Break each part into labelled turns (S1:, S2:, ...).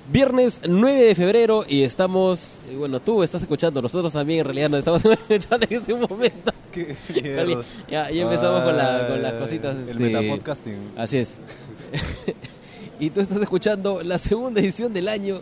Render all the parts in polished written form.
S1: Viernes 9 de febrero y estamos, bueno, tú estás escuchando, nosotros también en realidad nos estamos escuchando en ese momento.
S2: Qué mierda.
S1: Ya empezamos con las cositas.
S2: El metapodcasting.
S1: Así es. Y tú estás escuchando la segunda edición del año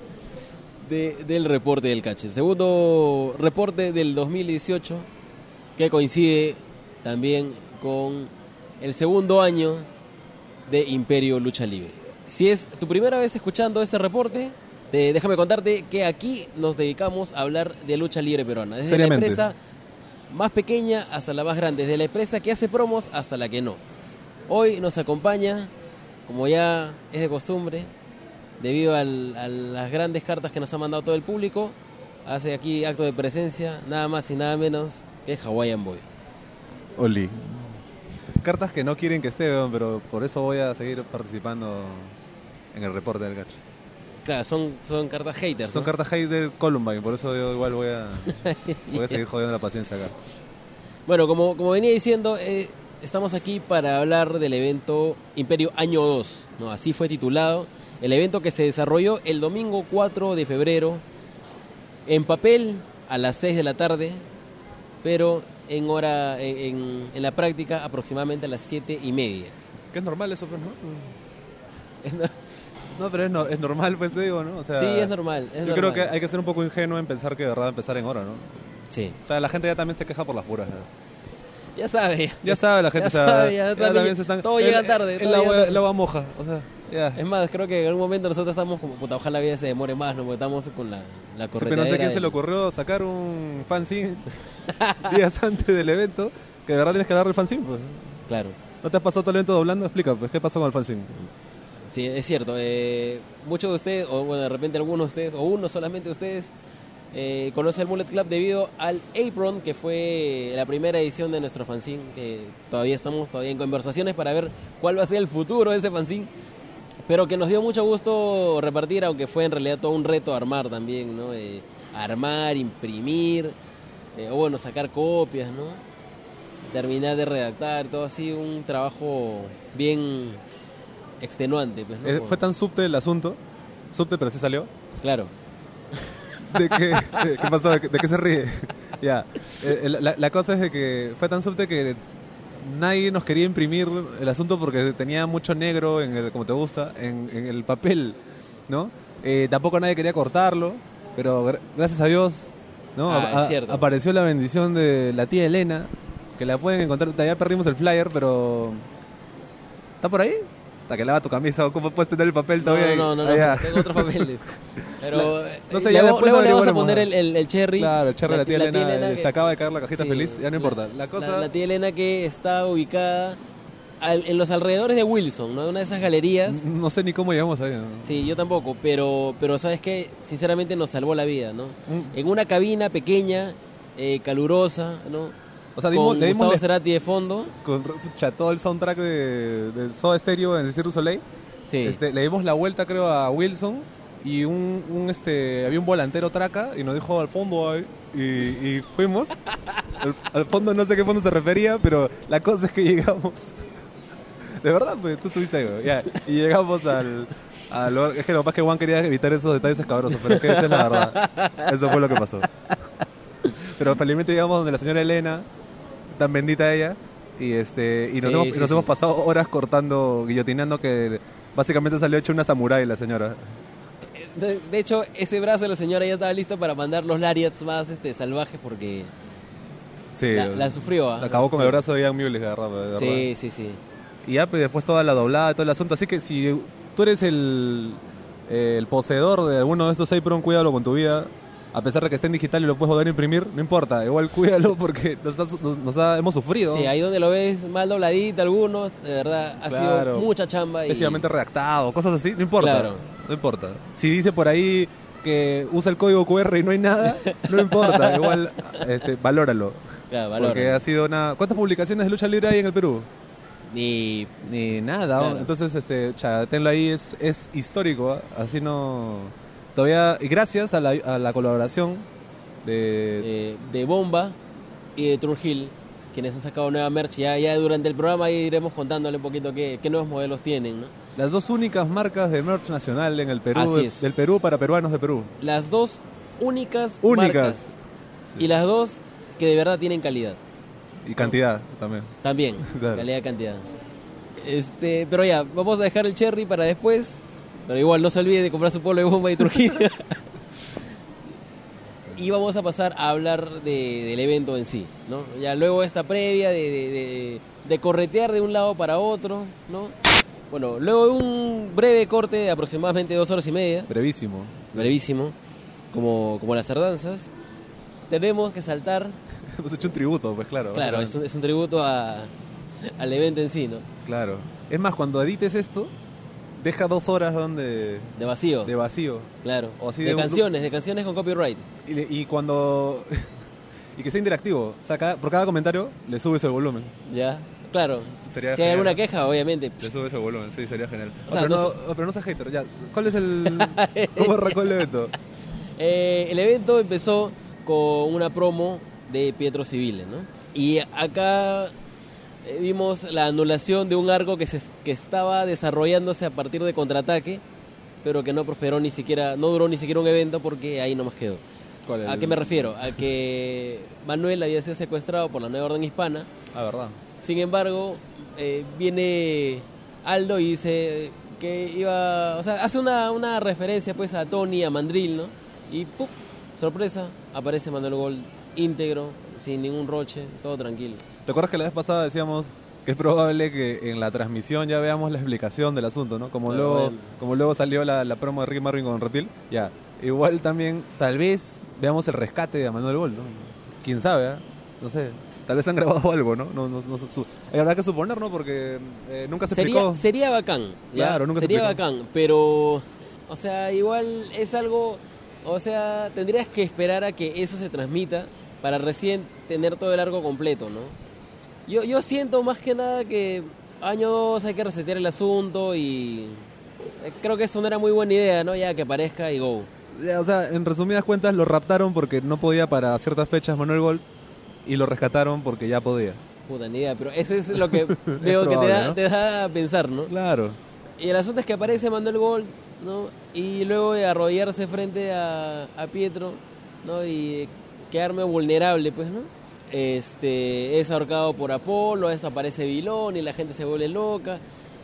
S1: del reporte del Cache. El segundo reporte del 2018 que coincide también con el segundo año de Imperio Lucha Libre. Si es tu primera vez escuchando este reporte, déjame contarte que aquí nos dedicamos a hablar de lucha libre peruana. Desde la empresa más pequeña hasta la más grande, desde la empresa que hace promos hasta la que no. Hoy nos acompaña, como ya es de costumbre, debido a las grandes cartas que nos ha mandado todo el público, hace aquí acto de presencia, nada más y nada menos que Hawaiian Boy.
S2: Oli. Cartas que no quieren que esté, pero por eso voy a seguir participando en el reporte del Gacho.
S1: Claro, son cartas haters,
S2: Son
S1: ¿no?
S2: cartas hate de Columbine, por eso yo igual voy a seguir jodiendo la paciencia acá.
S1: Bueno, como venía diciendo, estamos aquí para hablar del evento Imperio Año 2, ¿no? Así fue titulado. El evento que se desarrolló el domingo 4 de febrero, en papel a las 6 de la tarde, pero en la práctica aproximadamente a las 7:30.
S2: Que es normal eso, pues, ¿no? No, pero es normal, pues te digo, ¿no? O sea,
S1: sí, es normal.
S2: Yo creo que hay que ser un poco ingenuo en pensar que de verdad va a empezar en hora, ¿no?
S1: Sí.
S2: O sea, la gente ya también se queja por las puras, ¿no?
S1: Ya sabe.
S2: Ya sabe la gente,
S1: ya también se están... Todo llega tarde.
S2: El agua moja, o sea, ya.
S1: Es más, creo que en algún momento nosotros estamos como, puta, ojalá la vida se demore más, ¿no? Porque estamos con la corretadera.
S2: Sí, pero no sé quién se le ocurrió sacar un fanzine días antes del evento, que de verdad tienes que darle el fanzine, pues.
S1: Claro.
S2: ¿No te has pasado todo el evento doblando? Explica, pues, ¿qué pasó con el fanzine?
S1: Sí, es cierto. Muchos de ustedes, o bueno, de repente algunos de ustedes, o uno solamente de ustedes, conoce el Mullet Club debido al Apron, que fue la primera edición de nuestro fanzine, que todavía estamos en conversaciones para ver cuál va a ser el futuro de ese fanzine, pero que nos dio mucho gusto repartir, aunque fue en realidad todo un reto armar también, ¿no? Armar, imprimir, o bueno, sacar copias, ¿no? Terminar de redactar, todo así, un trabajo bien extenuante, pues, ¿no?
S2: Fue tan subte el asunto, pero sí salió.
S1: Claro.
S2: ¿Qué pasó? ¿De qué se ríe? Ya. La cosa es de que fue tan subte que nadie nos quería imprimir el asunto porque tenía mucho negro, como te gusta, en el papel, ¿no? Tampoco nadie quería cortarlo, pero gracias a Dios, ¿no? Apareció la bendición de la tía Elena, que la pueden encontrar. Todavía perdimos el flyer, pero ¿está por ahí? Hasta que lava tu camisa, ¿cómo puedes tener el papel todavía?
S1: No, tengo otros papeles. Pero
S2: no sé, ya después
S1: luego le vamos a poner el cherry.
S2: Claro, el cherry de la tía Elena
S1: que
S2: se acaba de caer la cajita
S1: sí,
S2: feliz, ya no importa.
S1: La tía Elena, que está ubicada en los alrededores de Wilson, ¿no? Una de esas galerías.
S2: No sé ni cómo llegamos ahí, ¿no?
S1: Sí, yo tampoco, pero ¿sabes qué? Sinceramente nos salvó la vida, ¿no? En una cabina pequeña, calurosa, ¿no?
S2: O sea,
S1: con
S2: le
S1: Gustavo Cerati de fondo.
S2: Con todo el soundtrack de Soda Stereo en el Cirque du Soleil.
S1: Sí.
S2: Le dimos la vuelta, creo, a Wilson y había un volantero traca y nos dijo al fondo ahí, y fuimos. al fondo, no sé qué fondo se refería, pero la cosa es que llegamos. De verdad, pues tú estuviste ahí, ya. Y llegamos al lugar. Es que lo que pasa es que Juan quería evitar esos detalles escabrosos, pero es que esa es la verdad. Eso fue lo que pasó. Pero felizmente llegamos donde la señora Elena, tan bendita ella, y nos hemos pasado horas cortando, guillotinando, que básicamente salió hecho una samurái la señora.
S1: De hecho, ese brazo de la señora ya estaba listo para mandar los lariats más salvajes, porque
S2: sí,
S1: la sufrió.
S2: Acabó con el brazo de Ian Mules, de verdad.
S1: Sí.
S2: Y ya, pues, después toda la doblada, todo el asunto. Así que si tú eres el poseedor de alguno de estos Apron, cuídalo con tu vida. A pesar de que esté en digital y lo puedes volver a imprimir, no importa, igual cuídalo porque hemos sufrido.
S1: Sí, ahí donde lo ves mal dobladito algunos, de verdad, ha sido mucha chamba.
S2: Especialmente redactado, cosas así, no importa. Claro. No importa. Si dice por ahí que usa el código QR y no hay nada, no importa, igual valóralo.
S1: Claro, valóralo.
S2: Porque ha sido ¿Cuántas publicaciones de lucha libre hay en el Perú?
S1: Ni
S2: nada. Claro. Entonces, tenlo ahí, es histórico, ¿eh? Así no... Todavía, y gracias a la colaboración de
S1: Bomba y de Trujillo, quienes han sacado nueva merch. Ya durante el programa ahí iremos contándole un poquito qué nuevos modelos tienen, ¿no?
S2: Las dos únicas marcas de merch nacional en el Perú,
S1: Así es.
S2: del Perú para peruanos de Perú.
S1: Las dos únicas marcas.
S2: Sí.
S1: Y las dos que de verdad tienen calidad.
S2: Y cantidad también.
S1: También,
S2: Claro.
S1: calidad, cantidad. Pero ya, vamos a dejar el cherry para después. Pero igual no se olvide de comprar su polo de bomba y Trujillo. Y vamos a pasar a hablar del evento en sí, ¿no? Ya luego esta previa de corretear de un lado para otro, ¿no? Bueno, luego de un breve corte de aproximadamente 2 horas y media,
S2: Brevísimo.
S1: brevísimo, como las tardanzas, tenemos que saltar.
S2: Hemos hecho un tributo, pues claro.
S1: Claro, es un tributo al evento en sí, ¿no?
S2: Claro. Es más, cuando edites esto, deja 2 horas
S1: De vacío,
S2: de vacío.
S1: claro.
S2: O así
S1: de
S2: de un-
S1: canciones con copyright.
S2: Y cuando... y que sea interactivo. O sea, por cada comentario le subes el volumen.
S1: Ya, claro.
S2: Sería
S1: Si hay
S2: genial.
S1: alguna queja, obviamente.
S2: Le subes el volumen, sí, sería genial.
S1: O sea,
S2: pero no seas hater, ya. ¿Cuál es el... ¿Cómo arrancó el evento?
S1: El evento empezó con una promo de Pietro Civile, ¿no? Y acá vimos la anulación de un arco que estaba desarrollándose a partir de Contraataque, pero que no prosperó ni siquiera, no duró ni siquiera un evento porque ahí nomás quedó.
S2: ¿Cuál
S1: ¿A qué me refiero? A que Manuel había sido secuestrado por la Nueva Orden Hispana.
S2: Ah, verdad.
S1: Sin embargo, viene Aldo y dice que iba, o sea, hace una referencia pues a Tony, a Mandril, ¿no? Y ¡pum! Sorpresa, aparece Manuel Gold íntegro, sin ningún roche, todo tranquilo.
S2: ¿Te acuerdas que la vez pasada decíamos que es probable que en la transmisión ya veamos la explicación del asunto, ¿no? Como
S1: Claro,
S2: luego,
S1: bueno.
S2: como luego salió la promo de Ricky Marvin con Reptil, ya. Igual también, tal vez veamos el rescate de Manuel Gold, ¿no? Quién sabe, ¿eh? No sé. Tal vez han grabado algo, ¿no? Habrá que suponer, ¿no? Porque nunca se explicó.
S1: Sería bacán, ¿ya?
S2: Claro, nunca se
S1: sería
S2: explicó.
S1: bacán, pero, o sea, igual es algo, o sea, tendrías que esperar a que eso se transmita para recién tener todo el arco completo, ¿no? Yo siento más que nada que año 2 hay que resetear el asunto y creo que eso no era muy buena idea, ¿no? Ya que aparezca y go.
S2: Ya, o sea, en resumidas cuentas lo raptaron porque no podía para ciertas fechas Manuel Gold y lo rescataron porque ya podía.
S1: Puta, ni idea, pero eso es lo que veo que
S2: probable, ¿no?
S1: te da a pensar, ¿no?
S2: Claro.
S1: Y el asunto es que aparece Manuel Gold, ¿no? Y luego de arrodillarse frente a Pietro, ¿no? Y quedarme vulnerable, pues, ¿no? Es ahorcado por Apolo, eso aparece Vilón y la gente se vuelve loca.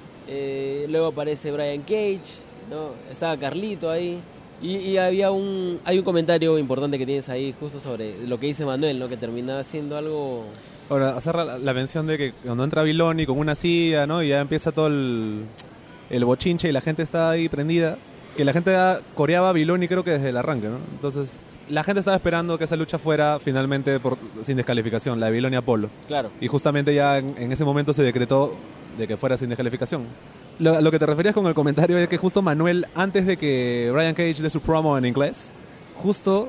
S1: Luego aparece Brian Cage, ¿no? Estaba Carlito ahí. Y hay un comentario importante que tienes ahí justo sobre lo que dice Manuel, ¿no? Que termina siendo algo...
S2: Ahora, hacer la mención de que cuando entra Viloni con una silla, ¿no? Y ya empieza todo el bochinche y la gente está ahí prendida. Que la gente ya coreaba a Viloni creo que desde el arranque, ¿no? Entonces, la gente estaba esperando que esa lucha fuera finalmente sin descalificación, la de Viloni Apolo.
S1: Claro.
S2: Y justamente ya en ese momento se decretó de que fuera sin descalificación. Lo que te referías con el comentario es que justo Manuel, antes de que Brian Cage dé su promo en inglés, justo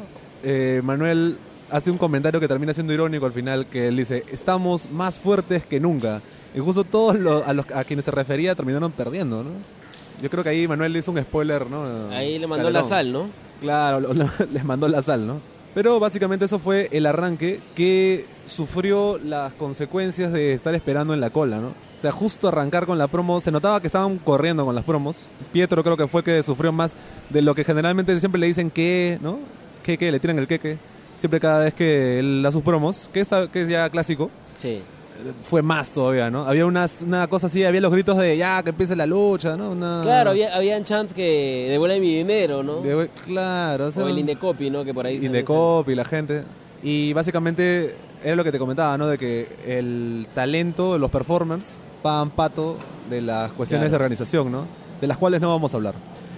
S2: Manuel hace un comentario que termina siendo irónico al final, que él dice, estamos más fuertes que nunca. Y justo todos a quienes se refería terminaron perdiendo, ¿no? Yo creo que ahí Manuel hizo un spoiler, ¿no?
S1: Ahí le mandó la
S2: Calerón.
S1: sal, ¿no?
S2: Claro, les mandó la sal, ¿no? Pero básicamente eso fue el arranque que sufrió las consecuencias de estar esperando en la cola, ¿no? O sea, justo arrancar con la promo, se notaba que estaban corriendo con las promos. Pietro creo que fue que sufrió más de lo que generalmente siempre le dicen que, ¿no? Que le tiran el queque. Siempre cada vez que él da sus promos, que es ya clásico,
S1: Sí.
S2: fue más todavía, ¿no? Había una cosa así, había los gritos de ya, que empiece la lucha, ¿no?
S1: Claro, habían chants que devuelven mi dinero, ¿no?
S2: Claro,
S1: O el Indecopy, ¿no? Que por ahí
S2: Indecop y la gente. Y básicamente era lo que te comentaba, ¿no? De que el talento, los performers, pagan pato de las cuestiones
S1: Claro.
S2: de organización, ¿no? De las cuales no vamos a hablar.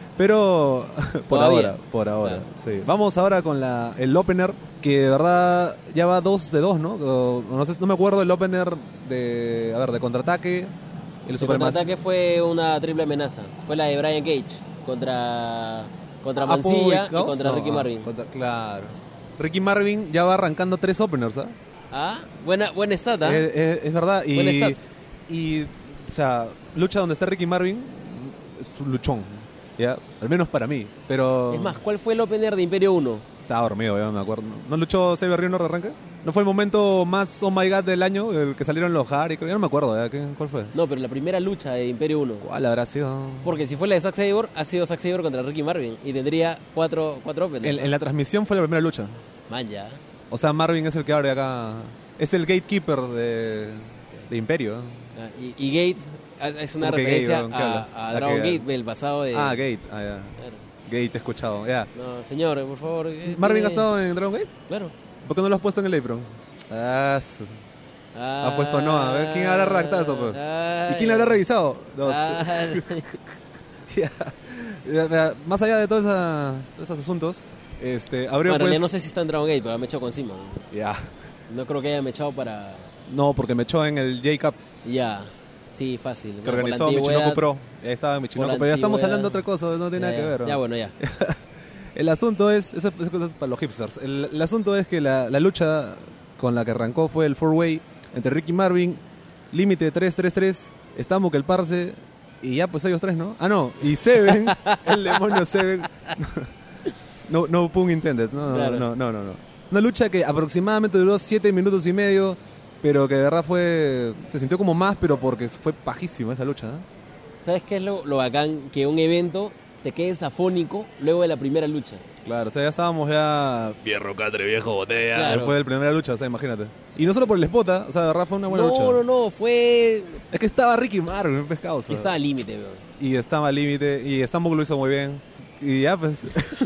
S2: Pero por
S1: Todavía.
S2: ahora,
S1: Claro.
S2: sí. Vamos ahora con el opener, que de verdad ya va 2 de 2, ¿no? No sé, no me acuerdo el opener de Contraataque, el
S1: El
S2: Supermas.
S1: contraataque fue una triple amenaza. Fue la de Brian Cage contra
S2: Apo
S1: Mancilla y
S2: Caos,
S1: contra
S2: no,
S1: Ricky Marvin.
S2: claro. Ricky Marvin ya va arrancando 3 openers, ¿ah?
S1: Ah, buena stat,
S2: Es verdad.
S1: Buen stat.
S2: Y, o sea, lucha donde está Ricky Marvin es un luchón, ¿ya? Al menos para mí. Pero
S1: Es más, ¿cuál fue el opener de Imperio 1?
S2: estaba dormido, ya no me acuerdo. ¿No luchó Xavier Río de arranque? ¿No fue el momento más oh my god del año? El que salieron los Harry, yo no me acuerdo, ¿cuál fue?
S1: No, pero la primera lucha de Imperio 1.
S2: ¿Cuál habrá sido?
S1: Porque si fue la de Zack Sabre, ha sido Zack Sabre contra Ricky Marvin. Y tendría cuatro openers.
S2: En la transmisión fue la primera lucha.
S1: Man, ya.
S2: O sea, Marvin es el que abre acá. Es el gatekeeper de Imperio.
S1: Ah, y Gate es una
S2: ¿Cómo que
S1: referencia
S2: Gate, weón? ¿Qué hablas?
S1: a
S2: ¿A
S1: Dragon
S2: qué?
S1: Gate, el pasado de...
S2: Gate. Ah, ya.
S1: Claro.
S2: Gate, he escuchado, ya.
S1: No, señor, por favor.
S2: ¿Marvin ha estado en Dragon Gate?
S1: Claro.
S2: ¿Por qué no lo has puesto en el Apron? Ha puesto no, a ver quién habrá redactado eso, pues. ¿Y quién lo habrá revisado? No sé. Ya, más allá de todos esos asuntos, abrió
S1: Bueno, en
S2: pues...
S1: realidad no sé si está en Dragon Gate, pero me echó con Simon.
S2: Ya.
S1: No creo que haya mechado para...
S2: No, porque me echó en el J-Cup
S1: Ya, sí, fácil.
S2: que organizó Michinoku Pro. Ahí estaba Michinoku,
S1: por
S2: pero ya estamos
S1: antigüedad.
S2: hablando de otra cosa, no tiene nada que ver, ¿no?
S1: Ya, bueno, ya.
S2: El asunto es, esa cosa es para los hipsters. El asunto es que la lucha con la que arrancó fue el four-way entre Ricky Marvin, Límite 333, Stambuk el Parse y ya pues ellos tres, ¿no? Ah, no, y Seven, el demonio Seven. No pun intended,
S1: Claro.
S2: no. Una lucha que aproximadamente duró 7 minutos y medio, pero que de verdad se sintió como más, pero porque fue pajísima esa lucha, ¿no?
S1: ¿Sabes qué es lo bacán? Que un evento te quede afónico luego de la primera lucha.
S2: Claro, o sea, ya estábamos fierro, catre, viejo, botella.
S1: Claro.
S2: Después de la primera lucha, o sea, imagínate. Y no solo por el spot, o sea, de verdad fue una buena lucha.
S1: No, fue...
S2: Es que estaba Ricky Marvin, un pescado.
S1: Y estaba al límite, bro.
S2: Y estaba al límite, y Stambuk lo hizo muy bien. Y ya, pues...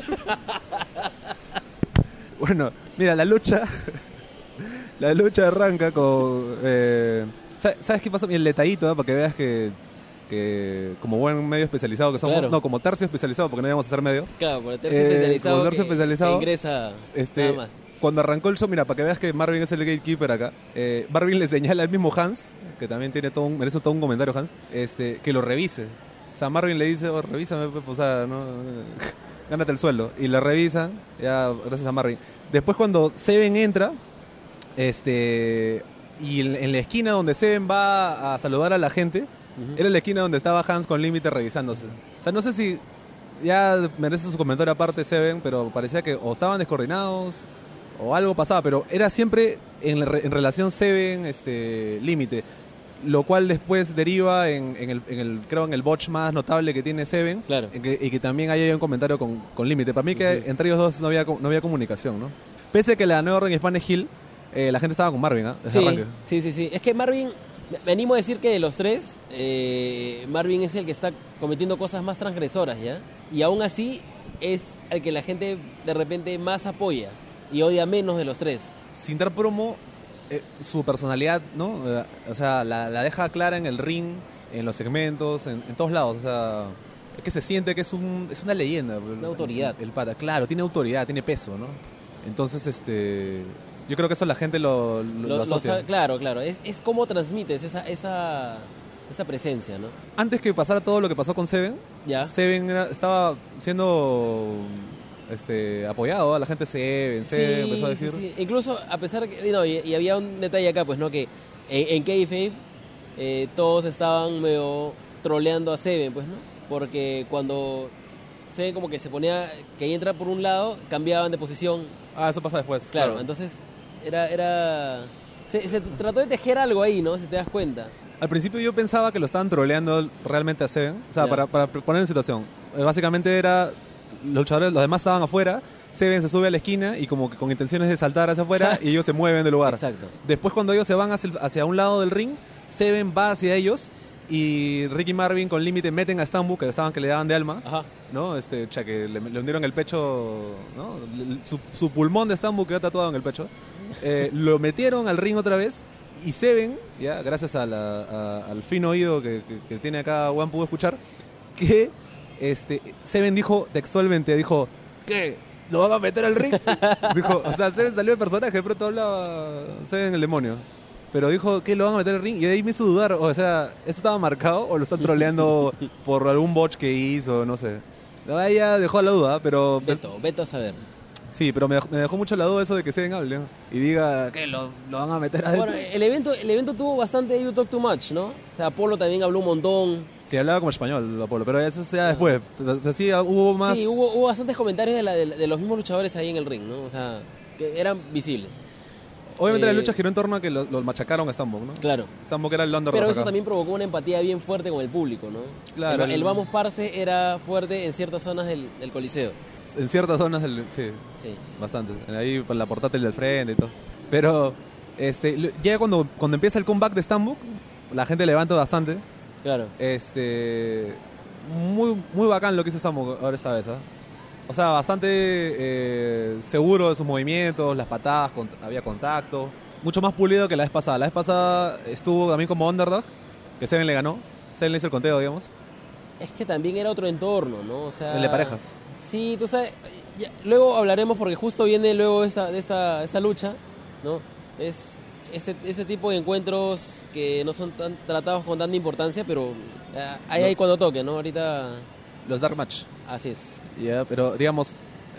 S2: Bueno, mira, la lucha arranca con... ¿Sabes qué pasa? El detallito, para que veas que como buen medio especializado que somos,
S1: Claro.
S2: no, como tercio especializado, porque no íbamos a hacer medio.
S1: Claro, por el tercio especializado,
S2: como tercio
S1: que
S2: especializado,
S1: ingresa nada más.
S2: Cuando arrancó el show, mira, para que veas que Marvin es el gatekeeper acá, Marvin le señala al mismo Hans, que también merece todo un comentario Hans, que lo revise. O sea, Marvin le dice, revísame, pues, o sea, no, gánate el sueldo. Y lo revisan, ya, gracias a Marvin. Después cuando Seven entra, y en la esquina donde Seven va a saludar a la gente, era la esquina donde estaba Hans con Límite revisándose. O sea, no sé si ya merece su comentario aparte Seven, pero parecía que o estaban descoordinados o algo pasaba, pero era siempre en relación Seven, Límite, lo cual después deriva creo en el botch más notable que tiene Seven,
S1: Claro.
S2: y que también hay un comentario con Límite. Para mí que entre ellos dos no había comunicación, ¿no? Pese a que la nueva orden hispana es Hill, la gente estaba con Marvin, ¿ah? Desde arranque.
S1: Sí. Es que Marvin, me animo a decir que de los tres, Marvin es el que está cometiendo cosas más transgresoras, ¿ya? Y aún así es el que la gente de repente más apoya y odia menos de los tres.
S2: Sin dar promo, su personalidad, ¿no? O sea, la deja clara en el ring, en los segmentos, en todos lados. O sea, es que se siente que es una leyenda. Es
S1: una autoridad.
S2: El pata, claro, tiene autoridad, tiene peso, ¿no? Entonces, yo creo que eso la gente lo asocia.
S1: Claro. Es como transmites esa presencia, ¿no?
S2: Antes que pasara todo lo que pasó con Seven,
S1: Ya.
S2: Seven estaba siendo apoyado, la gente Seven empezó a decir.
S1: Sí. Incluso a pesar de que... No, y había un detalle acá, pues, ¿no? Que en Kayfabe todos estaban medio troleando a Seven, pues, ¿no? Porque cuando Seven como que se ponía... Que entra por un lado, cambiaban de posición.
S2: Ah, eso pasa después.
S1: Claro. Entonces se trató de tejer algo ahí, ¿no? Si te das cuenta.
S2: Al principio yo pensaba que lo estaban troleando realmente a Seven. O sea,
S1: Ya.
S2: para poner en situación. Básicamente era... Los luchadores, los demás estaban afuera. Seven se sube a la esquina y como que con intenciones de saltar hacia afuera y ellos se mueven del lugar.
S1: Exacto.
S2: Después cuando ellos se van hacia un lado del ring, Seven va hacia ellos y Ricky Marvin con Límite meten a Stambuk, que estaban que le daban de alma.
S1: Ajá.
S2: ¿No? Que le hundieron el pecho, ¿no? Su pulmón de Stambuk quedó tatuado en el pecho. Lo metieron al ring otra vez y Seven, ya gracias al fino oído que tiene acá Juan pudo escuchar, que Seven dijo textualmente, ¿qué? ¿Lo van a meter al ring? Dijo, o sea, Seven salió de personaje, de pronto hablaba Seven el demonio. Pero dijo que lo van a meter al ring y de ahí me hizo dudar, o sea, ¿esto estaba marcado o lo están troleando por algún botch que hizo, no sé? Ahí ya dejó la duda, pero...
S1: Veto a saber.
S2: Sí, pero me dejó mucho la duda eso de que Seven hable, ¿no? Y diga que lo van a meter adentro.
S1: Bueno, el evento tuvo bastante You Talk Too Much, ¿no? O sea, Apolo también habló un montón.
S2: Que hablaba como español, Apolo, pero eso sea después. O sea, sí, hubo más...
S1: Sí, hubo bastantes comentarios de los mismos luchadores ahí en el ring, ¿no? O sea, que eran visibles.
S2: Obviamente la lucha giró en torno a que lo machacaron a Stambuk, ¿no?
S1: Claro.
S2: Stambuk era el underdog
S1: Pero
S2: acá.
S1: eso también provocó una empatía bien fuerte con el público, ¿no?
S2: Claro,
S1: El vamos parce era fuerte en ciertas zonas del Coliseo.
S2: En ciertas zonas, sí,
S1: Sí.
S2: bastante. Ahí con la portátil del frente y todo. Pero ya cuando empieza el comeback de Stambuk, la gente levanta bastante.
S1: Claro.
S2: Muy, muy bacán lo que hizo Stambuk ahora esta vez, ¿eh? O sea, bastante seguro de sus movimientos, las patadas, había contacto. Mucho más pulido que la vez pasada. La vez pasada estuvo también como underdog, que Seven le ganó. Seven le hizo el conteo, digamos.
S1: Es que también era otro entorno, ¿no? O sea,
S2: El de parejas.
S1: Sí, tú sabes, luego hablaremos porque justo viene luego esta lucha, ¿no? Es ese tipo de encuentros que no son tan tratados con tanta importancia, pero ahí cuando toque, ¿no? Ahorita...
S2: Los Dark Match.
S1: Así es.
S2: Ya, pero digamos,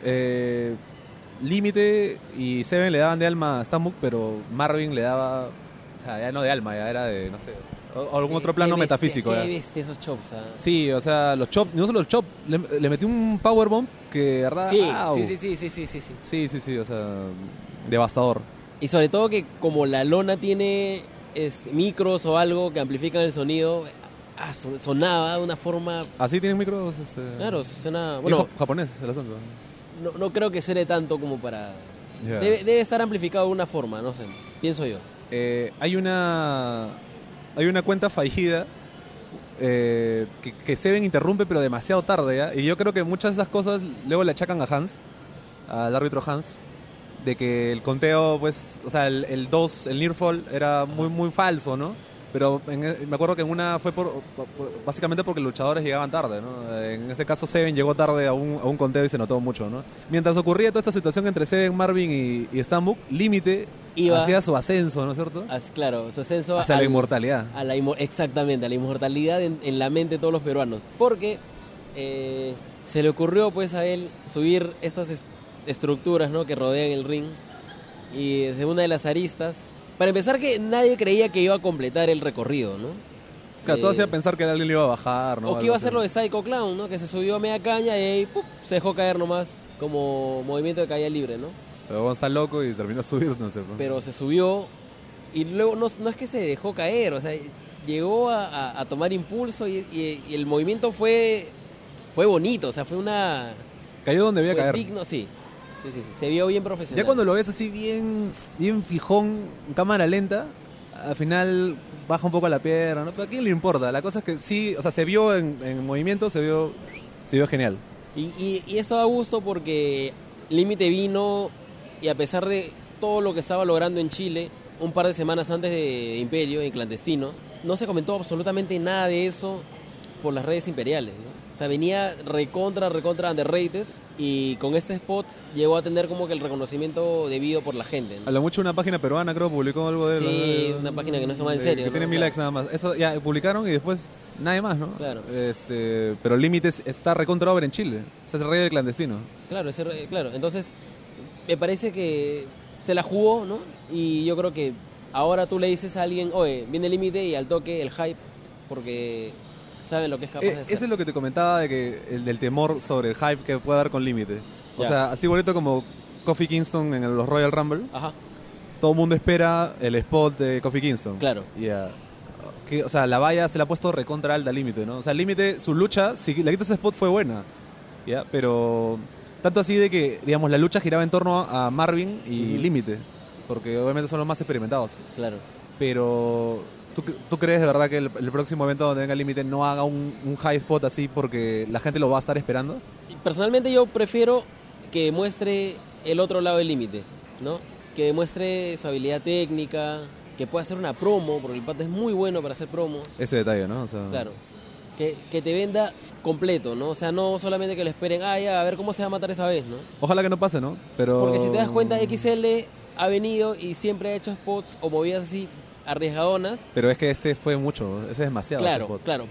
S2: Límite y Seven le daban de alma a Stambuk, pero Marvin le daba, o sea, ya no de alma, ya era de, no sé, algún otro plano
S1: Qué bestia,
S2: metafísico.
S1: Qué bestia esos chops, ¿ah?
S2: Sí, o sea, los chops, no solo los chops, le metió un powerbomb que, verdad,
S1: Sí,
S2: ¡au!
S1: sí.
S2: O sea, devastador.
S1: Y sobre todo que como la lona tiene micros o algo que amplifican el sonido, sonaba de una forma...
S2: Así tienen micros,
S1: Claro, suena...
S2: y
S1: Bueno,
S2: japonés el asunto.
S1: no creo que suene tanto como para...
S2: Yeah.
S1: Debe estar amplificado de una forma, no sé, pienso yo.
S2: Hay una cuenta fallida que Seven interrumpe pero demasiado tarde, ¿ya? Y yo creo que muchas de esas cosas luego le achacan a Hans, al árbitro Hans, de que el conteo, pues, o sea, el 2, el near fall era muy muy falso, ¿no? Pero me acuerdo que en una fue básicamente porque los luchadores llegaban tarde, ¿no? En ese caso Seven llegó tarde a un conteo y se notó mucho, ¿no? Mientras ocurría toda esta situación entre Seven, Marvin y Stambuk, Límite hacía su ascenso, ¿no es cierto?
S1: Claro, su ascenso
S2: hacia la inmortalidad.
S1: Exactamente, a la inmortalidad en la mente de todos los peruanos. Porque se le ocurrió pues a él subir estas estructuras, ¿no?, que rodean el ring, y desde una de las aristas... Para empezar, que nadie creía que iba a completar el recorrido, ¿no?
S2: Claro, todo hacía pensar que alguien le iba a bajar, ¿no?
S1: O que iba a hacer lo de Psycho Clown, ¿no? Que se subió a media caña y ahí se dejó caer nomás como movimiento de caída libre, ¿no?
S2: Pero bueno, está loco y terminó subiendo, no sé.
S1: Pero se subió y luego no es que se dejó caer, o sea, llegó a tomar impulso y el movimiento fue bonito, o sea, fue una...
S2: Cayó donde debía caer.
S1: Digno, sí, se vio bien profesional.
S2: Ya cuando lo ves así bien fijón, en cámara lenta, al final baja un poco la pierna, ¿no? Pero ¿a quién le importa? La cosa es que sí, o sea, se vio en movimiento, se vio genial.
S1: Y eso da gusto porque Límite vino y a pesar de todo lo que estaba logrando en Chile, un par de semanas antes de Imperio, en clandestino, no se comentó absolutamente nada de eso por las redes imperiales, ¿no? O sea, venía recontra underrated y con este spot llegó a tener como que el reconocimiento debido por la gente, ¿no?
S2: A lo mucho una página peruana creo publicó algo de él.
S1: Sí, una página que no se toma en serio,
S2: que
S1: ¿no?
S2: tiene 1000 likes nada más. Eso ya publicaron y después nadie más, ¿no?
S1: Claro.
S2: Pero Límites está recontra over en Chile. Es el rey del clandestino.
S1: Claro, claro. Entonces, me parece que se la jugó, ¿no? Y yo creo que ahora tú le dices a alguien, oye, viene el Límite, y al toque el hype, porque saben lo que es capaz de hacer.
S2: Eso es lo que te comentaba de que el del temor sobre el hype que puede haber con Límite. O
S1: Ya.
S2: sea, así bonito como Kofi Kingston en los Royal Rumble.
S1: Ajá,
S2: Todo el mundo espera el spot de Kofi Kingston.
S1: claro.
S2: Ya. O sea, la valla se la ha puesto recontra alta Límite, ¿no? O sea, Límite, su lucha, si le quitas ese spot fue buena. ¿Ya? Pero tanto así de que, digamos, la lucha giraba en torno a Marvin y Límite. Porque obviamente son los más experimentados.
S1: Claro.
S2: Pero ¿tú crees de verdad que el próximo evento donde venga Límite no haga un high spot así porque la gente lo va a estar esperando?
S1: Personalmente yo prefiero que muestre el otro lado del Límite, ¿no? Que demuestre su habilidad técnica, que pueda hacer una promo, porque el pata es muy bueno para hacer promos.
S2: Ese detalle, ¿no? O sea,
S1: Claro. Que te venda completo, ¿no? O sea, no solamente que lo esperen, ya, a ver cómo se va a matar esa vez, ¿no?
S2: ojalá que no pase, ¿no? Pero...
S1: Porque si te das cuenta, XL ha venido y siempre ha hecho spots o movidas así arriesgadonas.
S2: Pero es que este fue mucho, ese es demasiado. ese
S1: Claro,
S2: spot.
S1: claro,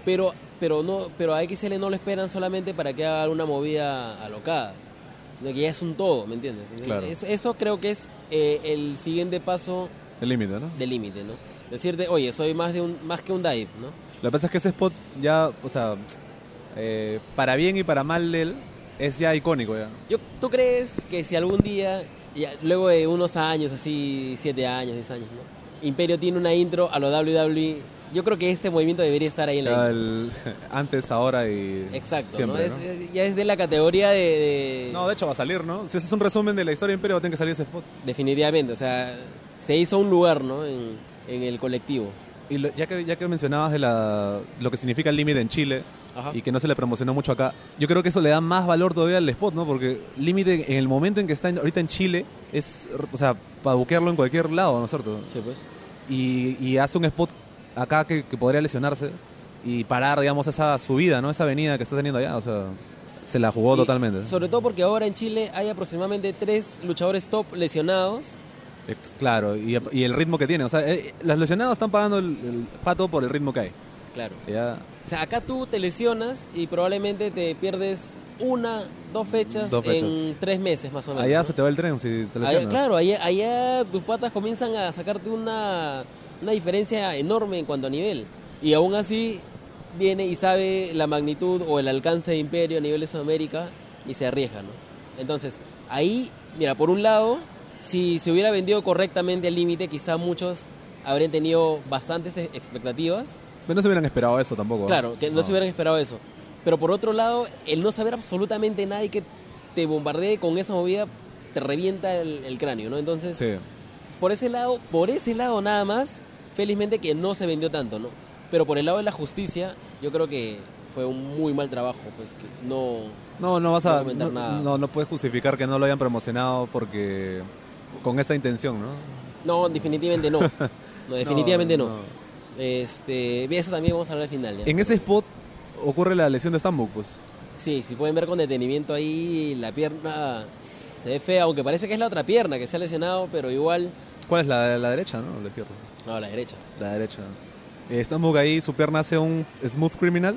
S1: pero a XL no lo esperan solamente para que haga una movida alocada, sino que ya es un todo, ¿me entiendes?
S2: Claro.
S1: Eso creo que es el siguiente paso
S2: El límite, ¿no?
S1: del Límite, ¿no? Decirte, oye, soy más que un dive, ¿no?
S2: Lo que pasa es que ese spot ya, o sea, para bien y para mal de él, es ya icónico ya.
S1: ¿Tú crees que si algún día luego de unos años, así 7 años, 10 años, ¿no? Imperio tiene una intro a lo WWE. Yo creo que este movimiento debería estar ahí en la intro.
S2: Antes, ahora y
S1: Exacto,
S2: siempre,
S1: ¿no?
S2: ¿no?
S1: Ya es de la categoría de...
S2: No, de hecho va a salir, ¿no? Si haces un resumen de la historia de Imperio, va a tener que salir ese spot.
S1: Definitivamente, o sea, se hizo un lugar, ¿no? En el colectivo.
S2: Y ya que mencionabas de lo que significa el límite en Chile,
S1: Ajá.
S2: y que no se le promocionó mucho acá, yo creo que eso le da más valor todavía al spot, ¿no? Porque límite en el momento en que está ahorita en Chile es, o sea, para buquearlo en cualquier lado, ¿no es cierto?
S1: Sí, pues.
S2: Y hace un spot acá que podría lesionarse y parar, digamos, esa subida, ¿no? Esa avenida que está teniendo allá, o sea, se la jugó totalmente.
S1: Sobre todo porque ahora en Chile hay aproximadamente 3 luchadores top lesionados.
S2: Claro, y el ritmo que tiene, o sea, los lesionados están pagando el pato por el ritmo que hay.
S1: Claro.
S2: Ya.
S1: O sea, acá tú te lesionas y probablemente te pierdes 1, 2 fechas en 3 meses más o menos.
S2: Allá
S1: ¿no?
S2: se te va el tren si te lesionas.
S1: Claro, allá tus patas comienzan a sacarte una diferencia enorme en cuanto a nivel. Y aún así viene y sabe la magnitud o el alcance de Imperio a nivel de Sudamérica y se arriesga, ¿no? Entonces, ahí, mira, por un lado, si se hubiera vendido correctamente al límite, quizá muchos habrían tenido bastantes expectativas.
S2: Pero no se hubieran esperado eso tampoco.
S1: Claro, que no se hubieran esperado eso. Pero por otro lado, el no saber absolutamente nada y que te bombardee con esa movida, te revienta el cráneo, ¿no? Entonces,
S2: Sí.
S1: por ese lado nada más, felizmente que no se vendió tanto, ¿no? Pero por el lado de la justicia, yo creo que fue un muy mal trabajo, pues que
S2: No vas a
S1: comentar nada.
S2: no puedes justificar que no lo hayan promocionado porque con esa intención, ¿no?
S1: No, definitivamente no. No, definitivamente no. Eso también vamos a hablar al final, ¿ya?
S2: En ese spot ocurre la lesión de Stambuk, pues.
S1: Sí, si pueden ver con detenimiento ahí, la pierna se ve fea, aunque parece que es la otra pierna que se ha lesionado, pero igual...
S2: ¿Cuál es la derecha, no? La izquierda.
S1: No, la derecha.
S2: La derecha. Stambuk ahí, su pierna hace un smooth criminal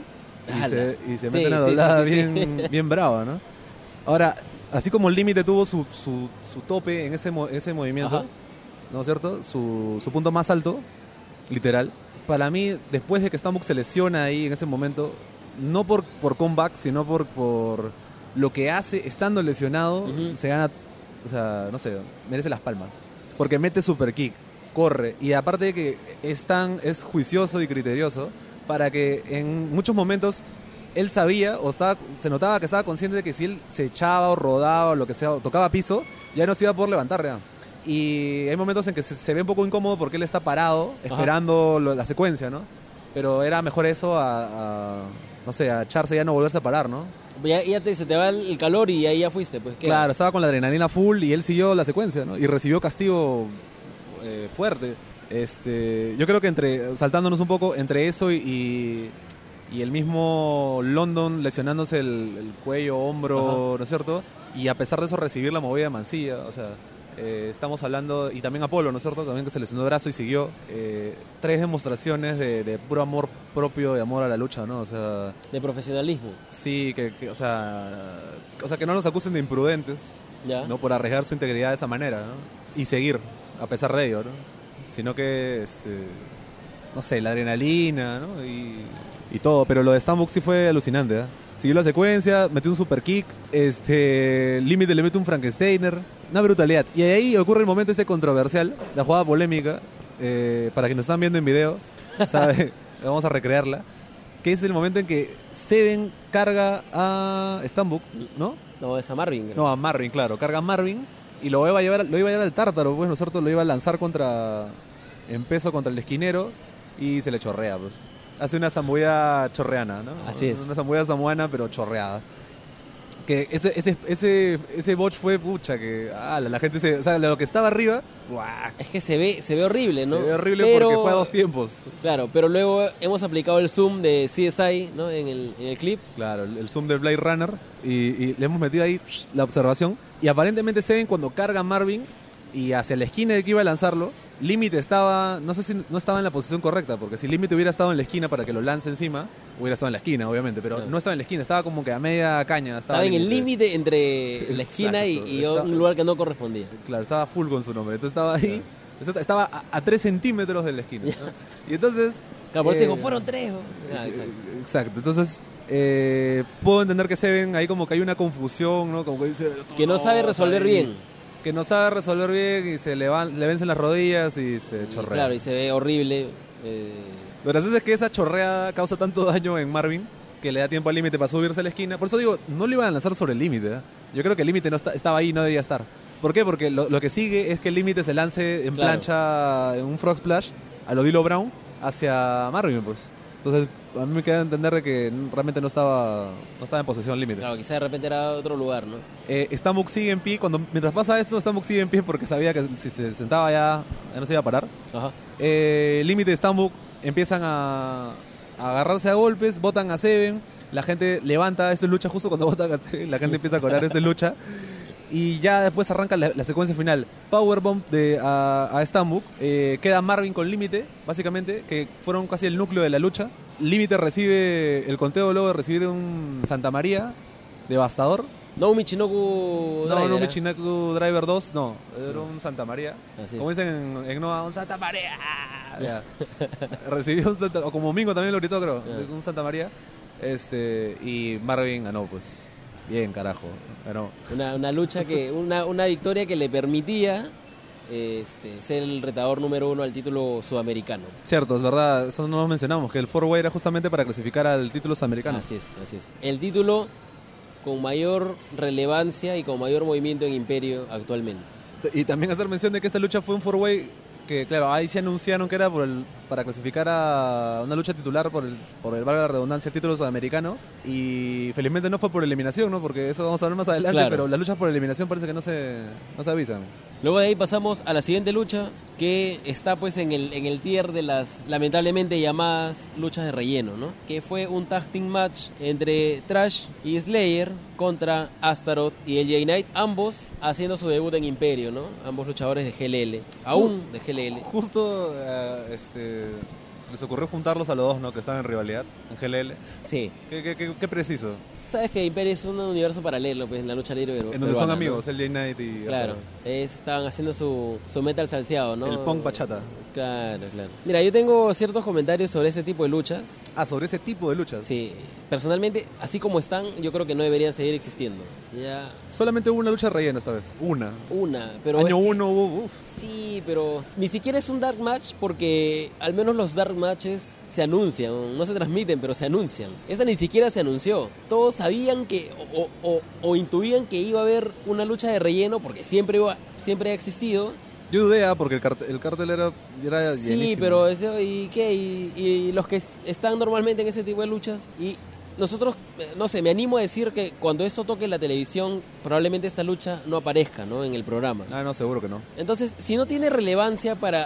S2: y se mete una doblada bien brava, ¿no? Ahora, así como el límite tuvo su tope en ese movimiento,
S1: Ajá.
S2: ¿no es cierto? Su punto más alto, literal. Para mí, después de que Stambuk se lesiona ahí en ese momento, no por comeback, sino por lo que hace estando lesionado, se gana, o sea, no sé, merece las palmas. Porque mete super kick, corre, y aparte de que es juicioso y criterioso, para que en muchos momentos él sabía se notaba que estaba consciente de que si él se echaba o rodaba o lo que sea, o tocaba piso, ya no se iba a poder levantar ya. Y hay momentos en que se ve un poco incómodo porque él está parado esperando la secuencia, ¿no? Pero era mejor eso no sé, a echarse y ya no volverse a parar, ¿no?
S1: Se te va el calor y ahí ya fuiste, pues.
S2: Claro, estaba con la adrenalina full y él siguió la secuencia, ¿no? Y recibió castigo fuerte. Yo creo que saltándonos un poco, entre eso y el mismo London lesionándose el cuello, hombro, ¿no es cierto? Y a pesar de eso recibir la movida de Mancilla, o sea... estamos hablando, y también Apolo, ¿no es cierto? También que se lesionó el brazo y siguió. 3 demostraciones de puro amor propio y amor a la lucha, ¿no? O sea...
S1: De profesionalismo.
S2: Sí, o sea, que no nos acusen de imprudentes,
S1: ¿Ya?
S2: ¿no? Por arriesgar su integridad de esa manera, ¿no? Y seguir, a pesar de ello, ¿no? Sino que, no sé, la adrenalina, ¿no? Y todo, pero lo de Stambuk sí fue alucinante, ¿eh? Siguió la secuencia, metió un super kick, Límite le mete un Frankensteiner, una brutalidad. Y ahí ocurre el momento controversial, la jugada polémica, para quienes nos están viendo en video, ¿sabe? Vamos a recrearla, que es el momento en que Seven carga a Stambuk, ¿no?
S1: No, es a Marvin. Creo.
S2: No, a Marvin, claro, carga a Marvin y lo iba a llevar al Tártaro, pues, ¿no es cierto? Lo iba a lanzar en peso contra el esquinero y se le chorrea, pues. Hace una zambullida chorreana, ¿no?
S1: Así es.
S2: Una zambullida samoana, pero chorreada. Que ese botch fue pucha, que la gente o sea, lo que estaba arriba, ¡buah!
S1: Es que se ve horrible, ¿no?
S2: Se ve horrible porque fue a 2 tiempos.
S1: Claro, pero luego hemos aplicado el zoom de CSI, ¿no? En el clip.
S2: Claro, el zoom de Blade Runner y le hemos metido ahí la observación. Y aparentemente se ven cuando carga Marvin y hacia la esquina de que iba a lanzarlo, Límite estaba, no sé si no estaba en la posición correcta, porque si Límite hubiera estado en la esquina para que lo lance encima, hubiera estado en la esquina, obviamente, pero no estaba en la esquina, estaba como que a media caña.
S1: Estaba en el límite entre la esquina y un lugar que no correspondía.
S2: Claro, estaba full con su nombre, entonces estaba ahí, estaba a 3 centímetros de la esquina, ¿no? Y entonces...
S1: Claro, por eso dijo, fueron 3.
S2: Exacto, entonces... puedo entender que Seven ahí como que hay una confusión, ¿no? Como que dice...
S1: Que no sabe resolver bien.
S2: que no sabe resolver bien y le vencen las rodillas y se chorrea.
S1: Claro, y se ve horrible.
S2: Lo gracioso es que esa chorreada causa tanto daño en Marvin que le da tiempo al límite para subirse a la esquina. Por eso digo, no le iban a lanzar sobre el límite. ¿Eh? Yo creo que el límite no estaba ahí, no debía estar. ¿Por qué? Porque lo que sigue es que el límite se lance en plancha, en un frog splash, a lo D'Lo Brown, hacia Marvin, pues. Entonces, a mí me queda entender de que realmente no estaba en posesión límite.
S1: Claro, quizá de repente era otro lugar, ¿no?
S2: Stambuk sigue en pie. Mientras pasa esto, Stambuk sigue en pie porque sabía que si se sentaba ya no se iba a parar.
S1: Ajá.
S2: Límite y Stambuk empiezan a agarrarse a golpes, botan a Seven. La gente levanta, esto es lucha justo cuando botan a Seven. La gente empieza a cobrar, esto es lucha. Y ya después arranca la secuencia final. Powerbomb a Stambuk. Queda Marvin con límite, básicamente, que fueron casi el núcleo de la lucha. Límite recibe el conteo luego de recibir un Santa María devastador.
S1: No, Michinoku
S2: No,
S1: Driver,
S2: no, Michinoku Driver 2, no. Era un Santa María.
S1: Así
S2: Como
S1: es.
S2: dicen en Noah, un Santa María. Ya. Recibió un Santa, o como Mingo también lo gritó, creo. Un Santa María. Y Marvin ganó, pues. Bien, carajo. Ganó.
S1: Una lucha una victoria que le permitía ser el retador número 1 al título sudamericano.
S2: Cierto, es verdad, eso no lo mencionamos, que el four-way era justamente para clasificar al título sudamericano.
S1: Así es. El título con mayor relevancia y con mayor movimiento en Imperio actualmente.
S2: Y también hacer mención de que esta lucha fue un four-way que, claro, ahí se anunciaron que era para clasificar a una lucha titular por el valga la redundancia, el título sudamericano. Y felizmente no fue por eliminación, ¿no? Porque eso vamos a hablar más adelante,
S1: claro.
S2: Pero las luchas por eliminación parece que no se avisan.
S1: Luego de ahí pasamos a la siguiente lucha, que está pues en el tier de las lamentablemente llamadas luchas de relleno, ¿no? Que fue un tag team match entre Trash y Slayer contra Astaroth y LJ Knight, ambos haciendo su debut en Imperio, ¿no? Ambos luchadores de GLL, aún de GLL.
S2: Justo se les ocurrió juntarlos a los dos, ¿no? Que estaban en rivalidad en GLL.
S1: Sí.
S2: Qué preciso.
S1: Sabes que Imperio es un universo paralelo, pues, en la lucha libre
S2: en donde son amigos, LJ Knight y
S1: claro, estaban haciendo su metal salseado, ¿no?
S2: El punk bachata.
S1: Claro. Mira, yo tengo ciertos comentarios sobre ese tipo de luchas.
S2: Sobre ese tipo de luchas.
S1: Sí, personalmente, así como están, yo creo que no deberían seguir existiendo. Ya.
S2: Solamente hubo una lucha de relleno esta vez. Una,
S1: pero
S2: Año 1 hubo.
S1: Sí, pero ni siquiera es un dark match porque al menos los dark matches se anuncian, no se transmiten, pero se anuncian. Esa ni siquiera se anunció. Todos sabían que o intuían que iba a haber una lucha de relleno porque siempre ha existido.
S2: Yo dudé, porque el cartel era
S1: sí,
S2: llenísimo.
S1: pero ¿y qué? Y los que están normalmente en ese tipo de luchas y nosotros, no sé, me animo a decir que cuando eso toque la televisión, probablemente esa lucha no aparezca, ¿no? En el programa.
S2: No, seguro que no.
S1: Entonces, si no tiene relevancia para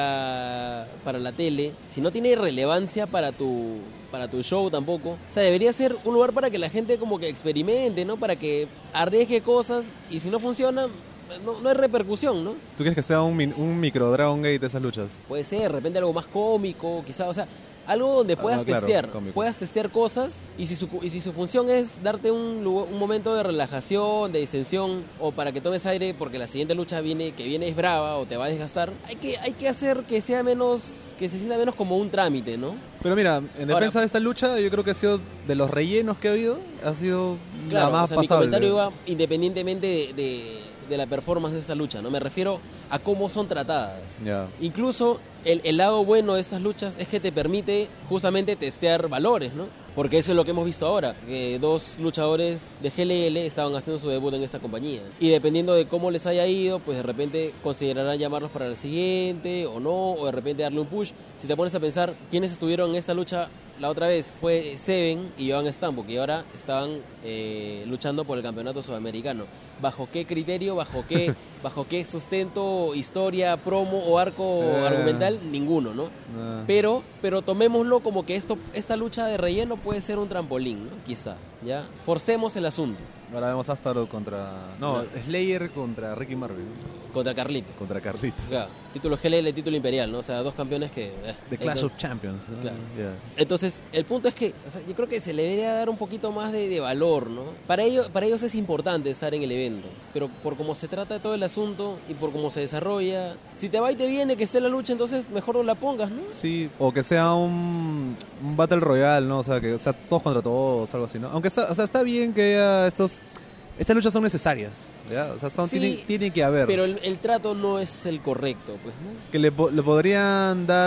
S1: la tele, si no tiene relevancia para tu show tampoco, o sea, debería ser un lugar para que la gente como que experimente, ¿no? Para que arriesgue cosas y si no funciona, no hay repercusión, ¿no?
S2: ¿Tú quieres que sea un micro Dragon Gate de esas luchas?
S1: Puede ser, de repente algo más cómico, quizá, o sea, algo donde puedas testear cosas y si su función es darte un momento de relajación, de distensión o para que tomes aire porque la siguiente lucha viene es brava o te va a desgastar, hay que hacer que se sienta menos como un trámite, ¿no?
S2: Pero mira, en defensa de esta lucha, yo creo que ha sido de los rellenos que ha habido, ha sido la más pasable.
S1: Mi comentario iba independientemente de la performance de esta lucha, ¿no? Me refiero a cómo son tratadas.
S2: Yeah.
S1: Incluso el lado bueno de estas luchas es que te permite justamente testear valores, ¿no? Porque eso es lo que hemos visto ahora, que dos luchadores de GLL estaban haciendo su debut en esta compañía. Y dependiendo de cómo les haya ido, pues de repente considerarán llamarlos para la siguiente o no, o de repente darle un push. Si te pones a pensar quiénes estuvieron en esta lucha la otra vez, fue Seven y Joan Stambuk, que ahora estaban luchando por el campeonato sudamericano. ¿Bajo qué criterio? ¿Bajo qué sustento, historia, promo o arco argumental? Ninguno, ¿no? Pero tomémoslo como que esta lucha de relleno puede ser un trampolín, ¿no? Quizá, ¿ya? Forcemos el asunto.
S2: Ahora vemos a Astaroth Slayer contra Ricky Marvin.
S1: Contra Carlito. Claro, título GLL, título imperial, ¿no? O sea, dos campeones que...
S2: The Clash of Champions.
S1: Claro.
S2: Yeah.
S1: Entonces, el punto es que, o sea, yo creo que se le debería dar un poquito más de valor, ¿no? Para ellos es importante estar en el evento, pero por cómo se trata todo el asunto y por cómo se desarrolla, si te va y te viene que esté la lucha, entonces mejor no la pongas, ¿no?
S2: Sí, o que sea un Battle Royale, ¿no? O sea, que sea todos contra todos, algo así, ¿no? Aunque está bien que haya Estas luchas son necesarias, ¿ya? O sea,
S1: Sí,
S2: tienen que haber.
S1: Pero el trato no es el correcto, pues, ¿no?
S2: Que le podrían dar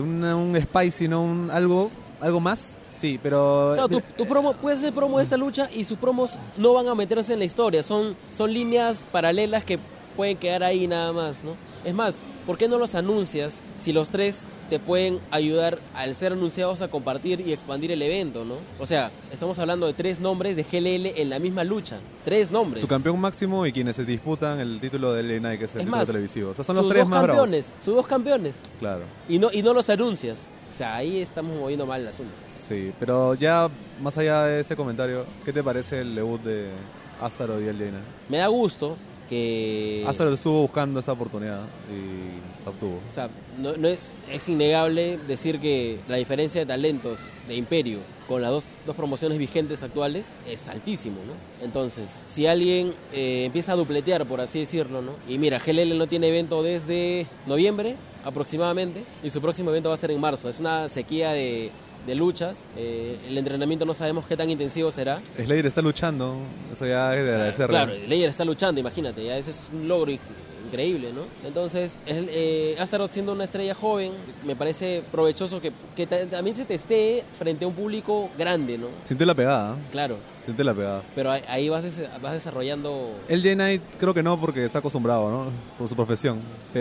S2: un spicy, ¿no? Algo más, sí, pero...
S1: Claro, tu promo, puedes hacer promo de esta lucha y sus promos no van a meterse en la historia. Son líneas paralelas que pueden quedar ahí nada más, ¿no? Es más, ¿por qué no los anuncias si los tres te pueden ayudar al ser anunciados a compartir y expandir el evento, ¿no? O sea, estamos hablando de 3 nombres de GLL en la misma lucha. 3 nombres.
S2: Su campeón máximo y quienes se disputan el título de LA Knight, que es el título
S1: más,
S2: televisivo. O sea, son los 3 más bravos.
S1: Sus 2 campeones.
S2: Claro.
S1: Y no los anuncias. O sea, ahí estamos moviendo mal el asunto.
S2: Sí, pero ya más allá de ese comentario, ¿qué te parece el debut de Astaroth y LA Knight?
S1: Me da gusto que...
S2: Astaroth estuvo buscando esa oportunidad y la obtuvo.
S1: O sea, no es innegable decir que la diferencia de talentos de Imperio con las dos promociones vigentes actuales es altísimo, ¿no? Entonces, si alguien empieza a dupletear, por así decirlo, ¿no? Y mira, GLL no tiene evento desde noviembre aproximadamente y su próximo evento va a ser en marzo. Es una sequía de luchas. El entrenamiento no sabemos qué tan intensivo será.
S2: Slayer está luchando, eso ya es de agradecerle.
S1: Claro, Slayer está luchando, imagínate, ya ese es un logro increíble, ¿no? Entonces, Astaroth siendo una estrella joven, me parece provechoso que también se testee frente a un público grande, ¿no?
S2: Sintió la pegada,
S1: Claro,
S2: siente la pegada.
S1: pero ahí vas desarrollando...
S2: LA Knight creo que no, porque está acostumbrado, ¿no? Por su profesión.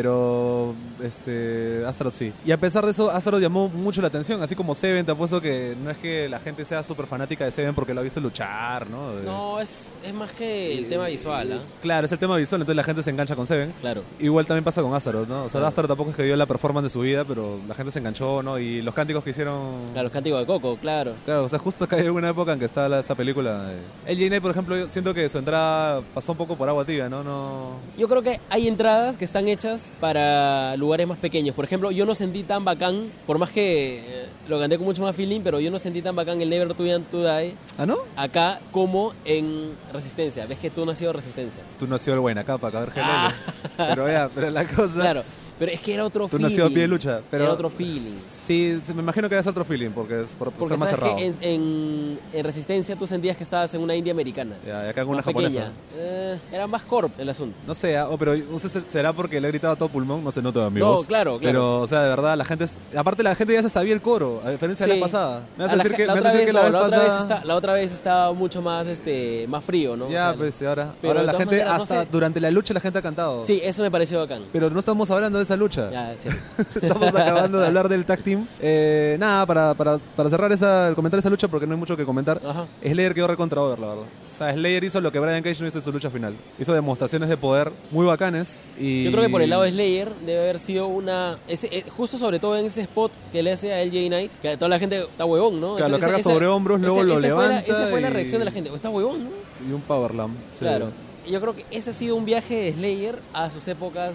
S2: Pero Astaroth sí. Y a pesar de eso, Astaroth llamó mucho la atención. Así como Seven, te apuesto que no es que la gente sea súper fanática de Seven porque lo ha visto luchar, ¿no?
S1: No, es más que el tema visual, ¿ah?
S2: Claro, es el tema visual, entonces la gente se engancha con Seven.
S1: Claro.
S2: Igual también pasa con Astaroth, ¿no? O sea,
S1: Claro.
S2: Astaroth tampoco es que dio la performance de su vida, pero la gente se enganchó, ¿no? Y los cánticos que hicieron...
S1: Claro, los cánticos de Coco, claro.
S2: Claro, o sea, justo que hay una época en que está esa película. LA Knight, por ejemplo, yo siento que su entrada pasó un poco por agua tibia, ¿no?
S1: Yo creo que hay entradas que están hechas para lugares más pequeños. Por ejemplo, yo no sentí tan bacán, por más que lo canté con mucho más feeling, pero yo no sentí tan bacán el Never Too Young to Die
S2: ¿Ah, no?
S1: acá como en Resistencia. Ves que tú no has sido Resistencia.
S2: Tú no has sido el buena capa, cabrón. Pero la cosa...
S1: Claro, pero es que era otro
S2: Tú
S1: feeling.
S2: no has sido a pie de lucha, pero...
S1: Era otro feeling.
S2: Sí, me imagino que es otro feeling, porque es por
S1: Porque
S2: ser más
S1: sabes
S2: cerrado.
S1: que en Resistencia tú sentías que estabas en una India americana.
S2: Ya, y acá con una
S1: Más
S2: japonesa.
S1: pequeña. Era más corp el asunto.
S2: No sé, pero no sé si será porque le he gritado a todo pulmón, no se nota, amigos.
S1: No, claro.
S2: Pero, o sea, de verdad, la gente... Aparte, la gente ya se sabía el coro, a diferencia de
S1: Sí.
S2: la pasada. Me vas
S1: A
S2: a
S1: la
S2: decir
S1: ge-
S2: que
S1: la
S2: me vas
S1: otra
S2: a decir que
S1: vez
S2: la
S1: no,
S2: vez pasada...
S1: la otra vez estaba mucho más más frío, ¿no?
S2: Ya,
S1: O sea,
S2: pues, y ahora
S1: pero de
S2: la
S1: todas
S2: gente,
S1: maneras, no
S2: hasta
S1: sé.
S2: durante la lucha, la gente ha cantado.
S1: Sí, eso me pareció bacán.
S2: Pero no estamos hablando de esa lucha.
S1: Ya, sí.
S2: Estamos acabando de hablar del tag team. Nada, para cerrar el comentario de esa lucha, porque no hay mucho que comentar.
S1: Ajá.
S2: Slayer quedó recontra over, la verdad. O sea, Slayer hizo lo que Brian Cage no hizo en su lucha final. Hizo demostraciones de poder muy bacanes. Y...
S1: Yo creo que por el lado de Slayer debe haber sido justo sobre todo en ese spot que le hace a LJ Knight, que toda la gente está huevón, ¿no?
S2: Claro, lo carga sobre hombros, luego lo levanta.
S1: Esa fue la
S2: y-
S1: reacción de la gente. Está huevón, ¿no?
S2: Y un powerlam. Sí.
S1: Claro. Yo creo que ese ha sido un viaje de Slayer a sus épocas,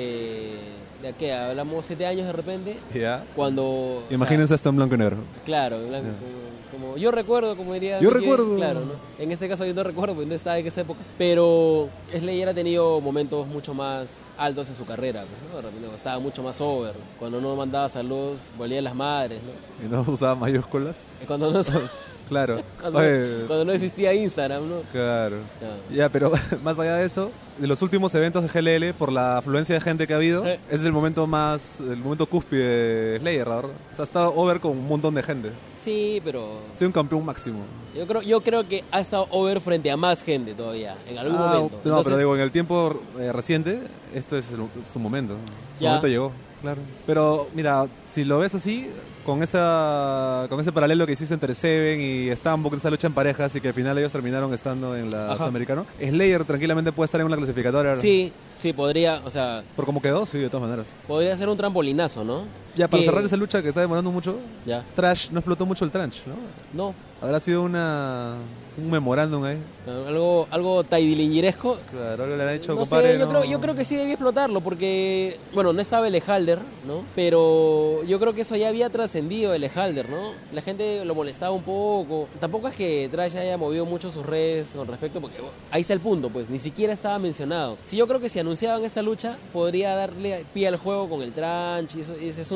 S1: ¿de qué? Hablamos 7 años de repente,
S2: Ya.
S1: cuando... o sea,
S2: Imagínense esto en blanco y negro.
S1: claro, en blanco, como yo recuerdo, como diría...
S2: Yo
S1: Mickey,
S2: recuerdo.
S1: Claro, ¿no? En este caso yo no recuerdo porque no estaba en esa época. Pero Slayer ha tenido momentos mucho más altos en su carrera, pues, ¿no? De repente estaba mucho más over. Cuando no mandaba saludos, volvían las madres, ¿no?
S2: Y no usaba mayúsculas.
S1: Cuando no,
S2: Claro.
S1: cuando,
S2: Oye,
S1: cuando no existía Instagram, ¿no?
S2: claro.
S1: Ya.
S2: Ya, pero más allá de eso, de los últimos eventos de GLL, por la afluencia de gente que ha habido, es el momento cúspide de Slayer, la verdad. O sea, ha estado over con un montón de gente.
S1: Sí, pero...
S2: Ha sido un campeón máximo.
S1: Yo creo que ha estado over frente a más gente todavía, en algún momento.
S2: No,
S1: Entonces,
S2: pero digo, en el tiempo reciente, esto es su momento. Su
S1: Ya.
S2: momento llegó, claro. Pero mira, si lo ves así, con ese paralelo que hiciste entre Seven y Stambuk en esa lucha en parejas y que al final ellos terminaron estando en la
S1: Ajá.
S2: Sudamericano, Slayer tranquilamente puede estar en una clasificatoria.
S1: Sí, podría, o sea,
S2: Por cómo quedó, sí, de todas maneras.
S1: podría ser un trampolinazo, ¿no?
S2: Ya, para
S1: Que-
S2: cerrar esa lucha que está demorando mucho,
S1: Ya.
S2: Trash no explotó mucho el Trash, ¿no?
S1: No,
S2: Habrá sido un memorándum ahí.
S1: algo taidilingiresco.
S2: Claro, le han dicho,
S1: No
S2: compadre.
S1: sé, yo creo que sí debía explotarlo porque, bueno, no estaba Elehalder, ¿no? Pero yo creo que eso ya había trascendido Elehalder, ¿no? La gente lo molestaba un poco. Tampoco es que Trash haya movido mucho sus redes con respecto, porque bueno, ahí está el punto, pues, ni siquiera estaba mencionado. Sí, yo creo que si anunciaban esa lucha, podría darle pie al juego con el Trash y ese asunto.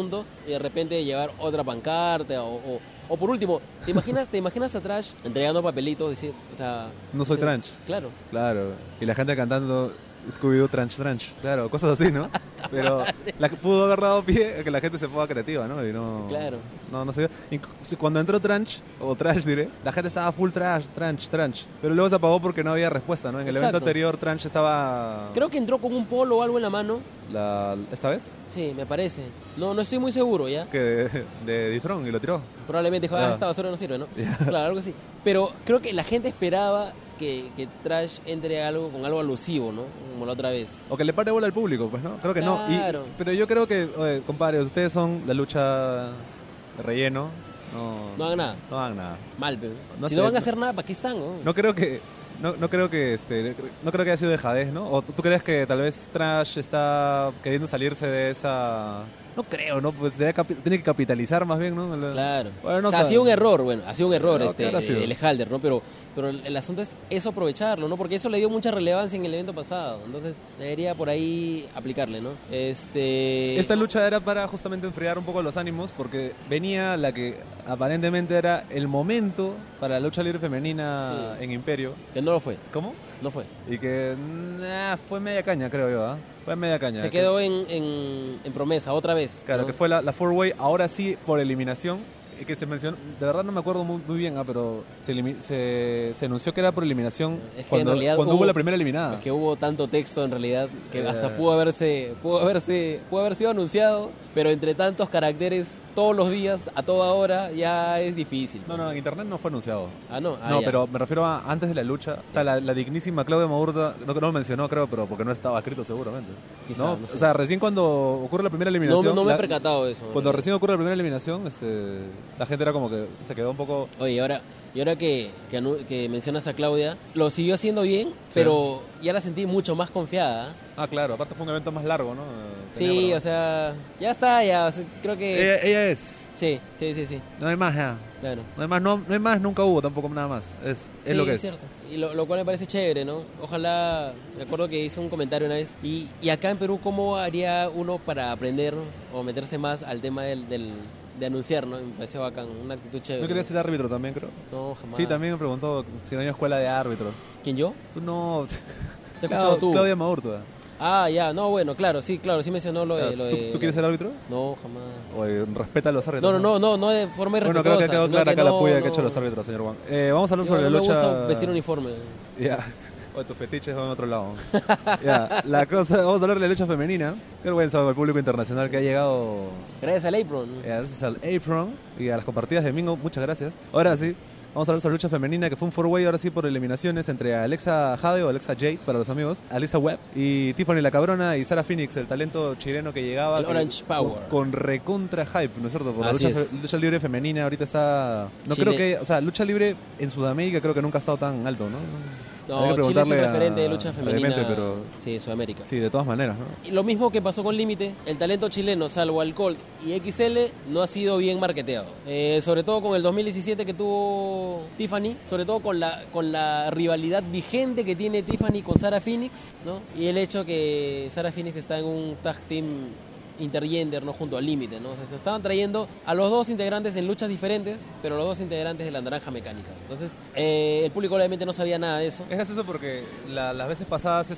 S1: asunto y de repente llevar otra pancarta o por último, ¿te imaginas a Trash entregando papelitos, decir, o sea...
S2: No soy
S1: decir,
S2: Tranch.
S1: Claro.
S2: Claro. Y la gente cantando Scooby-Doo Tranch. Claro, cosas así, ¿no? Pero pudo haber dado pie a que la gente se ponga creativa, ¿no? Y no...
S1: Claro.
S2: No sé. Cuando entró Tranch, o Trash diré, la gente estaba full Tranch. Pero luego se apagó porque no había respuesta, ¿no? En el
S1: Exacto.
S2: evento anterior Tranch estaba...
S1: Creo que entró con un polo o algo en la mano.
S2: ¿Esta vez?
S1: Sí, me parece. No estoy muy seguro, ¿ya?
S2: Que de Dithron y lo tiró.
S1: Probablemente dijo, esta basura no sirve, ¿no? Claro, algo así. Pero creo que la gente esperaba que Trash entre con algo alusivo, ¿no? Como la otra vez.
S2: O que le pare bola al público, pues, ¿no? Creo que
S1: Claro.
S2: pero yo creo que, oye, compadre, ustedes son la lucha de relleno.
S1: No hagan nada.
S2: No hagan nada.
S1: Mal, pero.
S2: No
S1: si
S2: sé,
S1: no van a hacer nada, ¿para qué están?
S2: No creo que... No creo que haya sido dejadez, ¿no? ¿O tú crees que tal vez Trash está queriendo salirse de esa... No creo, ¿no? Pues tiene que capitalizar más bien, ¿no?
S1: Claro.
S2: Bueno, no
S1: o sea, ha
S2: sé.
S1: sido un error,
S2: No, ¿qué habrá sido?
S1: el Halder, ¿no? Pero el asunto es eso, aprovecharlo, ¿no? Porque eso le dio mucha relevancia en el evento pasado. Entonces, debería por ahí aplicarle, ¿no?
S2: Esta lucha era para justamente enfriar un poco los ánimos, porque venía la que aparentemente era el momento para la lucha libre femenina en Imperio.
S1: Que no lo fue.
S2: ¿Cómo?
S1: No fue.
S2: Y que fue media caña, creo yo, ¿ah? Fue media caña.
S1: Se quedó en promesa otra vez.
S2: Claro,
S1: ¿no?
S2: que fue la four-way, ahora sí por eliminación, y que se mencionó, de verdad no me acuerdo muy bien, pero se anunció que era por eliminación
S1: Es que
S2: cuando
S1: en realidad
S2: hubo la primera eliminada.
S1: Es que hubo tanto texto en realidad que hasta pudo haber sido anunciado, pero entre tantos caracteres todos los días, a toda hora, ya es difícil.
S2: No, en internet no fue anunciado.
S1: Ah, no.
S2: No,
S1: ya.
S2: pero me refiero a antes de la lucha. Está la dignísima Claudia Maurda, no lo mencionó, creo, pero porque no estaba escrito seguramente.
S1: Quizá,
S2: ¿no?
S1: no sé.
S2: O sea, recién cuando ocurre la primera eliminación...
S1: No me he percatado de eso.
S2: Cuando recién ocurre la primera eliminación, la gente era como que se quedó un poco...
S1: Oye, y ahora que mencionas a Claudia, lo siguió haciendo bien, pero ya la sentí mucho más confiada.
S2: Ah, claro, aparte fue un evento más largo, ¿no?
S1: Sí, o sea, ya está, o sea, creo que...
S2: Ella es...
S1: Sí.
S2: No hay más, ya.
S1: Claro.
S2: No hay más, nunca hubo tampoco nada más. Es lo que es.
S1: Cierto. Y lo cual me parece chévere, ¿no? Ojalá, me acuerdo que hice un comentario una vez, y acá en Perú, ¿cómo haría uno para aprender o meterse más al tema de anunciar, ¿no? Me pareció bacán, una actitud chévere.
S2: ¿No querías ser árbitro también, creo?
S1: No, jamás.
S2: Sí, también me preguntó si no hay escuela de árbitros.
S1: ¿Quién, yo?
S2: Tú no...
S1: Te he escuchado tú.
S2: Claudia Maurtua.
S1: Ah, ya, no, bueno, claro, sí mencionó lo de...
S2: ¿Tú quieres ser árbitro?
S1: No, jamás.
S2: Oye, respeta a los árbitros.
S1: No de forma irrespetuosa.
S2: Bueno, creo que ha quedado
S1: sino
S2: clara acá la puya que
S1: no.
S2: ha hecho los árbitros, señor Juan. Vamos a hablar sobre
S1: No
S2: la
S1: me
S2: lucha...
S1: gusta vestir uniforme.
S2: Ya. Oye, tus fetiches van en otro lado. Ya, vamos a hablar de la lucha femenina. Qué vergüenza al público internacional que ha llegado...
S1: Gracias al Apron.
S2: Gracias al Apron y a las compartidas de Mingo, muchas gracias. Ahora sí, vamos a hablar sobre lucha femenina, que fue un four-way, ahora sí por eliminaciones entre Alexa Jade o Alexa Jade para los amigos, Alisa Webb y Tiffany la Cabrona y Sara Phoenix, el talento chileno que llegaba
S1: El Orange Power.
S2: con recontra hype, ¿no es cierto? Por la
S1: Así
S2: lucha libre femenina ahorita está... No
S1: Chile.
S2: creo que... O sea, lucha libre en Sudamérica creo que nunca ha estado tan alto, ¿no? Hay
S1: No,
S2: que
S1: Chile es un
S2: preguntarle
S1: referente de lucha femenina.
S2: Clemente, pero...
S1: Sí, de Sudamérica.
S2: Sí, de todas maneras, ¿no?
S1: Y lo mismo que pasó con Límite, el talento chileno, salvo al Colt y XL, no ha sido bien marketeado. Sobre todo con el 2017 que tuvo Tiffany, sobre todo con la rivalidad vigente que tiene Tiffany con Sara Phoenix, ¿no? Y el hecho que Sara Phoenix está en un tag team intergender, ¿no? Junto al Límite, ¿no? O sea, se estaban trayendo a los dos integrantes en luchas diferentes, pero los dos integrantes de la Naranja Mecánica. Entonces, el público obviamente no sabía nada de eso.
S2: Es gracioso porque las veces pasadas he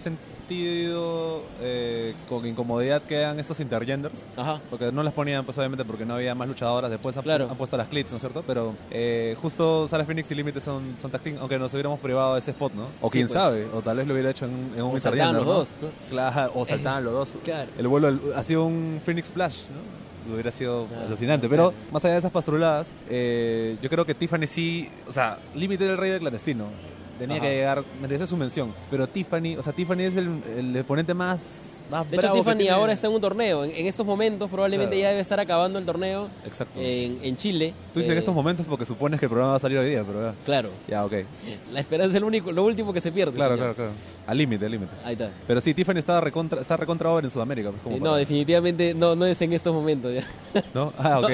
S2: sentido con incomodidad que hagan estos intergenders.
S1: Ajá.
S2: Porque no las ponían, pues obviamente porque no había más luchadoras. Después han puesto las clits, ¿no es cierto? Pero justo Sara Phoenix y Límite son tag team, aunque nos hubiéramos privado de ese spot, ¿no? O
S1: Sí,
S2: quién
S1: pues.
S2: sabe, o tal vez lo hubiera hecho en un
S1: O saltaban
S2: intergender,
S1: los
S2: ¿no?
S1: dos, ¿no?
S2: Claro, o saltaban los dos.
S1: Claro.
S2: El vuelo ha sido un Phoenix Splash, ¿no? Hubiera sido
S1: Claro,
S2: alucinante,
S1: claro.
S2: pero más allá de esas pastruladas, yo creo que Tiffany sí, o sea, Límite era el rey del clandestino, tenía
S1: Ajá.
S2: que llegar, merecía su mención, pero Tiffany es el exponente más
S1: De hecho,
S2: bravo que
S1: Tiffany
S2: tiene.
S1: ahora está en un torneo. En estos momentos probablemente
S2: Claro.
S1: ya debe estar acabando el torneo
S2: Exacto.
S1: en Chile.
S2: Tú dices en estos momentos porque supones que el programa va a salir hoy día, pero
S1: Claro.
S2: ya, ok.
S1: La esperanza es lo último que se pierde.
S2: Claro,
S1: señor.
S2: claro. Al límite.
S1: Ahí está.
S2: Pero sí, Tiffany está recontra ahora en Sudamérica. Pues, como
S1: Sí,
S2: para-
S1: no, definitivamente no es en estos momentos. Ya.
S2: ¿No? Ah, ok.
S1: No,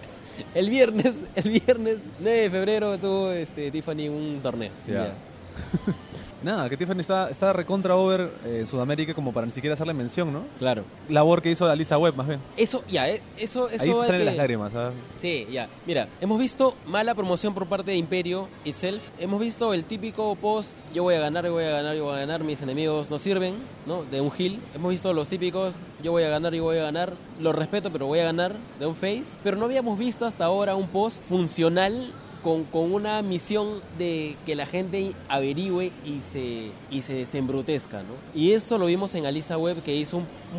S1: el viernes 9 de febrero tuvo Tiffany un torneo.
S2: Ya. Nada, que Tiffany está recontra over en Sudamérica como para ni siquiera hacerle mención, ¿no?
S1: Claro.
S2: Labor que hizo Alisa Webb, más bien.
S1: Eso, ya, eso
S2: Ahí te
S1: hay
S2: salen
S1: que-
S2: las lágrimas, ¿sabes?
S1: Sí, ya. Mira, hemos visto mala promoción por parte de Imperio itself. Hemos visto el típico post, yo voy a ganar, yo voy a ganar, yo voy a ganar, mis enemigos no sirven, ¿no? De un heel. Hemos visto los típicos, yo voy a ganar, yo voy a ganar, lo respeto, pero voy a ganar, de un face. Pero no habíamos visto hasta ahora un post funcional con una misión de que la gente averigüe y se desembrutezca, ¿no? Y eso lo vimos en Alisa Webb, que hizo un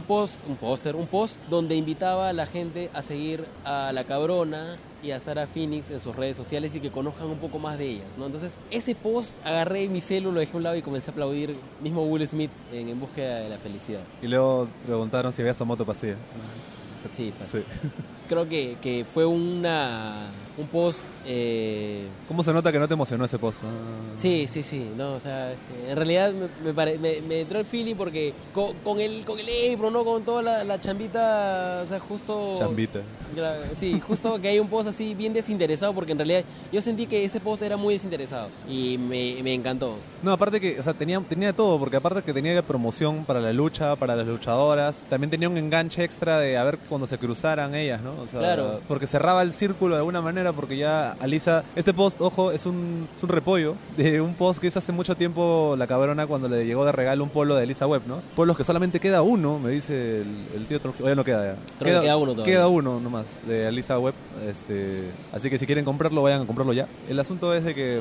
S1: post donde invitaba a la gente a seguir a La Cabrona y a Sara Phoenix en sus redes sociales y que conozcan un poco más de ellas, ¿no? Entonces, ese post agarré mi celu, lo dejé a un lado y comencé a aplaudir, mismo Will Smith en Búsqueda de la Felicidad.
S2: Y luego preguntaron si habías tomado tu pastilla.
S1: Sí, Fran.
S2: Sí.
S1: Creo que fue un post...
S2: ¿Cómo se nota que no te emocionó ese post?
S1: Sí, no, o sea, en realidad me entró el feeling porque con el Ebro, ¿no? Con toda la chambita, o sea, justo...
S2: Chambita.
S1: Sí, justo que hay un post así bien desinteresado, porque en realidad yo sentí que ese post era muy desinteresado y me encantó.
S2: No, aparte que, o sea, tenía de todo, porque aparte que tenía promoción para la lucha, para las luchadoras, también tenía un enganche extra de a ver cuando se cruzaran ellas, ¿no? O sea,
S1: Claro.
S2: porque cerraba el círculo de alguna manera, porque ya Alisa, este post, ojo, es un repollo de un post que hizo hace mucho tiempo La Cabrona cuando le llegó de regalo un polo de Alisa Webb, ¿no? Polos que solamente queda uno, me dice el tío Trujillo, ya no queda ya.
S1: Creo que queda uno todavía.
S2: Queda uno nomás de Alisa Webb, así que si quieren comprarlo, vayan a comprarlo ya. El asunto es de que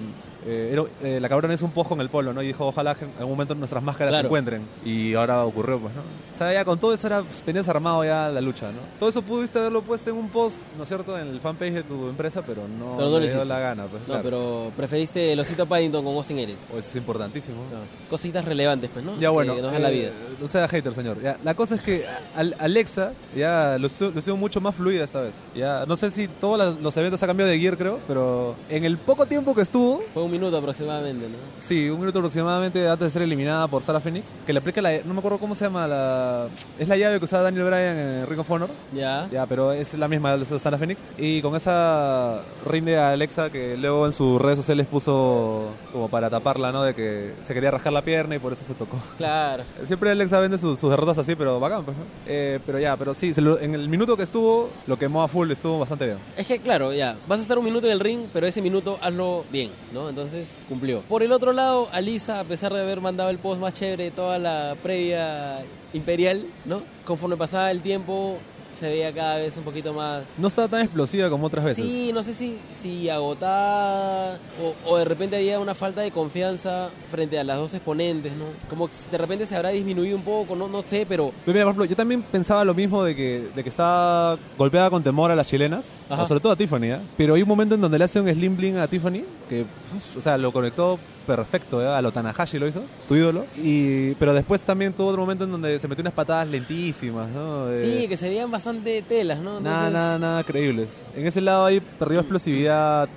S2: La Cabrona hizo un post con el polo, ¿no? Y dijo, ojalá que en algún momento nuestras máscaras se
S1: Claro.
S2: encuentren. Y ahora ocurrió, pues, ¿no? O sea, ya con todo eso tenías armado ya la lucha, ¿no? Todo eso pudiste haberlo puesto en un post, ¿no es cierto? En el fanpage de tu empresa, pero no
S1: Pero no lo
S2: le dio
S1: hiciste.
S2: la gana, pues,
S1: No,
S2: claro.
S1: pero preferiste el Osito Paddington con Austin Aries.
S2: Pues es importantísimo.
S1: No, cositas relevantes, pues, ¿no?
S2: Ya bueno,
S1: Que nos dan la vida.
S2: no sea hater, señor. Ya, la cosa es que Alexa ya lo hizo mucho más fluida esta vez. Ya, no sé si todos los eventos ha cambiado de gear, creo, pero en el poco tiempo que estuvo,
S1: Fue un minuto aproximadamente, ¿no?
S2: sí, un minuto aproximadamente antes de ser eliminada por Sara Phoenix, que le aplica no me acuerdo cómo se llama, es la llave que usaba Daniel Bryan en Ring of Honor.
S1: Ya.
S2: Ya, pero es la misma de Sara Phoenix. Y con esa rinde a Alexa, que luego en sus redes sociales puso como para taparla, ¿no? De que se quería rascar la pierna y por eso se tocó.
S1: Claro.
S2: Siempre Alexa vende sus derrotas así, pero bacán, pues, ¿no? Pero sí, en el minuto que estuvo, lo quemó a full, estuvo bastante bien.
S1: Es que claro, ya, vas a estar un minuto en el ring, pero ese minuto hazlo bien, ¿no? Entonces cumplió. Por el otro lado, Alisa, a pesar de haber mandado el post más chévere de toda la previa imperial, ¿no? Conforme pasaba el tiempo, se veía cada vez un poquito más...
S2: No estaba tan explosiva como otras veces.
S1: Sí, no sé si agotada o de repente había una falta de confianza frente a las dos exponentes, ¿no? Como que de repente se habrá disminuido un poco, no sé, pero...
S2: Pero mira, por ejemplo, yo también pensaba lo mismo de que estaba golpeada con temor a las chilenas,
S1: Ajá.
S2: o sobre todo a Tiffany, ¿eh? Pero hay un momento en donde le hace un slim bling a Tiffany, que, o sea, lo conectó perfecto, ¿eh? A lo Tanahashi lo hizo, tu ídolo. Pero después también tuvo otro momento en donde se metió unas patadas lentísimas, ¿no?
S1: Sí, que se veían bastante telas, ¿no? Entonces,
S2: Nada creíbles. En ese lado ahí perdió explosividad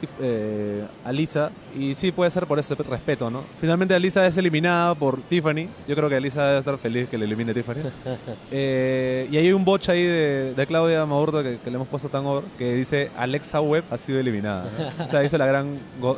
S2: Alisa, y sí puede ser por ese respeto, ¿no? Finalmente Alisa es eliminada por Tiffany. Yo creo que Alisa debe estar feliz que le elimine Tiffany. Y hay un botch ahí de Claudia Maurto que le hemos puesto tan over, que dice Alexa Webb ha sido eliminada, ¿no? O sea, hizo la gran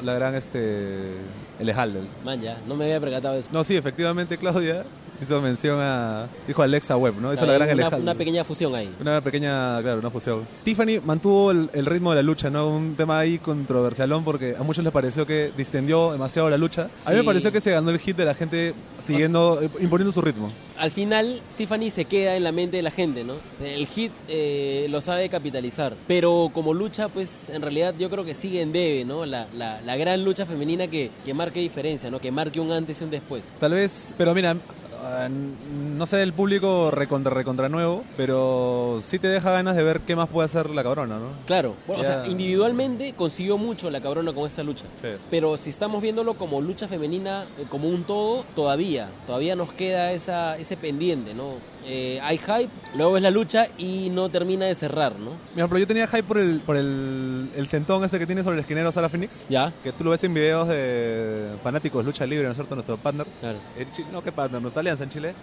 S2: Elejaldel.
S1: Man, ya, no me había percatado de eso.
S2: No, sí, efectivamente Claudia hizo mención dijo Alexa Webb, ¿no? Hizo la
S1: Hay
S2: gran
S1: una
S2: Elejaldel.
S1: pequeña fusión ahí.
S2: Una pequeña, claro, una fusión. Tiffany mantuvo el ritmo de la lucha, ¿no? Un tema ahí controversialón porque a muchos les pareció que distendió demasiado la lucha. A mí me
S1: Sí.
S2: pareció que se ganó el hit de la gente siguiendo, imponiendo su ritmo.
S1: Al final, Tiffany se queda en la mente de la gente, ¿no? El hit lo sabe capitalizar. Pero como lucha, pues en realidad yo creo que sigue en debe, ¿no? La gran lucha femenina que marque diferencia, ¿no? Que marque un antes y un después.
S2: Tal vez, pero mira, no sé el público recontra nuevo, pero sí te deja ganas de ver qué más puede hacer la Cabrona, ¿no?
S1: Claro, bueno,
S2: Ya.
S1: o sea, individualmente consiguió mucho la Cabrona con esta lucha.
S2: Sí.
S1: Pero si estamos viéndolo como lucha femenina, como un todo, todavía nos queda ese pendiente, ¿no? Hay hype, luego es la lucha y no termina de cerrar, ¿no?
S2: Mira, pero yo tenía hype por el sentón este que tiene sobre el esquinero Sara Phoenix.
S1: Ya.
S2: Que tú lo ves en videos de fanáticos de lucha libre, ¿no es cierto? Nuestro partner.
S1: Claro.
S2: No, ¿qué partner? Nuestro aliado. Alianza en Chile.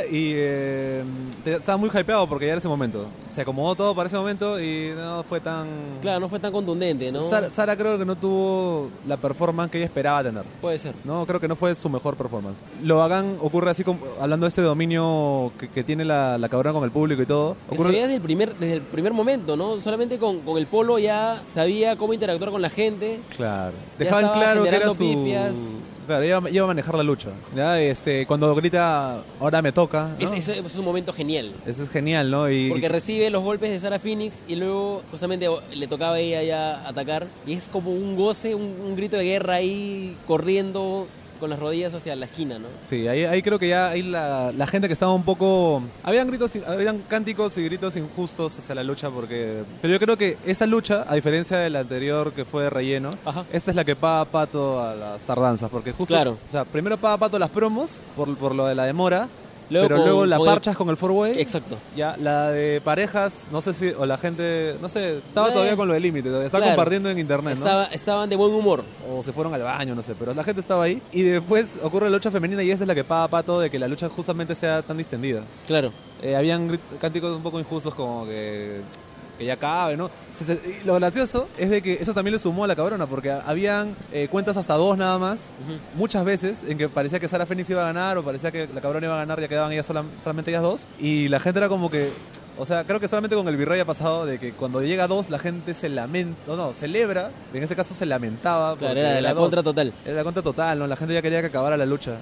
S2: Estaba muy hypeado porque ya era ese momento. Se acomodó todo para ese momento y no fue tan...
S1: Claro, no fue tan contundente, ¿no?
S2: Sara creo que no tuvo la performance que ella esperaba tener.
S1: Puede ser.
S2: No, creo que no fue su mejor performance. Lo bacán ocurre así, como, hablando de este dominio que tiene la cabrona con el público y todo.
S1: Que se veía desde el primer momento, ¿no? Solamente con el polo ya sabía cómo interactuar con la gente.
S2: Claro. Dejaban claro que era
S1: pifias.
S2: Claro, iba a manejar la lucha. ¿Ya? Cuando grita, ahora me toca, ¿no?
S1: Ese es un momento genial.
S2: Ese es genial, ¿no?
S1: Porque recibe los golpes de Sara Phoenix y luego justamente le tocaba a ella ya atacar. Y es como un goce, un grito de guerra ahí corriendo con las rodillas hacia la esquina, ¿no?
S2: Sí, ahí creo que ya hay la gente que estaba un poco... Habían cánticos y gritos injustos hacia la lucha pero yo creo que esta lucha, a diferencia de la anterior que fue de relleno,
S1: Ajá.
S2: esta es la que paga pato a las tardanzas, porque justo...
S1: Claro.
S2: O sea, primero paga pato las promos por lo de la demora,
S1: Luego
S2: luego la parchas con el four-way.
S1: Exacto.
S2: Ya, la de parejas, no sé si... O la gente... No sé, estaba todavía con lo del límite. Estaba compartiendo en internet, ¿no?
S1: Estaban de buen humor.
S2: O se fueron al baño, no sé. Pero la gente estaba ahí. Y después ocurre la lucha femenina y esta es la que paga pato de que la lucha justamente sea tan distendida.
S1: Claro.
S2: Habían cánticos un poco injustos como que ya acabe, ¿no? Y lo gracioso es de que eso también le sumó a la cabrona, porque habían cuentas hasta 2 nada más, muchas veces en que parecía que Sara Phoenix iba a ganar o parecía que la cabrona iba a ganar, ya quedaban ellas solamente ellas dos, y la gente era como que... O sea, creo que solamente con el Virrey ha pasado de que cuando llega a 2 la gente se lamenta, celebra, en este caso se lamentaba.
S1: Claro, era la contra total.
S2: Era la contra total, ¿no? La gente ya quería que acabara la lucha.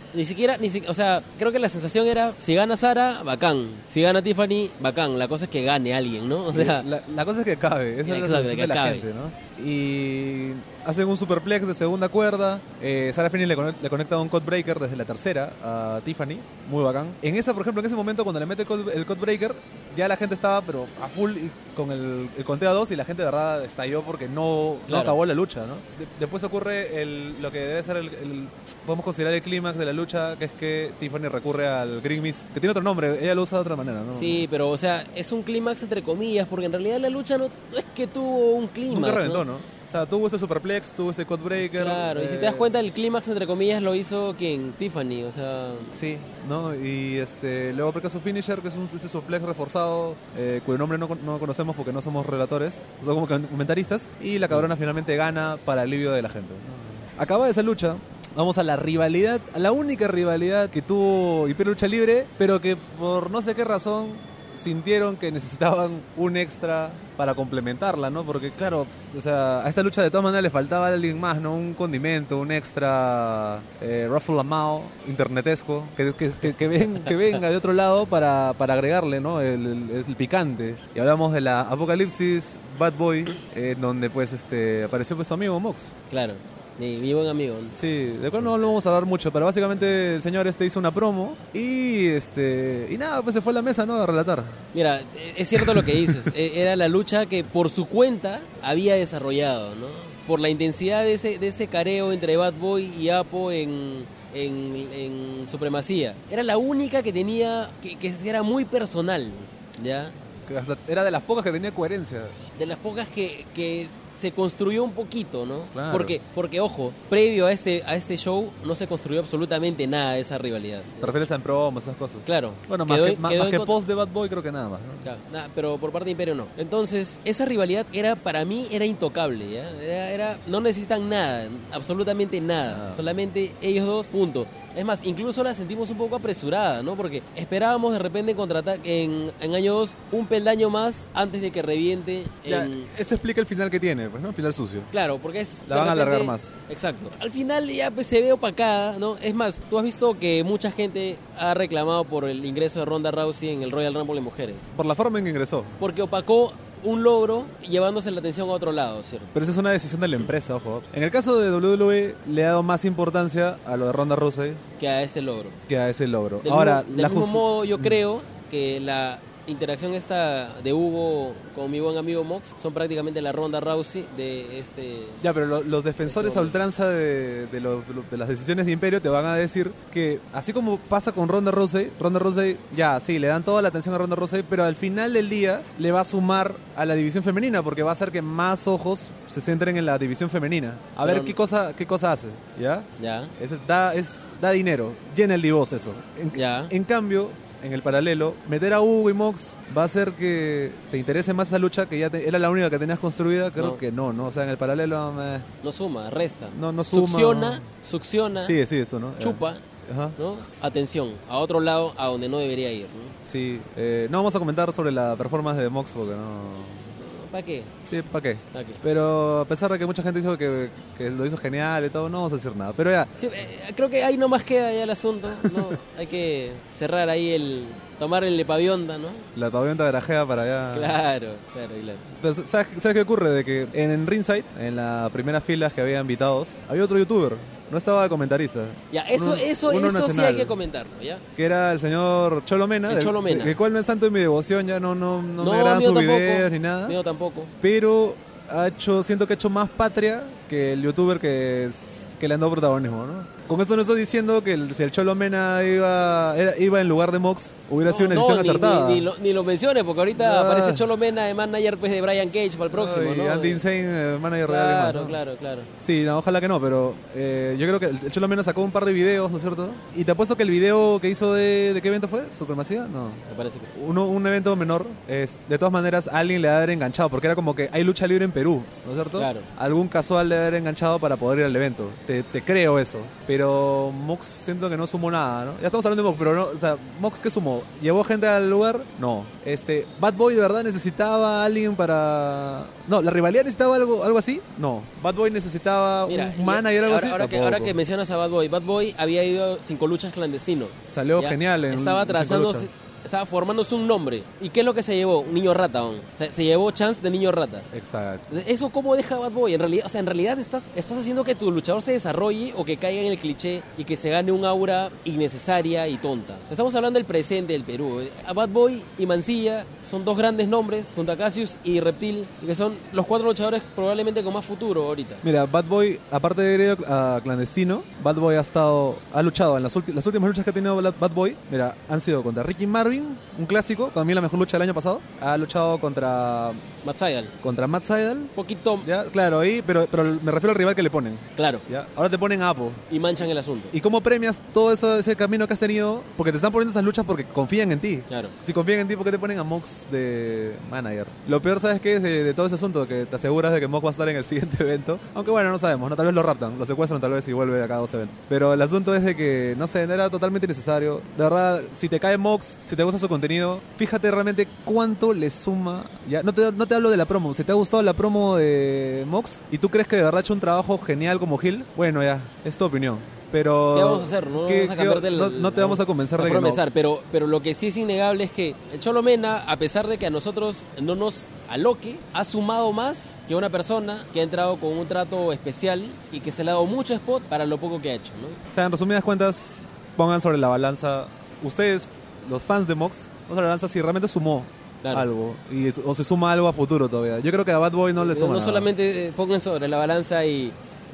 S1: O sea, creo que la sensación era, si gana Sara, bacán. Si gana Tiffany, bacán. La cosa es que gane alguien, ¿no? O sea,
S2: la cosa es que acabe, esa es la sensación de la gente, ¿no? Y hacen un superplex de segunda cuerda. Sara Phoenix le conecta un codebreaker desde la tercera a Tiffany, muy bacán. En ese momento, cuando le mete el codebreaker, ya la gente estaba pero a full con el conteo a 2 y la gente de verdad estalló porque no acabó la lucha, ¿no? Después ocurre lo que debe ser podemos considerar el clímax de la lucha, que es que Tiffany recurre al Green Mist, que tiene otro nombre, ella lo usa de otra manera, ¿no?
S1: Sí, pero o sea, es un clímax entre comillas, porque en realidad la lucha no es que tuvo un clímax.
S2: Nunca reventó, ¿no? O sea, tuvo ese superplex, tuvo ese codebreaker.
S1: Claro, y si te das cuenta, el clímax entre comillas lo hizo Tiffany, o sea...
S2: Sí, ¿no? Y luego aplica su finisher, que es este suplex reforzado, cuyo nombre no conocemos porque no somos relatores, somos como comentaristas, y la cabrona finalmente gana para alivio de la gente. Acaba esa lucha, vamos a la rivalidad, a la única rivalidad que tuvo Imperio Lucha Libre, pero que por no sé qué razón sintieron que necesitaban un extra para complementarla, ¿no? Porque claro, o sea, a esta lucha de todas maneras le faltaba alguien más, ¿no? Un condimento, un extra Ruffle Amao internetesco que venga de otro lado para agregarle, ¿no? El picante. Y hablamos de la Apocalipsis Bad Boy, donde pues apareció pues su amigo Mox.
S1: Claro. Mi buen amigo.
S2: Sí, de cual no lo vamos a hablar mucho, pero básicamente el señor hizo una promo y nada, pues se fue a la mesa, ¿no? A relatar.
S1: Mira, es cierto lo que dices. Era la lucha que por su cuenta había desarrollado, ¿no? Por la intensidad de ese careo entre Bad Boy y Apo en Supremacía. Era la única que tenía, que era muy personal, ¿ya?
S2: Que hasta era de las pocas que tenía coherencia.
S1: De las pocas que se construyó un poquito, ¿no?
S2: Claro.
S1: Porque ojo, previo a este show no se construyó absolutamente nada de esa rivalidad.
S2: ¿Te refieres a en promos, esas cosas?
S1: Claro.
S2: Bueno, más que post de Bad Boy creo que nada más, ¿no?
S1: Claro, pero por parte de Imperio no. Entonces, esa rivalidad para mí era intocable, ¿ya? No necesitan nada, absolutamente nada. Solamente ellos dos, punto. Es más, incluso la sentimos un poco apresurada, ¿no? Porque esperábamos de repente contratar en año 2 un peldaño más antes de que reviente.
S2: Eso explica el final que tiene, pues, ¿no? El final sucio.
S1: Claro, porque es...
S2: La van a alargar más.
S1: Exacto. Al final ya pues, se ve opacada, ¿no? Es más, tú has visto que mucha gente ha reclamado por el ingreso de Ronda Rousey en el Royal Rumble de mujeres.
S2: Por la forma en que ingresó.
S1: Porque opacó un logro llevándose la atención a otro lado, ¿cierto?
S2: Pero esa es una decisión de la empresa, ojo. En el caso de WWE le ha dado más importancia a lo de Ronda Rousey
S1: que a ese logro.
S2: Del
S1: Ahora, del mismo modo yo creo que interacción esta de Hugo con mi buen amigo Mox son prácticamente la Ronda Rousey de este...
S2: Ya, pero los defensores a ultranza de las decisiones de Imperio te van a decir que, así como pasa con Ronda Rousey, ya, sí, le dan toda la atención a Ronda Rousey, pero al final del día le va a sumar a la división femenina, porque va a hacer que más ojos se centren en la división femenina. A ver qué cosa hace, ¿ya?
S1: Ya.
S2: Da dinero, llena el divorcio eso. En cambio, en el paralelo, meter a Hugo y Mox va a hacer que te interese más esa lucha que ya era la única que tenías construida. Creo que no, o sea, en el paralelo
S1: no suma, resta.
S2: No suma.
S1: Succiona.
S2: Sí, esto, ¿no?
S1: Chupa.
S2: Ajá.
S1: ¿No? Atención, a otro lado, a donde no debería ir, ¿no?
S2: Sí, no vamos a comentar sobre la performance de Mox porque no...
S1: ¿Para qué?
S2: Sí, ¿para qué?
S1: ¿Para qué?
S2: Pero a pesar de que mucha gente dijo que lo hizo genial y todo, no vamos a decir nada. Pero ya...
S1: Sí, creo que ahí nomás queda ya el asunto, ¿no? Hay que cerrar ahí tomar el pavionda, ¿no?
S2: La pavionda garajea para allá.
S1: Claro.
S2: Pero, ¿sabes qué ocurre? De que en Ringside, en la primera fila que había invitados, había otro youtuber. No estaba de comentarista.
S1: Ya, eso sí hay que comentarlo, ¿ya?
S2: Que era el señor Cholo Mena.
S1: El Cholo Mena.
S2: El cual no es santo de mi devoción, ya no me agradan sus videos ni nada.
S1: Mío tampoco.
S2: Pero siento que ha hecho más patria que el youtuber que le han dado protagonismo, ¿no? Con esto no estoy diciendo que si el Cholo Mena iba en lugar de Mox, hubiera sido una decisión acertada.
S1: Ni lo menciones, porque ahorita aparece Cholo Mena de manager pues, de Brian Cage para el próximo,
S2: y
S1: ¿no?
S2: Andy Insane, manager de alguien más, ¿no?
S1: Claro.
S2: Sí, no, ojalá que no, pero yo creo que el Cholo Mena sacó un par de videos, ¿no es cierto? Y te apuesto que el video que hizo ¿de qué evento fue? ¿Supremacía? No.
S1: Me parece que...
S2: Un evento menor. De todas maneras, alguien le ha de haber enganchado, porque era como que hay lucha libre en Perú, ¿no es cierto?
S1: Claro.
S2: Algún casual le ha de haber enganchado para poder ir al evento. Te creo eso. Pero Mox siento que no sumó nada, ¿no? Ya estamos hablando de Mox, pero no, o sea, Mox ¿qué sumó? ¿Llevó gente al lugar? No. Bad Boy de verdad necesitaba a alguien para... No, ¿la rivalidad necesitaba algo así? No. Bad Boy necesitaba un manager, algo así.
S1: Ahora que mencionas a Bad Boy había ido 5 luchas clandestino.
S2: Salió genial en
S1: Estaba trazándose... Estaba formándose un nombre. ¿Y qué es lo que se llevó? Un niño rata, o sea, se llevó Chance de niño rata.
S2: Exacto.
S1: ¿Eso cómo deja Bad Boy? En realidad estás haciendo que tu luchador se desarrolle o que caiga en el cliché y que se gane un aura innecesaria y tonta. Estamos hablando del presente del Perú. A Bad Boy y Mancilla son 2 grandes nombres, junto a Cassius y Reptil, que son los 4 luchadores probablemente con más futuro ahorita.
S2: Mira, Bad Boy, aparte de haber ido a clandestino, Bad Boy ha luchado en las últimas luchas que ha tenido Bad Boy. Mira, han sido contra Ricky Marvin, un clásico, también la mejor lucha del año pasado. Ha luchado contra
S1: Matt Sydal.
S2: Contra Matt Sydal.
S1: Poquito.
S2: Ya, claro, ahí, pero me refiero al rival que le ponen.
S1: Claro.
S2: ¿Ya? Ahora te ponen a Apo.
S1: Y manchan el asunto.
S2: ¿Y cómo premias todo ese camino que has tenido? Porque te están poniendo esas luchas porque confían en ti.
S1: Claro.
S2: Si confían en ti, ¿por qué te ponen a Mox de manager? Lo peor, ¿sabes qué es de todo ese asunto? Que te aseguras de que Mox va a estar en el siguiente evento. Aunque bueno, no sabemos, ¿no? Tal vez lo raptan, lo secuestran tal vez y vuelve a cada 2 eventos. Pero el asunto es de que, no sé, no era totalmente innecesario. De verdad, si te cae Mox, si te gusta su contenido, fíjate realmente cuánto le suma. Ya no te hablo de la promo. Si te ha gustado la promo de Mox y tú crees que de verdad ha hecho un trabajo genial como Gil, bueno, ya, es tu opinión. Pero
S1: ¿qué vamos a hacer?
S2: No te vamos a convencer de que no.
S1: Pero lo que sí es innegable es que el Cholo Mena, a pesar de que a nosotros no nos aloque, ha sumado más que una persona que ha entrado con un trato especial y que se le ha dado mucho spot para lo poco que ha hecho, ¿no?
S2: O sea, en resumidas cuentas, pongan sobre la balanza, ustedes, los fans de Mox, pongan sobre la balanza si realmente sumó algo o se suma algo a futuro todavía. Yo creo que a Bad Boy no le suma nada.
S1: Solamente pongan sobre la balanza y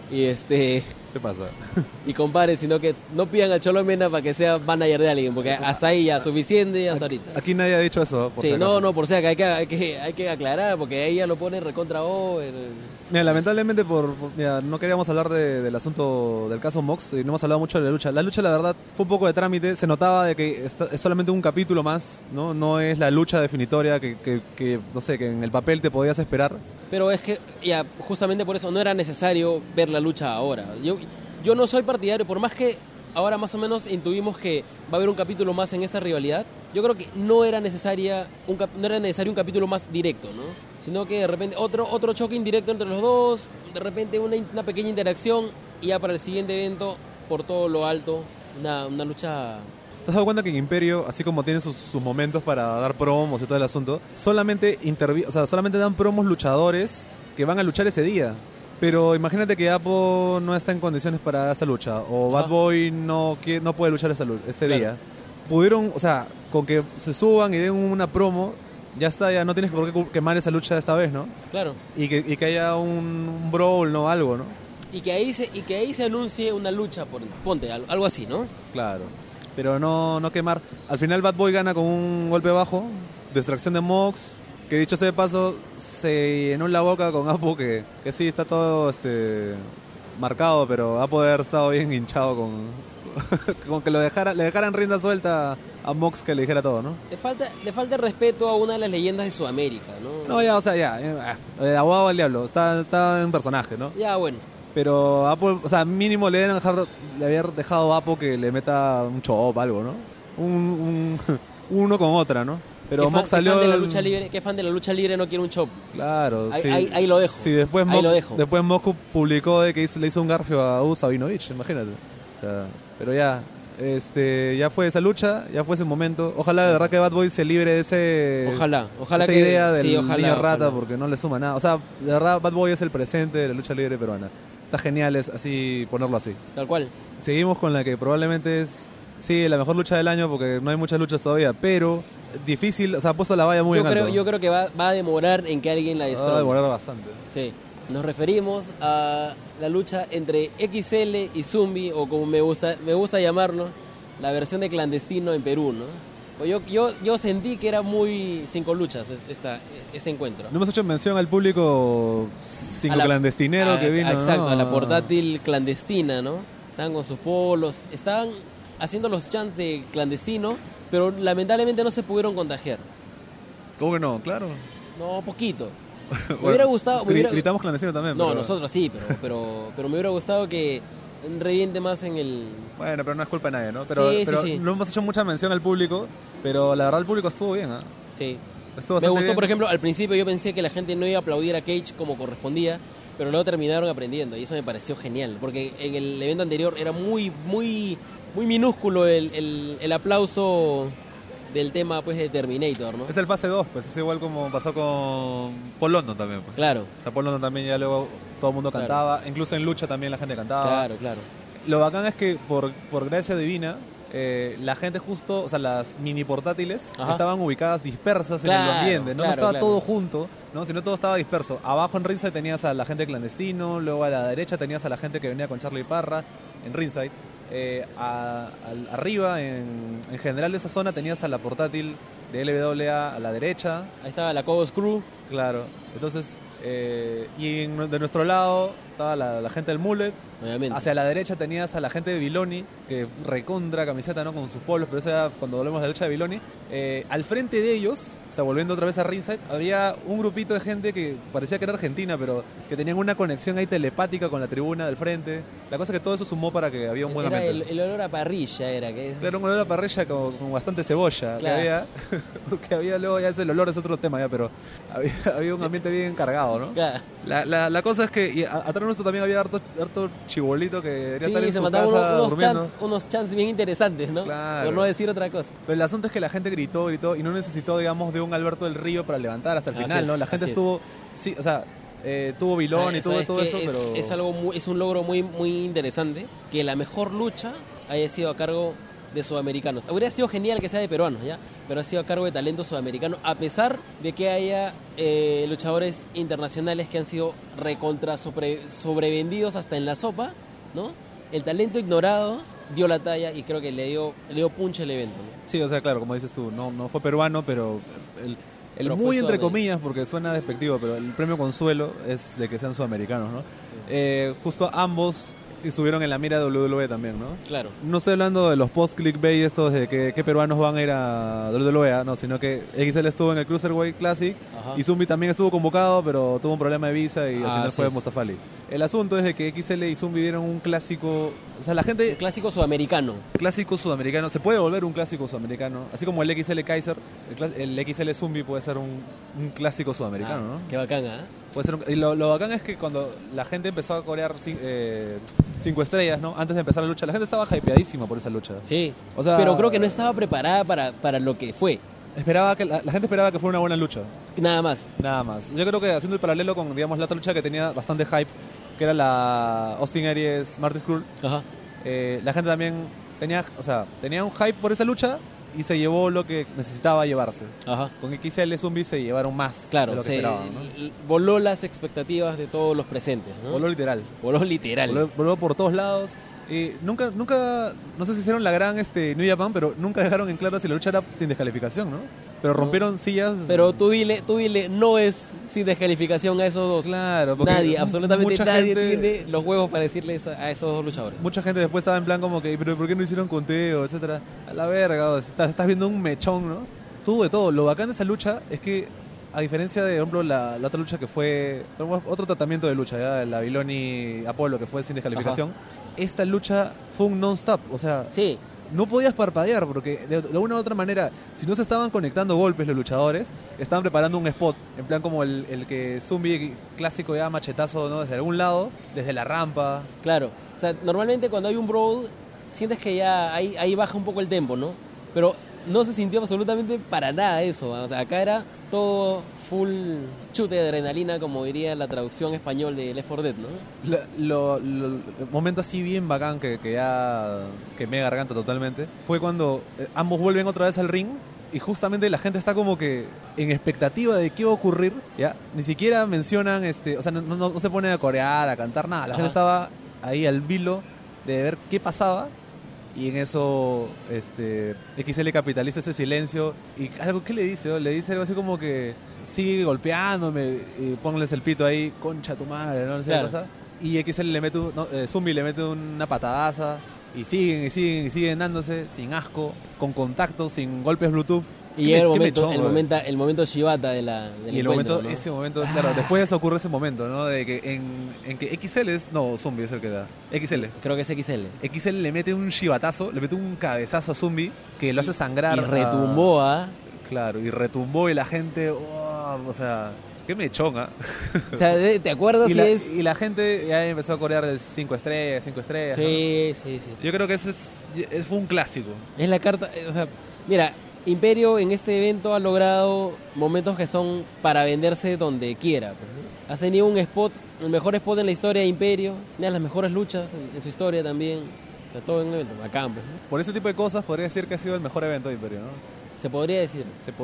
S2: ¿qué pasa?
S1: Y comparen, sino que no pidan al Cholo Mena para que sea manager de alguien, porque hasta ahí ya suficiente hasta ahorita.
S2: Aquí nadie ha dicho eso.
S1: Sí, no, por si acaso hay que aclarar, porque ahí ya lo pone recontra O.
S2: Mira, lamentablemente mira, no queríamos hablar del asunto del caso Mox y no hemos hablado mucho de la lucha. La lucha, la verdad, fue un poco de trámite. Se notaba de que es solamente un capítulo más, ¿no? No es la lucha definitoria que no sé, que en el papel te podías esperar.
S1: Pero es que, ya, justamente por eso no era necesario ver la lucha ahora. Yo no soy partidario, por más que ahora más o menos intuimos que va a haber un capítulo más en esta rivalidad, yo creo que no era necesario un capítulo más directo, ¿no? Sino que de repente otro choque indirecto entre los dos, de repente una pequeña interacción y ya para el siguiente evento, por todo lo alto, una lucha...
S2: ¿Te has dado cuenta que en Imperio, así como tiene sus momentos para dar promos y todo el asunto, solamente dan promos luchadores que van a luchar ese día? Pero imagínate que Apo no está en condiciones para esta lucha, o Bad Boy no puede luchar este día. Pudieron, o sea, con que se suban y den una promo, ya está, ya no tienes por qué quemar esa lucha esta vez, ¿no?
S1: Claro.
S2: Y que haya un brawl, ¿no? Algo, ¿no?
S1: Y que ahí se anuncie una lucha, ponte, algo así, ¿no?
S2: Claro. Pero no quemar. Al final Bad Boy gana con un golpe bajo, distracción de Mox, que dicho sea de paso, se llenó la boca con Apo, que sí, está todo marcado, pero Apo debe haber estado bien hinchado con que le dejaran rienda suelta a Mox, que le dijera todo, ¿no?
S1: Le falta respeto a una de las leyendas de Sudamérica, ¿no?
S2: No, ya, o sea, abogado del diablo, está en personaje, ¿no?
S1: Ya, bueno.
S2: Pero Apo, o sea, mínimo le habían dejado a Apo que le meta un chop, algo, ¿no? Uno con otra, ¿no? Pero Mox salió...
S1: ¿Qué fan de la lucha libre no quiere un chop?
S2: Claro, sí.
S1: Ahí lo dejo.
S2: Sí, después
S1: lo dejo.
S2: Después Mox publicó de que le hizo un garfio a Sabinovich, imagínate. O sea, pero ya fue esa lucha, ya fue ese momento. Ojalá de verdad que Bad Boy se libre de
S1: Ojalá
S2: esa idea del niño rata,
S1: ojalá.
S2: porque no le suma nada. O sea, de verdad Bad Boy es el presente de la lucha libre peruana. Está genial así ponerlo así.
S1: Tal cual.
S2: Seguimos con la que probablemente es, sí, la mejor lucha del año, porque no hay muchas luchas todavía, pero difícil, o sea, ha puesto la valla muy en alto.
S1: Yo creo que va a demorar en que alguien la destrone.
S2: Va a demorar bastante.
S1: Sí. Nos referimos a la lucha entre XL y Zumbi, o como me gusta llamarlo, la versión de Clandestino en Perú, ¿no? Pues yo sentí que era muy 5 luchas este encuentro.
S2: No hemos hecho mención al público clandestinero que vino.
S1: Exacto,
S2: ¿no?
S1: A la portátil clandestina, ¿no? Estaban con sus polos, estaban haciendo los chants de clandestino, pero lamentablemente no se pudieron contagiar.
S2: ¿Cómo que no? Claro.
S1: No, poquito. Me
S2: Bueno,
S1: hubiera gustado...
S2: gritamos clandestino también.
S1: No,
S2: pero...
S1: nosotros sí, pero me hubiera gustado que reviente más en el...
S2: Bueno, pero no es culpa de nadie, ¿no? Pero
S1: sí.
S2: no hemos hecho mucha mención al público, pero la verdad el público estuvo bien, ¿eh?
S1: Sí.
S2: Estuvo
S1: Me gustó,
S2: bien.
S1: por ejemplo, al principio yo pensé que la gente no iba a aplaudir a Cage como correspondía, pero luego terminaron aprendiendo y eso me pareció genial, porque en el evento anterior era muy minúsculo el aplauso del tema, pues, de Terminator, ¿no?
S2: Es el fase 2, pues es igual como pasó con Paul London también, pues.
S1: Claro.
S2: O sea, Paul London también ya luego todo el mundo cantaba, incluso en lucha también la gente cantaba.
S1: Claro.
S2: Lo bacán es que por gracia divina, la gente justo, o sea, las mini portátiles estaban ubicadas dispersas en el ambiente, no estaba todo junto, ¿no? Sino todo estaba disperso. Abajo en Ringside tenías a la gente clandestino, luego a la derecha tenías a la gente que venía con Charlie Parra en Ringside. Arriba, en general de esa zona, tenías a la portátil de LWA a la derecha.
S1: Ahí estaba la Cobos Crew.
S2: Claro, entonces, y de nuestro lado estaba la gente del Mullet.
S1: Obviamente.
S2: Hacia la derecha tenías a la gente de Viloni, que recontra camiseta, ¿no? Con sus polos, pero eso era cuando volvemos a la lucha de Viloni. Al frente de ellos, o sea, volviendo otra vez a Ringside, había un grupito de gente que parecía que era argentina, pero que tenían una conexión ahí telepática con la tribuna del frente. La cosa es que todo eso sumó para que había un buen ambiente.
S1: El olor a parrilla era.
S2: Era un olor a parrilla con bastante cebolla.
S1: Claro.
S2: Que había luego, ya el olor es otro tema ya, pero había un ambiente bien cargado, ¿no?
S1: Claro.
S2: La cosa es que atrás nuestro también había harto chibolito que debería estar en
S1: se
S2: su
S1: mandaban
S2: casa durmiendo.
S1: unos chants bien interesantes, ¿no?
S2: Claro.
S1: Por no decir otra cosa.
S2: Pero el asunto es que la gente gritó y no necesitó, digamos, de un Alberto del Río para levantar hasta el final, ¿no? La gente estuvo, sí, o sea, tuvo Vilón y tuvo todo eso, pero...
S1: Es un logro muy interesante que la mejor lucha haya sido a cargo de sudamericanos. Habría sido genial que sea de peruanos, ¿ya? Pero ha sido a cargo de talento sudamericano, a pesar de que haya luchadores internacionales que han sido sobrevendidos hasta en la sopa, ¿no? El talento ignorado dio la talla y creo que le dio punch al evento, ¿no?
S2: Sí, o sea, claro, como dices tú, no fue peruano, pero
S1: Pero
S2: muy
S1: fue
S2: entre comillas, porque suena despectivo, pero el premio consuelo es de que sean sudamericanos, ¿no? Justo ambos estuvieron en la mira de WWE también, ¿no?
S1: Claro.
S2: No estoy hablando de los post-clickbait estos de que peruanos van a ir a WWE, no, sino que XL estuvo en el Cruiserweight Classic.
S1: Ajá.
S2: Y Zumbi también estuvo convocado, pero tuvo un problema de visa y al final fue
S1: es.
S2: Mustafa Ali. El asunto es de que XL y Zumbi dieron un clásico, o sea, la gente...
S1: Un clásico sudamericano.
S2: Clásico sudamericano, se puede volver un clásico sudamericano, así como el XL Kaiser, el XL Zumbi puede ser un clásico sudamericano, ¿no?
S1: Qué bacana, ¿eh?
S2: Puede ser y lo bacán es que cuando la gente empezó a corear 5 estrellas, ¿no? Antes de empezar la lucha, la gente estaba hypeadísima por esa lucha.
S1: Sí,
S2: o sea,
S1: pero creo que no estaba preparada para lo que fue.
S2: La gente esperaba que fuera una buena lucha.
S1: Nada más.
S2: Nada más. Yo creo que haciendo el paralelo con, digamos, la otra lucha que tenía bastante hype, que era la Austin Aries Marty Scurll,
S1: Ajá.
S2: la gente también tenía un hype por esa lucha, y se llevó lo que necesitaba llevarse.
S1: Ajá.
S2: Con XL Zombi se llevaron más
S1: Claro,
S2: de lo que esperaban, ¿no?
S1: voló las expectativas de todos los presentes, ¿no?
S2: Voló literal.
S1: Voló literal.
S2: Voló por todos lados. Nunca, no sé si hicieron la gran New Japan, pero nunca dejaron en claro si la lucha era sin descalificación, ¿no? Pero rompieron sillas.
S1: Pero tú dile, no es sin descalificación a esos dos.
S2: Claro, porque
S1: Nadie, absolutamente nadie
S2: gente,
S1: tiene los huevos para decirle eso a esos dos luchadores.
S2: Mucha gente después estaba en plan como que, pero ¿por qué no hicieron conteo, etcétera? A la verga, estás viendo un mechón, ¿no? Tuvo de todo. Lo bacán de esa lucha es que, a diferencia de, por ejemplo, la otra lucha que fue otro tratamiento de lucha, ¿ya? La Viloni Apolo, que fue sin descalificación. Ajá. Esta lucha fue un non-stop, o sea,
S1: sí.
S2: No podías parpadear porque de una u otra manera, si no se estaban conectando golpes los luchadores, estaban preparando un spot, en plan como el que Zumbi clásico ya machetazo, ¿no? Desde algún lado, desde la rampa.
S1: Claro, o sea, normalmente cuando hay un brawl, sientes que ya ahí baja un poco el tempo, ¿no? Pero no se sintió absolutamente para nada eso, ¿eh? O sea, acá era todo full chute de adrenalina, como diría la traducción español de Left 4 Dead, ¿no?
S2: El momento así bien bacán que me garganta totalmente fue cuando ambos vuelven otra vez al ring y justamente la gente está como que en expectativa de qué va a ocurrir, ¿ya? Ni siquiera mencionan, o sea, no se pone a corear, a cantar, nada. La gente estaba ahí al vilo de ver qué pasaba. Y en eso XL capitaliza ese silencio. ¿Y algo qué le dice? Le dice algo así como que sigue golpeándome y pónganles el pito ahí, concha tu madre, ¿no? Claro. Qué pasa. Y XL le mete, Zumbi le mete una patadaza y siguen dándose sin asco, con contacto, sin golpes Bluetooth.
S1: Y llega el momento Shibata del
S2: y
S1: encuentro, ¿no?
S2: Ese momento, claro, después de eso ocurre ese momento, ¿no? De que en que XL Zumbi es el que da. XL.
S1: Creo que es XL.
S2: XL le mete un shibatazo, le mete un cabezazo a Zumbi que lo hace sangrar.
S1: Y retumbó, ¿ah?
S2: Claro, y retumbó y la gente, o sea, qué mechonga.
S1: O sea, ¿te acuerdas?
S2: Y la gente ya empezó a corear el 5 estrellas.
S1: Sí,
S2: ¿no?
S1: sí.
S2: Yo creo que ese fue un clásico.
S1: Es la carta, o sea, mira, Imperio en este evento ha logrado momentos que son para venderse donde quiera. Pues, ¿no? Ha tenido un spot, el mejor spot en la historia de Imperio, una de las mejores luchas en su historia también. O sea, todo en un evento bacán, pues, ¿no?
S2: Por ese tipo de cosas podría decir que ha sido el mejor evento de Imperio, ¿no?
S1: Se podría decir.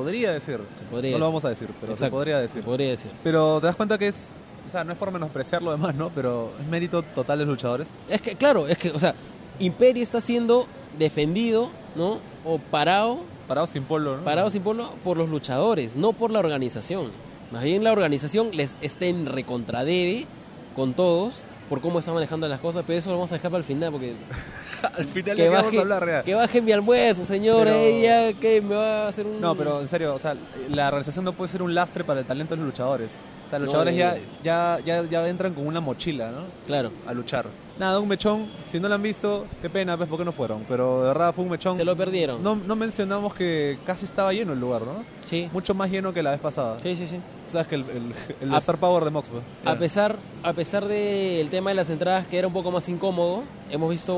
S2: No lo vamos a decir, pero
S1: exacto,
S2: se podría decir. Pero te das cuenta que o sea, no es por menospreciar lo demás, ¿no? Pero es mérito total de los luchadores.
S1: Es que, claro, o sea, Imperio está siendo defendido, ¿no? O parado
S2: sin polo, ¿no?
S1: Parado sin polo por los luchadores, no por la organización. Más bien la organización les está en recontradebe con todos por cómo están manejando las cosas, pero eso lo vamos a dejar para el final porque
S2: al final que vamos a hablar real.
S1: Que baje mi almuerzo, señor, ella que me va a hacer un...
S2: No, pero en serio, o sea, la organización no puede ser un lastre para el talento de los luchadores. O sea, los luchadores ya entran con una mochila, ¿no?
S1: Claro.
S2: A luchar. Nada, un mechón, si no lo han visto, qué pena, pues, ¿por qué no fueron? Pero de verdad fue un mechón.
S1: Se lo perdieron.
S2: No mencionamos que casi estaba lleno el lugar, ¿no?
S1: Sí.
S2: Mucho más lleno que la vez pasada.
S1: Sí.
S2: Sabes que el Star Power de Mox, pues.
S1: A pesar del tema de las entradas, que era un poco más incómodo, hemos visto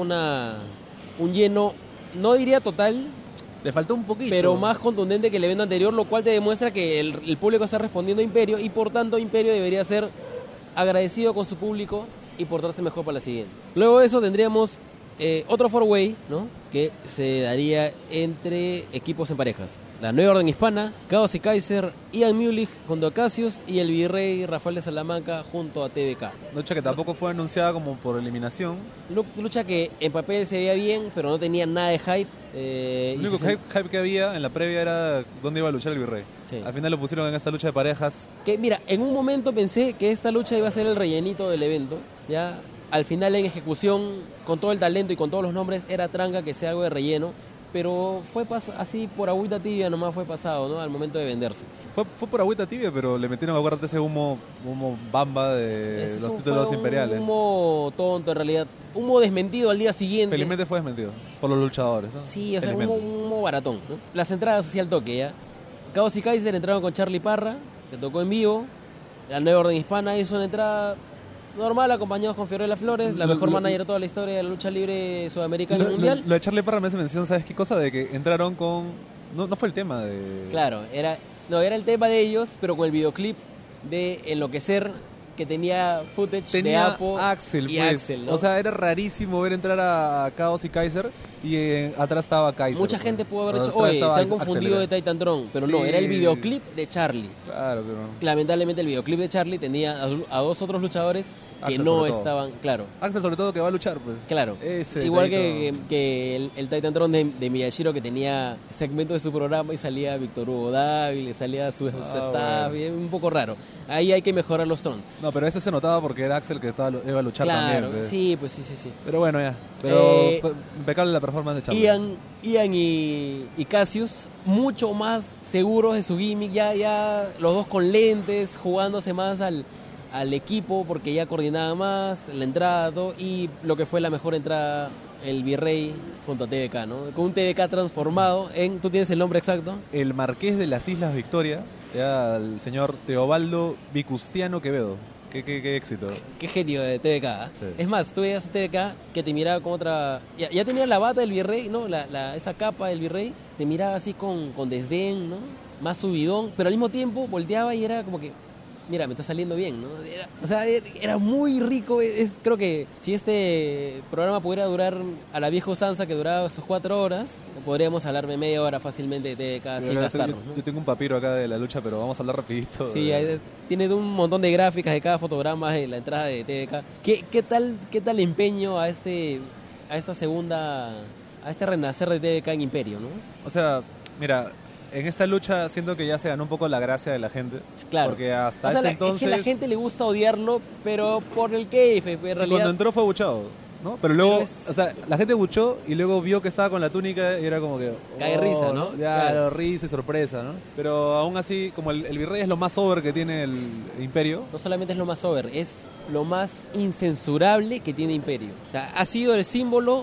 S1: un lleno, no diría total,
S2: le faltó un poquito,
S1: pero más contundente que el evento anterior, lo cual te demuestra que el público está respondiendo a Imperio y por tanto Imperio debería ser agradecido con su público y portarse mejor para la siguiente. Luego de eso tendríamos otro four-way, ¿no? Que se daría entre equipos en parejas. La Nueva Orden Hispana, Chaos y Kaiser, Ian Mulich junto a Cassius y el Virrey Rafael de Salamanca junto a TBK.
S2: Lucha que tampoco fue anunciada como por eliminación.
S1: Lucha que en papel se veía bien, pero no tenía nada de hype.
S2: El único hype que había en la previa era dónde iba a luchar el Virrey. Sí. Al final lo pusieron en esta lucha de parejas.
S1: Que mira, en un momento pensé que esta lucha iba a ser el rellenito del evento. Ya al final en ejecución, con todo el talento y con todos los nombres, era tranca que sea algo de relleno. Pero fue así por agüita tibia nomás fue pasado, ¿no? Al momento de venderse.
S2: Fue por agüita tibia, pero le metieron, acuérdate, ese humo bamba de los títulos imperiales.
S1: Humo tonto, en realidad. Humo desmentido al día siguiente.
S2: Felizmente fue desmentido por los luchadores, ¿no?
S1: Sí, o sea, humo baratón, ¿no? Las entradas hacía al toque, ¿ya? Chaos y Kaiser entraron con Charlie Parra, que tocó en vivo. La Nueva Orden Hispana hizo una entrada normal, acompañados con Fiorella Flores, la mejor manager de toda la historia de la lucha libre sudamericana y mundial.
S2: Lo de Charlie Parra me hace mención, ¿sabes qué cosa? De que entraron con... No fue el tema de...
S1: Claro, era el tema de ellos, pero con el videoclip de Enloquecer, que tenía footage de Apo
S2: Axel,
S1: y
S2: pues.
S1: Axel, ¿no?
S2: O sea, era rarísimo ver entrar a Chaos y Kaiser Y atrás estaba Kaiser.
S1: Mucha
S2: pues.
S1: gente pudo haber
S2: Atrás
S1: dicho, oye,
S2: estaba
S1: se han
S2: Axel
S1: confundido de
S2: Herrera.
S1: Titantron, pero
S2: Sí.
S1: no, era el videoclip de Charlie.
S2: Claro, pero...
S1: Lamentablemente el videoclip de Charlie tenía a dos otros luchadores que
S2: Axel
S1: no
S2: sobre todo.
S1: estaban, claro,
S2: Axel sobre todo que va a luchar, pues.
S1: claro.
S2: Ese
S1: Igual
S2: detallito.
S1: que el Titantron de Miyashiro, que tenía segmento de su programa y salía Víctor Hugo Dávila, salía su staff,
S2: bueno.
S1: y es un poco raro. Ahí hay que mejorar los trons.
S2: No, pero ese se notaba porque era Axel que iba a luchar
S1: Claro,
S2: también. Pues.
S1: sí, pues sí.
S2: Pero bueno, ya. Pero
S1: Eh,
S2: impecable la performance de Charlie.
S1: Ian y Cassius mucho más seguros de su gimmick, ya los dos con lentes, jugándose más al equipo porque ya coordinaba más la entrada todo, y lo que fue la mejor entrada, el Virrey junto a TBK, ¿no? Con un TBK transformado en, ¿tú tienes el nombre exacto?
S2: El Marqués de las Islas Victoria era el señor Teobaldo Vicustiano Quevedo. Qué éxito.
S1: Qué genio de TBK. ¿eh?
S2: Sí.
S1: Es más, tú veías a TBK que te miraba con otra... Ya tenía la bata del Virrey, ¿no? Esa capa del Virrey, te miraba así con desdén, ¿no? Más subidón, pero al mismo tiempo volteaba y era como que, mira, me está saliendo bien, ¿no? Era muy rico. Creo que si este programa pudiera durar a la vieja usanza que duraba sus 4 horas, podríamos hablarme media hora fácilmente de TBK sin gastarnos, ¿no?
S2: Yo tengo un papiro acá de la lucha, pero vamos a hablar rapidito.
S1: Sí, tiene un montón de gráficas de cada fotograma de la entrada de TDK. ¿Qué tal empeño a este renacer de TDK en Imperio, ¿no?
S2: O sea, mira, en esta lucha siento que ya se ganó un poco la gracia de la gente.
S1: Claro.
S2: Porque hasta
S1: O sea,
S2: ese entonces...
S1: es que a la gente le gusta odiarlo, pero por el keife, en
S2: sí,
S1: realidad.
S2: cuando entró fue buchado, ¿no? Pero luego,
S1: Pero
S2: o sea, la gente buchó y luego vio que estaba con la túnica y era como que...
S1: Cae risa, ¿no?
S2: Ya,
S1: Claro.
S2: risa y sorpresa, ¿no? Pero aún así, como el Virrey es lo más over que tiene el Imperio...
S1: No solamente es lo más over, es lo más incensurable que tiene Imperio. O sea, ha sido el símbolo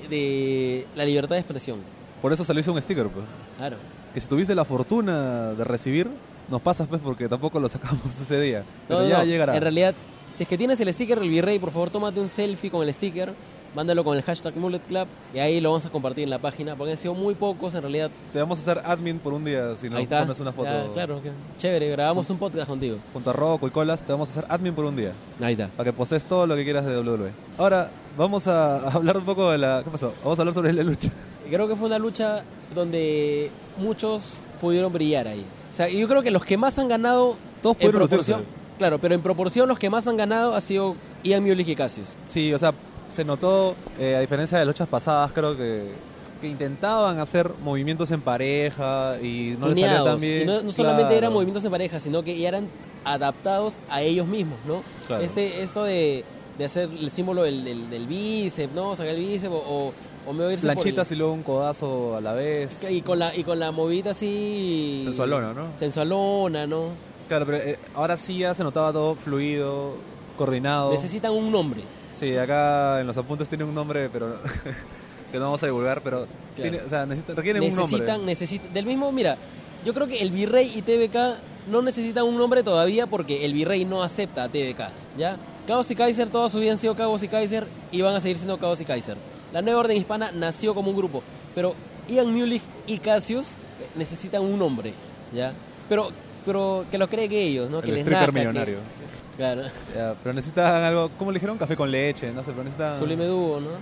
S1: de la libertad de expresión.
S2: Por eso se le hizo un sticker, pues.
S1: Claro.
S2: Que si tuviste la fortuna de recibir, nos pasas, pues, porque tampoco lo sacamos ese día. Pero
S1: No,
S2: ya
S1: no,
S2: llegará.
S1: En realidad, si es que tienes el sticker del Virrey, por favor, tómate un selfie con el sticker, mándalo con el hashtag Mullet Club y ahí lo vamos a compartir en la página, porque han sido muy pocos en realidad.
S2: Te vamos a hacer admin por un día si
S1: Ahí
S2: nos
S1: está.
S2: pones una foto.
S1: Ya, claro, chévere, grabamos un podcast contigo.
S2: Junto a Rocco y Colas, te vamos a hacer admin por un día.
S1: Ahí está.
S2: Para que postees todo lo que quieras de WWE. Ahora, vamos a hablar un poco de la... ¿Qué pasó? Vamos a hablar sobre la lucha.
S1: Creo que fue una lucha donde muchos pudieron brillar ahí. O sea, yo creo que los que más han ganado
S2: Todos
S1: en
S2: pudieron
S1: proporción,
S2: lucirse.
S1: claro, pero en proporción los que más han ganado ha sido Ian Mulich y Cassius.
S2: Sí, o sea, se notó, a diferencia de luchas pasadas, creo que intentaban hacer movimientos en pareja y no les salía
S1: Tuneados.
S2: tan bien.
S1: Y no solamente
S2: Claro.
S1: eran movimientos en pareja, sino que eran adaptados a ellos mismos, ¿no?
S2: Claro.
S1: Esto de hacer el símbolo del bíceps, ¿no? Sacar el bíceps o moverse por
S2: Planchitas y luego un codazo a la vez.
S1: y con la movida así
S2: Sensualona, ¿no?
S1: Sensualona, ¿no?
S2: Claro, pero ahora sí ya se notaba todo fluido, coordinado.
S1: Necesitan un nombre.
S2: Sí, acá en los apuntes tiene un nombre, pero que no vamos a divulgar, pero
S1: Claro.
S2: requieren un nombre.
S1: Necesitan del mismo, mira, yo creo que el Virrey y TBK no necesitan un nombre todavía porque el Virrey no acepta a TBK, ¿ya? Chaos y Kaiser toda su vida han sido Chaos y Kaiser y van a seguir siendo Chaos y Kaiser. La Nueva Orden Hispana nació como un grupo, pero Ian Mulich y Cassius necesitan un nombre, ¿ya? Pero que lo creen ellos, ¿no?
S2: El
S1: Que les
S2: stripper
S1: nazca,
S2: millonario.
S1: Claro.
S2: Ya, pero necesitan algo, ¿cómo le dijeron? Café con leche, no sé, pero necesitan...
S1: Sublime Dúo, ¿no?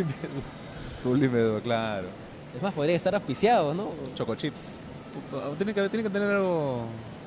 S2: Sublime Dúo, claro.
S1: Es más, podrían estar auspiciados, ¿no?
S2: Choco chips. Tiene que tener algo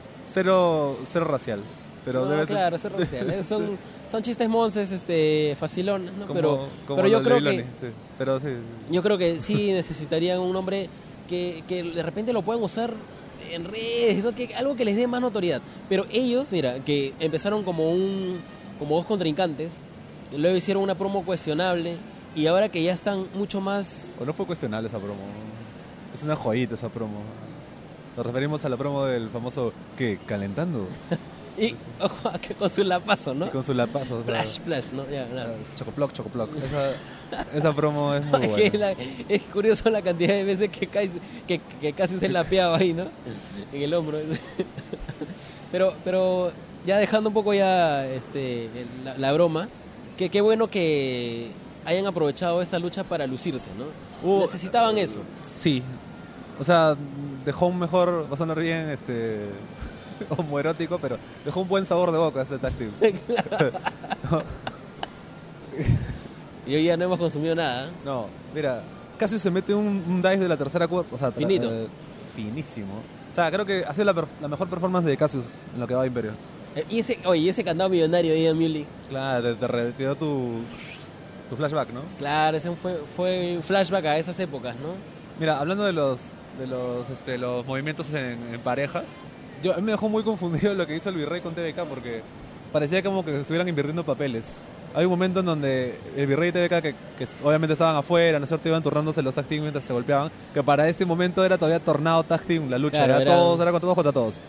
S2: cero racial. Pero
S1: No,
S2: debe
S1: claro, eso es racial, ¿eh? Son chistes monces, facilones, ¿no?
S2: como
S1: pero yo
S2: lo de
S1: creo
S2: Liloni,
S1: que
S2: sí. Pero sí.
S1: yo creo que sí necesitarían un nombre que de repente lo puedan usar en redes, ¿no? Algo que les dé más notoriedad. Pero ellos, mira, que empezaron como dos contrincantes, luego hicieron una promo cuestionable y ahora que ya están mucho más...
S2: O no fue cuestionable esa promo. Es una joyita esa promo. Nos referimos a la promo del famoso, ¿qué? ¿Calentando?
S1: Y ojo, que con su lapazo, ¿no?
S2: Y con su lapazo. O sea,
S1: Splash, ¿no? Ya, nada.
S2: Chocoploc. Esa promo es muy
S1: Que
S2: buena.
S1: es curioso la cantidad de veces que casi se lapeaba ahí, ¿no? En el hombro. Pero ya dejando un poco ya la broma, que qué bueno que hayan aprovechado esta lucha para lucirse, ¿no? Necesitaban eso.
S2: Sí. O sea, dejó un mejor, va a sonar bien, homoerótico, pero dejó un buen sabor de boca este tag team.
S1: Y hoy ya no hemos consumido nada.
S2: No, mira, Cassius se mete un dive de la tercera cuerda. O sea,
S1: Finito.
S2: Finísimo. O sea, creo que ha sido la mejor performance de Cassius en lo que va a Imperio.
S1: Y ese candado millonario ahí en Muley.
S2: Claro, te dio tu flashback, ¿no?
S1: Claro, ese fue un flashback a esas épocas, ¿no?
S2: Mira, hablando de los movimientos en parejas, a mí me dejó muy confundido lo que hizo el Virrey con TBK porque parecía como que estuvieran invirtiendo papeles. Hay un momento en donde el Virrey y TBK, que obviamente estaban afuera, ¿no es cierto? Iban turnándose los tag team mientras se golpeaban, que para este momento era todavía tornado tag team la lucha,
S1: claro,
S2: era con todos contra todos.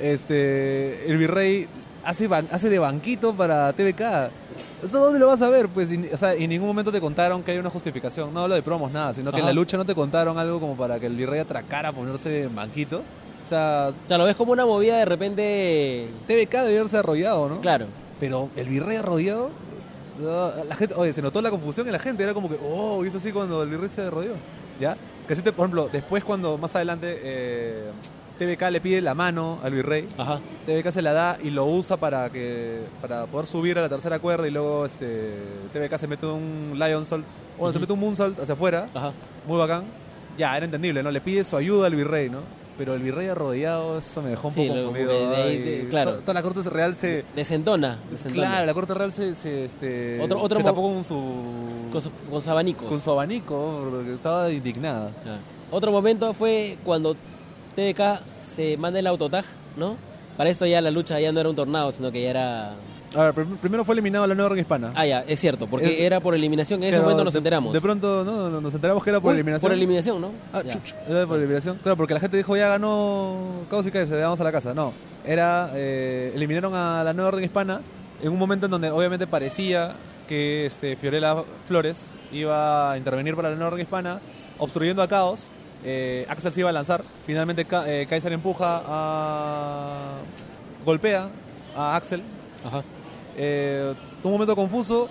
S2: El Virrey hace de banquito para TBK. ¿Eso dónde lo vas a ver? Pues, o sea, en ningún momento te contaron que hay una justificación. No hablo de promos, nada, sino que en la lucha no te contaron algo como para que el Virrey atracara a ponerse en banquito. O sea,
S1: lo ves como una movida de repente.
S2: TBK debió haberse arrollado, ¿no?
S1: Claro.
S2: Pero el Virrey arrollado, la gente, oye, se notó la confusión en la gente. Era como que, oh, hizo así cuando el Virrey se arrolló. ¿Ya? Que así, por ejemplo, después cuando más adelante TBK le pide la mano al Virrey.
S1: Ajá.
S2: TBK se la da y lo usa para poder subir a la tercera cuerda y luego TBK se mete un Lionsault, bueno, se mete un Moonsault hacia afuera.
S1: Ajá.
S2: Muy bacán. Ya, era entendible, ¿no? Le pide su ayuda al Virrey, ¿no? Pero el Virrey arrodillado, eso me dejó un poco confundido.
S1: Claro.
S2: Toda la corte real se...
S1: Desentona.
S2: Claro, la corte real se tapó con
S1: su abanico.
S2: Con su abanico, porque estaba indignada.
S1: Otro momento fue cuando TBK se manda el autotag, ¿no? Para eso ya la lucha ya no era un tornado, sino que ya era...
S2: A ver, primero fue eliminado la nueva ring hispana.
S1: Ah, ya, es cierto, porque era por eliminación, en ese momento nos enteramos.
S2: De pronto, ¿no? Nos enteramos que era por eliminación.
S1: Por eliminación, ¿no?
S2: Ah, era por eliminación. Claro, porque la gente dijo, ya ganó Caos y Kaiser, vamos a la casa. No, eliminaron a la nueva ring hispana en un momento en donde obviamente parecía que Fiorella Flores iba a intervenir para la nueva ring hispana, obstruyendo a Caos. Axel se iba a lanzar. Finalmente Kaiser golpea a Axel.
S1: Ajá.
S2: Un momento confuso.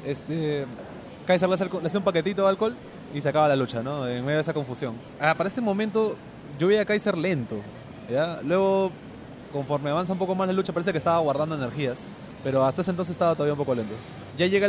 S2: Kaiser le hace un paquetito de alcohol y se acaba la lucha, ¿no? En medio de esa confusión. Para este momento yo veía a Kaiser lento, ¿ya? Luego, conforme avanza un poco más la lucha, parece que estaba guardando energías, pero hasta ese entonces estaba todavía un poco lento. Ya llega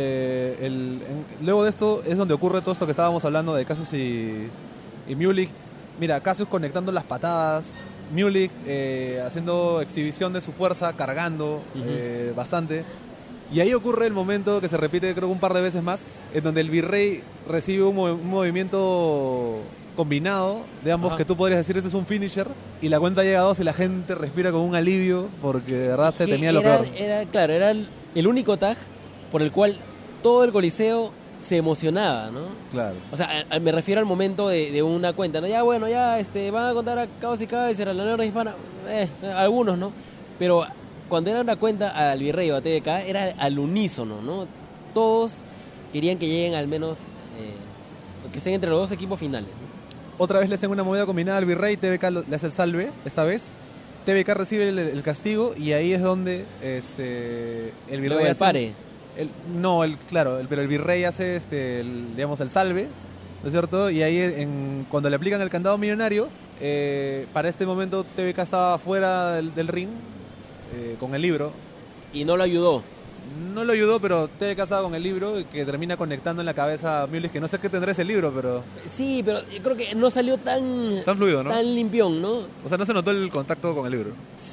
S2: luego de esto es donde ocurre todo esto que estábamos hablando de Cassius y Muley. Mira, Cassius conectando las patadas, Muley haciendo exhibición de su fuerza, cargando bastante. Y ahí ocurre el momento que se repite creo que un par de veces más, en donde el Virrey recibe un movimiento combinado de ambos. Ajá. Que tú podrías decir ese es un finisher, y la cuenta llega a 2 y la gente respira con un alivio porque de verdad se tenía lo peor.
S1: Era el único tag por el cual todo el coliseo se emocionaba, ¿no?
S2: Claro.
S1: O sea, me refiero al momento de una cuenta, ¿no? Ya bueno, ya van a contar a Caos y Kaiser, a la nueva hispana, algunos, ¿no? Pero cuando era una cuenta al Virrey o a TBK era al unísono, ¿no? Todos querían que lleguen al menos que estén entre los dos equipos finales, ¿no?
S2: Otra vez le hacen una movida combinada al Virrey, TBK le hace el salve, esta vez TBK recibe el castigo y ahí es donde el Virrey
S1: hace pare.
S2: Pero el Virrey hace digamos el salve, ¿no es cierto? Y ahí cuando le aplican el candado millonario, para este momento TBK estaba fuera del ring con el libro.
S1: Y no lo ayudó.
S2: No lo ayudó, pero TBK estaba con el libro que termina conectando en la cabeza a Muley, que no sé qué tendrá ese libro, pero...
S1: Sí, pero yo creo que no salió tan
S2: fluido, ¿no?
S1: Tan limpión, ¿no?
S2: O sea, no se notó el contacto con el libro.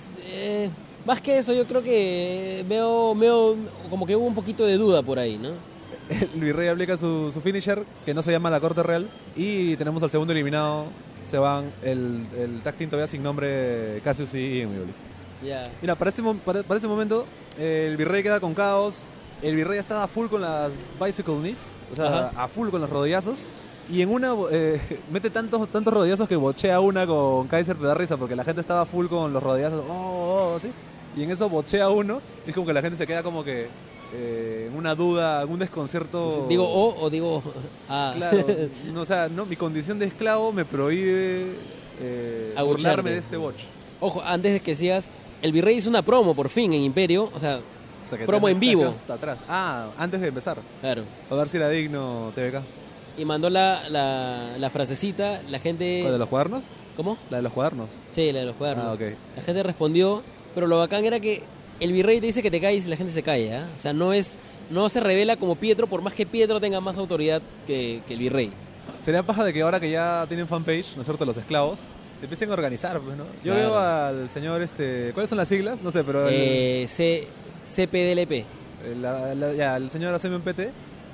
S1: Más que eso, yo creo que veo como que hubo un poquito de duda por ahí, ¿no?
S2: El Virrey aplica su finisher, que no se llama la corte real, y tenemos al segundo eliminado. Se van el tag team todavía sin nombre, Cassius y Muley.
S1: Yeah.
S2: Mira, para este momento el Virrey queda con Caos. El Virrey estaba full con las bicycle knees, o sea, a full con los rodillazos. Y en una mete tantos rodillazos que bochea una con Kaiser, te da risa porque la gente estaba full con los rodillazos, así. Y en eso bochea uno, y es como que la gente se queda como que en una duda, algún desconcierto.
S1: ¿Digo o digo a?
S2: Claro, no, o sea, no, mi condición de esclavo me prohíbe burlarme de este botch.
S1: Ojo, antes de que sigas, el Virrey hizo una promo por fin en Imperio, o sea promo en vivo.
S2: Hasta atrás. Antes de empezar.
S1: Claro.
S2: A ver si era digno TBK.
S1: Y mandó la frasecita, la gente...
S2: ¿La de los cuadernos?
S1: ¿Cómo?
S2: La de los cuadernos.
S1: Sí, la de los cuadernos.
S2: Okay.
S1: La gente respondió, pero lo bacán era que el Virrey te dice que te calles y la gente se calla, ¿eh? O sea, no se revela como Pietro, por más que Pietro tenga más autoridad que el Virrey.
S2: Sería paja de que ahora que ya tienen fanpage, ¿no es cierto?, los esclavos, se empiecen a organizar, pues, ¿no? Yo
S1: Claro.
S2: veo al señor, ¿cuáles son las siglas? No sé, pero
S1: CPDLP.
S2: el señor ACMPT,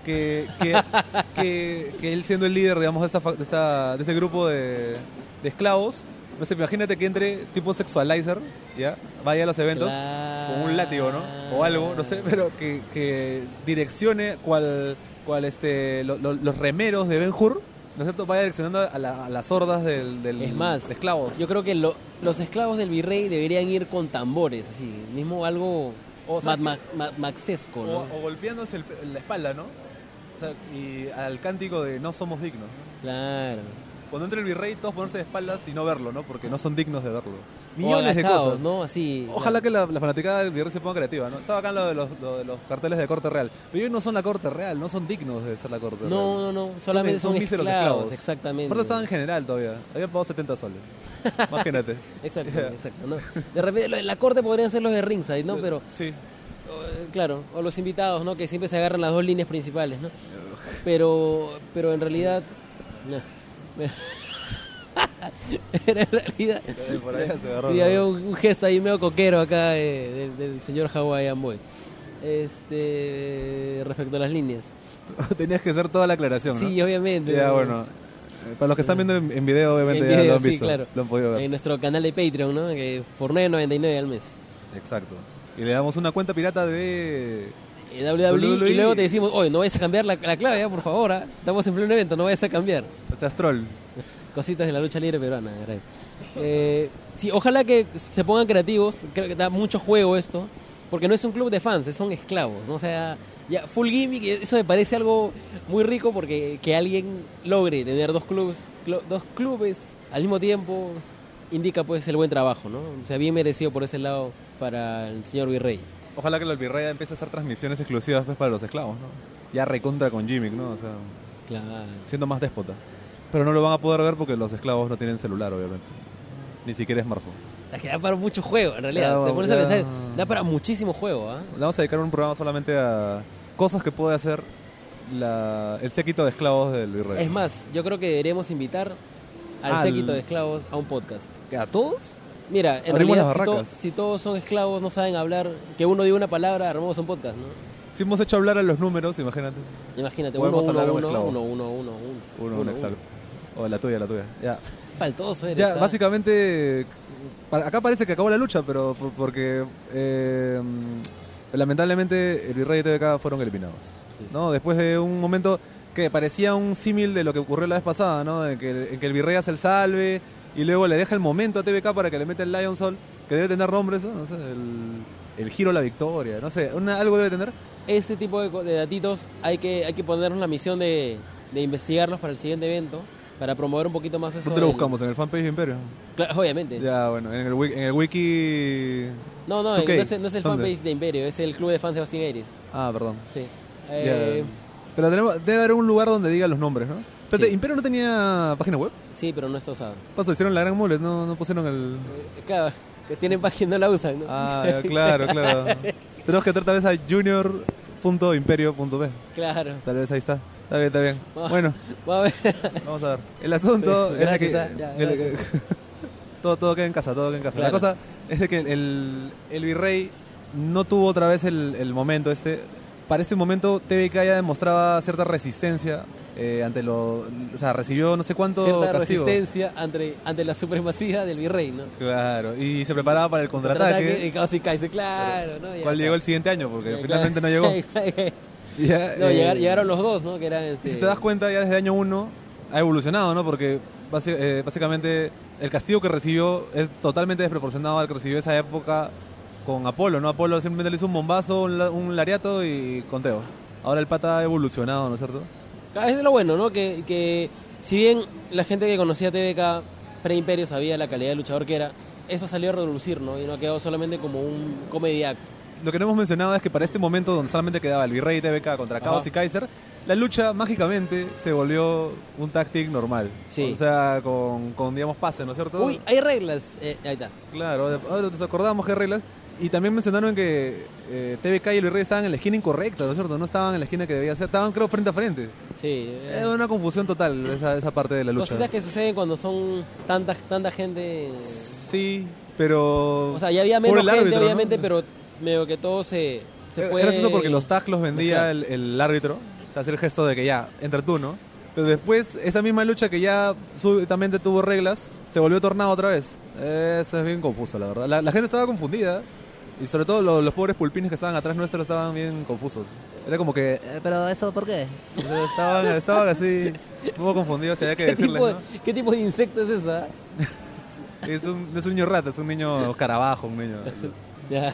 S2: que él siendo el líder, digamos, de ese grupo de esclavos, no sé, imagínate que entre tipo sexualizer, ¿ya? Vaya a los eventos con un látigo, ¿no? O algo, no sé, pero que direccione los remeros de Ben-Hur, ¿no es cierto?, vaya direccionando a las hordas
S1: Es más,
S2: de esclavos.
S1: yo creo que los esclavos del virrey deberían ir con tambores, así, mismo algo
S2: O sea,
S1: maxesco, ¿no?
S2: o golpeándose la espalda, ¿no? O sea, y al cántico de no somos dignos, ¿no?
S1: Claro.
S2: Cuando entre el virrey, todos ponerse de espaldas y no verlo, ¿no? Porque no son dignos de verlo.
S1: O
S2: Millones de
S1: agachados,
S2: cosas.
S1: ¿no? Así.
S2: Ojalá que la fanaticada del virrey se ponga creativa, ¿no? Estaba acá lo de los carteles de corte real. Pero ellos no son la corte real, no son dignos de ser la corte real.
S1: No, solamente son
S2: míseros
S1: esclavos, exactamente.
S2: Aparte estaban en general todavía. Habían pagado 70 soles. Imagínate.
S1: Exacto,
S2: Yeah.
S1: exacto. ¿no? De repente, la corte podrían ser los de ringside, ¿no? Pero,
S2: Sí.
S1: claro, o los invitados, ¿no? Que siempre se agarran las dos líneas principales, ¿no? Pero en realidad... no. Pero en realidad...
S2: Por ahí se agarró,
S1: Sí,
S2: ¿no?
S1: había un gesto ahí medio coquero acá del señor Hawaiian Boy. Respecto a las líneas.
S2: Tenías que hacer toda la aclaración, ¿no?
S1: Sí, obviamente.
S2: Ya, bueno. Para los que están viendo en video, obviamente
S1: En
S2: ya
S1: video,
S2: lo han
S1: sí,
S2: visto.
S1: claro.
S2: Lo han podido ver.
S1: En nuestro canal de Patreon, ¿no? Que por $9.99 al mes.
S2: Exacto. Y le damos una cuenta pirata de...
S1: WWE, y luego te decimos, oye, no vayas a cambiar la clave, ya, por favor, ¿ah? Estamos en pleno evento, no vayas a cambiar.
S2: Estás troll.
S1: Cositas de la lucha libre peruana, caray. Sí, ojalá que se pongan creativos, creo que da mucho juego esto, porque no es un club de fans, son esclavos, ¿no? O sea, ya full gimmick, eso me parece algo muy rico porque que alguien logre tener dos clubes al mismo tiempo indica pues el buen trabajo, ¿no? O sea, bien merecido por ese lado para el señor Virrey.
S2: Ojalá que el virrey empiece a hacer transmisiones exclusivas pues, para los esclavos, ¿no? Ya recontra con Jimmy, ¿no? O sea,
S1: Claro.
S2: siendo más déspota. Pero no lo van a poder ver porque los esclavos no tienen celular, obviamente. Ni siquiera smartphone.
S1: Es que da para mucho juego, en realidad.
S2: Ya,
S1: Se pones a
S2: ya.
S1: pensar, da para muchísimo juego, ¿ah?
S2: Le vamos a dedicar un programa solamente a cosas que puede hacer el séquito de esclavos del virrey.
S1: Es más, yo creo que deberíamos invitar al séquito de esclavos a un podcast.
S2: ¿A todos?
S1: Mira, en
S2: Abrimos
S1: realidad,
S2: las barracas.
S1: si todos son esclavos, no saben hablar, que uno diga una palabra, armamos un podcast, ¿no?
S2: Si hemos hecho hablar a los números, imagínate.
S1: Imagínate,
S2: Podemos
S1: uno,
S2: hablar a un
S1: uno,
S2: esclavo.
S1: uno,
S2: Exacto. O la tuya. Ya.
S1: Faltoso eres,
S2: Ya,
S1: ¿ah?
S2: básicamente, acá parece que acabó la lucha, pero porque lamentablemente el virrey y TVK fueron eliminados, ¿no? Después de un momento que parecía un símil de lo que ocurrió la vez pasada, ¿no? En que el virrey hace el salve y luego le deja el momento a TVK para que le meta el Lion Soul, que debe tener nombre eso, no sé, el giro a la victoria, no sé, algo debe tener.
S1: Ese tipo de datitos hay que ponernos la misión de investigarlos para el siguiente evento, para promover un poquito más eso.
S2: ¿Dónde lo buscamos? ¿En el fanpage de Imperio?
S1: Claro, obviamente.
S2: Ya, bueno, en el wiki...
S1: No,
S2: 2K.
S1: no es el
S2: ¿Dónde?
S1: fanpage de Imperio, es el club de fans de Austin Aries.
S2: Ah, perdón.
S1: Sí.
S2: Ya. Pero debe haber un lugar donde diga los nombres, ¿no? Pero
S1: Sí.
S2: ¿Imperio no tenía página web?
S1: Sí, pero no está usado.
S2: Pasó, hicieron la gran mullet, no pusieron el...
S1: Claro, que tienen página, no la usan, ¿no?
S2: Ah, ya, claro. Tenemos que entrar tal vez a junior.imperio.b.
S1: Claro.
S2: Tal vez ahí está. Está bien. Bueno,
S1: Vamos a ver.
S2: vamos a ver. El asunto es de
S1: Gracias,
S2: que...
S1: ya, gracias.
S2: todo queda en casa, La
S1: Claro.
S2: cosa es de que el virrey no tuvo otra vez el momento este. Para este momento TVK ya demostraba cierta resistencia ante o sea, recibió no sé cuánto
S1: Cierta
S2: castigo.
S1: resistencia ante la supremacía del virrey, ¿no?
S2: Claro, y se preparaba para el
S1: Y
S2: contraataque,
S1: casi cae, claro, ¿no? Ya
S2: cual
S1: está.
S2: llegó el siguiente año, porque
S1: Claro.
S2: finalmente no llegó. Ya,
S1: No, llegaron los dos, ¿no? Que eran,
S2: Y si te das cuenta, ya desde año 1 ha evolucionado, ¿no? Porque básicamente el castigo que recibió es totalmente desproporcionado al que recibió esa época con Apolo, ¿no? Apolo simplemente le hizo un bombazo, un lariato y conteo. Ahora el pata ha evolucionado, ¿no es cierto?
S1: Es lo bueno, ¿no? Que si bien la gente que conocía TVK pre-Imperio sabía la calidad de luchador que era, eso salió a relucir, ¿no? Y no ha quedado solamente como un comedy act.
S2: Lo que no hemos mencionado es que para este momento, donde solamente quedaba el Virrey y TVK contra Caos
S1: Ajá.
S2: y Kaiser, la lucha mágicamente se volvió un tag team normal.
S1: Sí.
S2: O sea, con digamos, pase, ¿no es cierto?
S1: Uy, hay reglas. Ahí está.
S2: Claro, ahora nos acordamos que hay reglas. Y también mencionaron que TBK y Luis Rey estaban en la esquina incorrecta, ¿no es cierto? No estaban en la esquina que debía ser, estaban creo frente a frente.
S1: Sí.
S2: Es una confusión total esa parte de la lucha.
S1: Cositas que suceden cuando son tanta gente.
S2: Sí, pero...
S1: O sea, ya había
S2: por
S1: menos
S2: el
S1: gente,
S2: árbitro,
S1: obviamente,
S2: ¿no?
S1: pero medio que todo se puede...
S2: Era eso porque los tags los vendía
S1: mezclar.
S2: el árbitro. O sea, hacer el gesto de que ya, entra tú, ¿no? Pero después, esa misma lucha que ya súbitamente tuvo reglas, se volvió tornado otra vez. Eso es bien confuso, la verdad. La gente estaba confundida. Y sobre todo los pobres pulpines que estaban atrás nuestros estaban bien confusos. Era como que, ¿pero eso por qué? O sea, estaban así, un poco confundidos, y había que decirles, ¿no?
S1: ¿Qué tipo de insecto es eso?
S2: Es un niño rata, es un niño carabajo, un niño...
S1: Ya.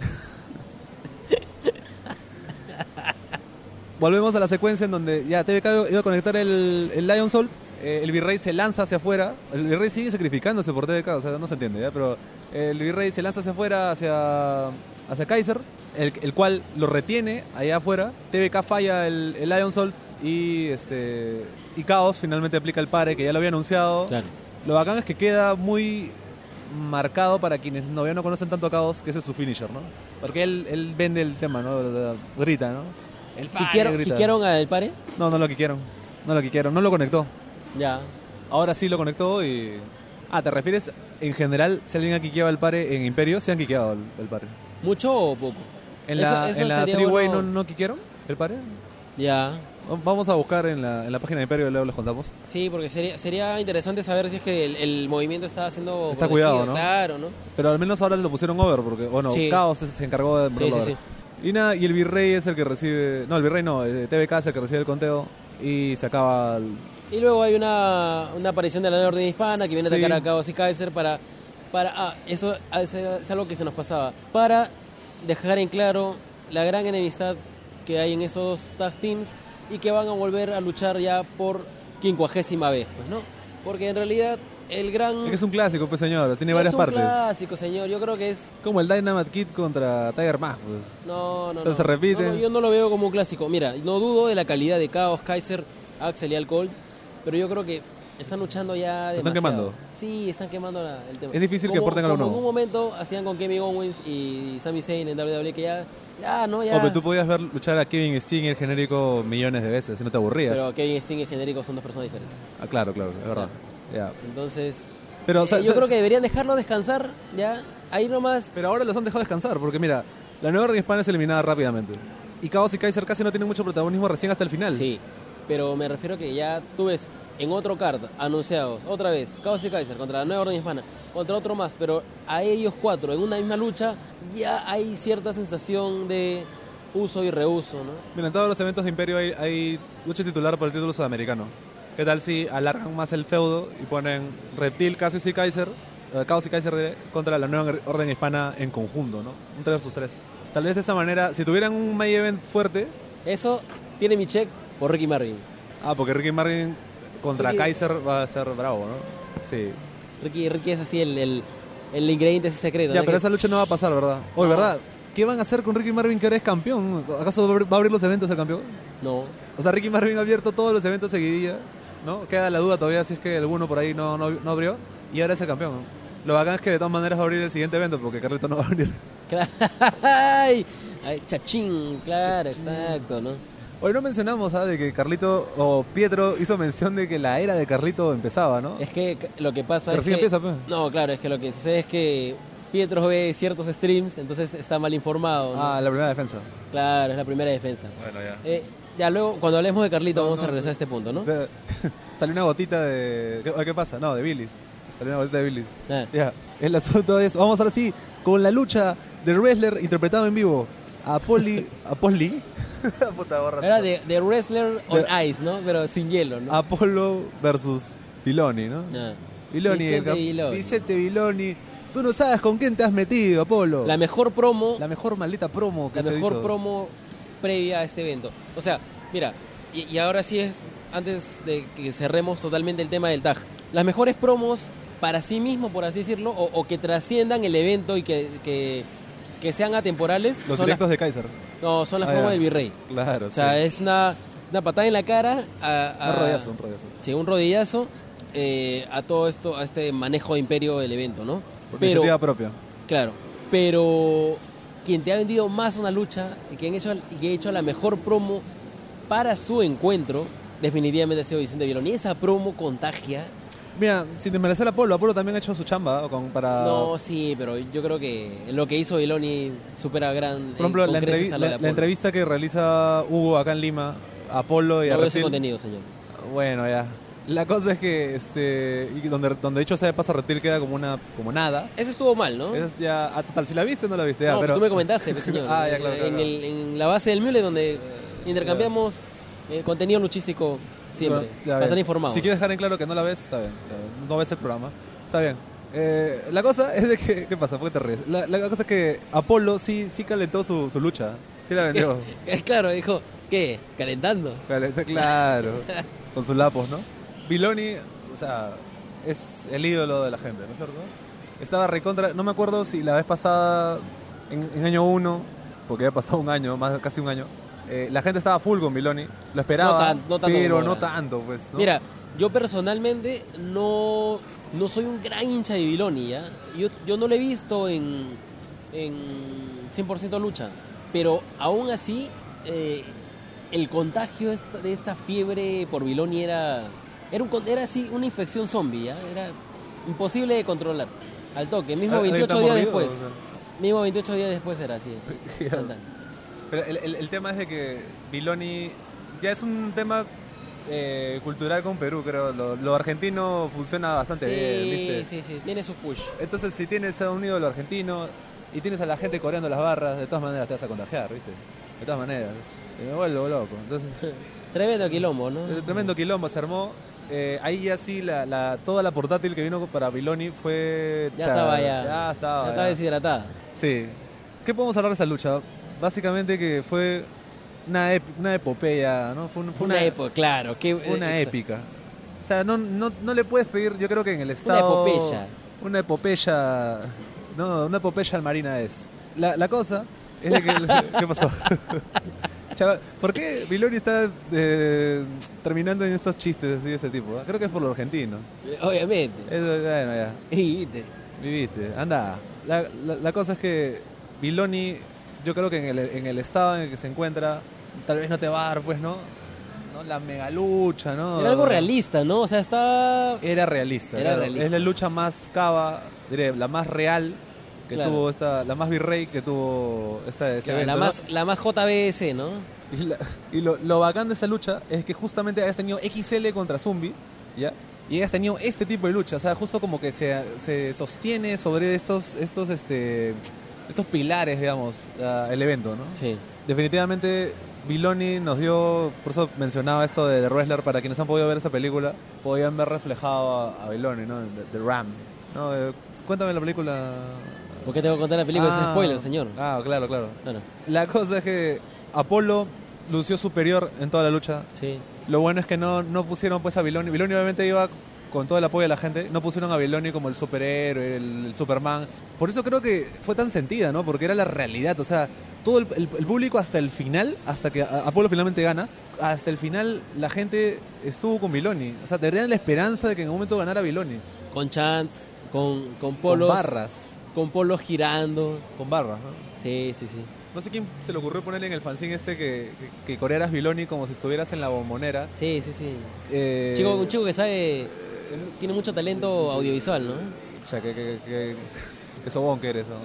S2: Volvemos a la secuencia en donde ya TBK iba a conectar el Lion Soul. El Virrey se lanza hacia afuera. El Virrey sigue sacrificándose por TBK, o sea, no se entiende, ¿ya? Pero el Virrey se lanza hacia afuera, hacia Kaiser, el cual lo retiene allá afuera. TBK falla el Lion Soul y Caos finalmente aplica el pare, que ya lo había anunciado.
S1: Claro.
S2: Lo bacán es que queda muy marcado para quienes no conocen tanto a Caos, que ese es su finisher, ¿no? Porque él vende el tema, ¿no? Grita, ¿no? El pare grita.
S1: ¿Quiquearon al pare?
S2: No lo quiquieron. No lo conectó.
S1: Ya.
S2: Ahora sí lo conectó y... Ah, ¿te refieres en general si alguien ha quiqueado el pare en Imperio? Sí han quiqueado el pare.
S1: ¿Mucho o poco?
S2: ¿En la
S1: sería
S2: Three-Way
S1: bueno.
S2: no quiquieron el pare?
S1: Ya.
S2: Vamos a buscar en la página de Imperio y luego les contamos.
S1: Sí, porque sería interesante saber si es que el movimiento está haciendo...
S2: Está cuidado, ¿no?
S1: Claro, ¿no?
S2: Pero al menos ahora lo pusieron over porque, bueno,
S1: Sí.
S2: Caos se encargó de ponerlo over.
S1: Sí.
S2: Y nada, y el Virrey es el que recibe... No, el Virrey no, TBK es el que recibe el conteo y se acaba...
S1: Y luego hay una aparición de la nueva orden hispana que viene a
S2: Sí.
S1: atacar a Caos y Kaiser para eso es algo que se nos pasaba. Para dejar en claro la gran enemistad que hay en esos tag teams y que van a volver a luchar ya por 50ª vez, pues, ¿no? Porque en realidad el gran...
S2: Es que es un clásico, pues señor, tiene varias partes.
S1: Es un clásico, señor. Yo creo que es...
S2: Como el Dynamite Kid contra Tiger Mask, pues.
S1: No.
S2: Se repite.
S1: No, yo no lo veo como un clásico. Mira, no dudo de la calidad de Caos, Kaiser, Axel y Al Cold, pero yo creo que están luchando ya
S2: ¿Se
S1: demasiado.
S2: están quemando?
S1: Sí, están quemando el tema.
S2: Es difícil que aporten algo
S1: como
S2: nuevo.
S1: en un momento hacían con Kevin Owens y Sami Zayn en WWE que ya.
S2: Pero tú podías ver luchar a Kevin Steen el genérico millones de veces y no te aburrías.
S1: Pero Kevin Steen y genérico son dos personas diferentes.
S2: Ah, claro, es verdad. Ya.
S1: Entonces,
S2: Pero,
S1: yo creo que deberían dejarlo descansar ya. Ahí nomás.
S2: Pero ahora los han dejado descansar porque mira, la nueva orden hispana es eliminada rápidamente. Y Caos y Kaiser casi no tienen mucho protagonismo recién hasta el final.
S1: Sí, pero me refiero que ya tú ves en otro card anunciados otra vez Caos y Kaiser contra la nueva orden hispana, contra otro más, pero a ellos cuatro en una misma lucha ya hay cierta sensación de uso y reuso, ¿no?
S2: Mira, en todos los eventos de Imperio hay lucha titular por el título sudamericano. ¿Qué tal si alargan más el feudo y ponen Reptil, Caos y Kaiser diré, contra la nueva orden hispana en conjunto, ¿no? Un 3 vs 3. Tal vez de esa manera, si tuvieran un main event fuerte...
S1: Eso tiene mi check por Ricky Marvin.
S2: Ah, porque Ricky Marvin contra
S1: Ricky-
S2: Kaiser va a ser bravo, ¿no? Sí.
S1: Ricky es así el ingrediente ese secreto.
S2: Ya,
S1: ¿no?
S2: pero
S1: Que-
S2: esa lucha no va a pasar, ¿verdad? Oye,
S1: No.
S2: ¿verdad? ¿Qué van a hacer con Ricky Marvin que ahora es campeón? ¿Acaso va a abrir los eventos el campeón?
S1: No.
S2: O sea, Ricky Marvin ha abierto todos los eventos seguidilla, ¿no? Queda la duda todavía si es que alguno por ahí no abrió y ahora es el campeón. ¿no? Lo bacán es que de todas maneras va a abrir el siguiente evento porque Carlito no va a abrir.
S1: Ay, chachín, claro, exacto, ¿no?
S2: Hoy no mencionamos, ¿sabes? De que Carlito o Pietro hizo mención de que la era de Carlito empezaba, ¿no?
S1: Es que lo que pasa
S2: Pero
S1: es
S2: sí
S1: que...
S2: empieza, pues.
S1: No, claro, es que lo que sucede es que Pietro ve ciertos streams, entonces está mal informado, ¿no?
S2: Ah, la primera defensa.
S1: Claro, es la primera defensa.
S2: Bueno, ya.
S1: Ya luego, cuando hablemos de Carlito,
S2: No,
S1: vamos a
S2: no,
S1: regresar a este punto, ¿no?
S2: O sea, salió una gotita de... ¿Qué pasa? No, de Billis. Salió una gotita de Billis.
S1: Ah.
S2: Ya, el asunto es... Vamos ahora sí con la lucha del wrestler interpretado en vivo. A Polly... Puta borra.
S1: Era de Wrestler on Ice, ¿no? Pero sin hielo, ¿no?
S2: Apolo versus Viloni, ¿no?
S1: Ah.
S2: Viloni,
S1: Vicente Viloni.
S2: Vicente Viloni. Tú no sabes con quién te has metido, Apolo.
S1: La mejor promo,
S2: La mejor maldita promo que
S1: la
S2: se
S1: mejor
S2: hizo.
S1: promo previa a este evento. O sea, mira, y ahora sí es, antes de que cerremos totalmente el tema del tag, las mejores promos para sí mismo, por así decirlo, o que trasciendan el evento y que sean atemporales,
S2: Los
S1: son
S2: directos de Kaiser.
S1: no, son las
S2: Ah,
S1: promos
S2: ya.
S1: del Virrey.
S2: Claro,
S1: O sea,
S2: sí.
S1: es una Una patada en la cara
S2: Un rodillazo.
S1: Sí, un rodillazo a todo esto, a este manejo de imperio del evento, ¿no?
S2: Por iniciativa propia.
S1: Claro, pero quien te ha vendido más una lucha y que ha hecho la mejor promo para su encuentro, definitivamente ha sido Vicente Viloni. Esa promo contagia.
S2: Mira, sin desmerecer a Apolo también ha hecho su chamba para...
S1: No, sí, pero yo creo que lo que hizo Viloni supera gran...
S2: Por ejemplo, la entrevista que realiza Hugo acá en Lima, a Apolo y
S1: no
S2: a
S1: veo
S2: Reptil.
S1: ese contenido, señor.
S2: Bueno, ya. La cosa es que y donde de hecho se pasa Reptil queda como nada.
S1: Eso estuvo mal, ¿no?
S2: Es ya total, si la viste o no la viste, ya,
S1: No,
S2: pero
S1: tú me comentaste, pues, señor.
S2: Ah, ya, claro.
S1: En la base del Mule, donde intercambiamos contenido luchístico siempre,
S2: Ya
S1: para estar
S2: ves.
S1: informados.
S2: Si quieres dejar en claro que no la ves, está bien. No ves el programa, está bien. La cosa es de que... ¿Qué pasa? ¿Por qué te ríes? La cosa es que Apolo sí calentó su lucha. Sí la vendió.
S1: Claro, dijo, ¿qué? ¿Calentando?
S2: Claro. Con sus lapos, ¿no? Viloni, o sea, es el ídolo de la gente, ¿no es cierto? Estaba recontra... No me acuerdo si la vez pasada, en año 1, porque había pasado un año, casi un año, la gente estaba full con Viloni. Lo esperaba,
S1: no tanto
S2: pero
S1: como
S2: no
S1: ahora.
S2: tanto, pues, ¿no?
S1: Mira, yo personalmente no soy un gran hincha de Viloni, ¿ya? Yo no lo he visto en 100% lucha, pero aún así el contagio de esta fiebre por Viloni era así una infección zombie, ¿ya? Era imposible de controlar. Al toque, mismo 28 días después. Mismo 28 días después era así. Instantáneo.
S2: Pero el tema es de que Viloni ya es un tema cultural con Perú, creo. Lo argentino funciona bastante bien, ¿viste?
S1: Sí, tiene su push.
S2: Entonces, si tienes a un ídolo argentino y tienes a la gente coreando las barras, de todas maneras te vas a contagiar, ¿viste? De todas maneras. Y me vuelvo loco. Entonces,
S1: Tremendo quilombo, ¿no?
S2: tremendo quilombo se armó. Ahí ya sí, toda la portátil que vino para Viloni fue...
S1: Ya estaba deshidratada.
S2: Sí. ¿Qué podemos hablar de esa lucha? Básicamente que fue una epopeya, ¿no? Fue
S1: Una época, claro.
S2: una épica. O sea, no le puedes pedir, yo creo que en el estado... Una epopeya. No, una epopeya al Marina es. La cosa es de que... ¿Qué pasó? Chaval, ¿por qué Viloni está terminando en estos chistes así de ese tipo? Creo que es por lo argentino.
S1: Obviamente.
S2: Bueno, ya.
S1: Y viste.
S2: Viviste, anda. La cosa es que Viloni, yo creo que en el estado en el que se encuentra, tal vez no te va a dar, pues, ¿no? La mega lucha, ¿no?
S1: Era algo realista, ¿no? O sea, estaba...
S2: Era realista.
S1: Era
S2: claro.
S1: realista.
S2: Es la lucha más cava, diré, la más real que
S1: Claro.
S2: tuvo la más virrey que tuvo este
S1: Claro,
S2: evento,
S1: la más JBS, ¿no?
S2: Y lo bacán de esa lucha es que justamente hayas tenido XL contra Zumbi, ¿ya? Y hayas tenido este tipo de lucha, o sea, justo como que se sostiene sobre estos pilares, digamos, el evento, ¿no?
S1: Sí.
S2: Definitivamente Viloni nos dio, por eso mencionaba esto de The Wrestler, para quienes han podido ver esa película, podían ver reflejado a Viloni, ¿no? The Ram, ¿no? Cuéntame la película.
S1: ¿Por qué tengo que contar la película? Es spoiler, señor.
S2: Claro.
S1: Claro.
S2: La cosa es que Apolo lució superior en toda la lucha.
S1: Sí.
S2: Lo bueno es que no pusieron pues a Viloni. Viloni obviamente iba con todo el apoyo de la gente. No pusieron a Viloni como el superhéroe, el Superman. Por eso creo que fue tan sentida, ¿no? Porque era la realidad. O sea, todo el público hasta el final, hasta que Apolo finalmente gana, hasta el final la gente estuvo con Viloni. O sea, tenían la esperanza de que en un momento ganara Viloni.
S1: Con chants, con polos.
S2: Con barras.
S1: Con polos girando.
S2: Con barras, ¿no?
S1: Sí.
S2: No sé quién se le ocurrió ponerle en el fanzine que corearas Viloni como si estuvieras en la Bombonera.
S1: Sí. Un chico que sabe, tiene mucho talento audiovisual, ¿no?
S2: O sea, que sobón que eres,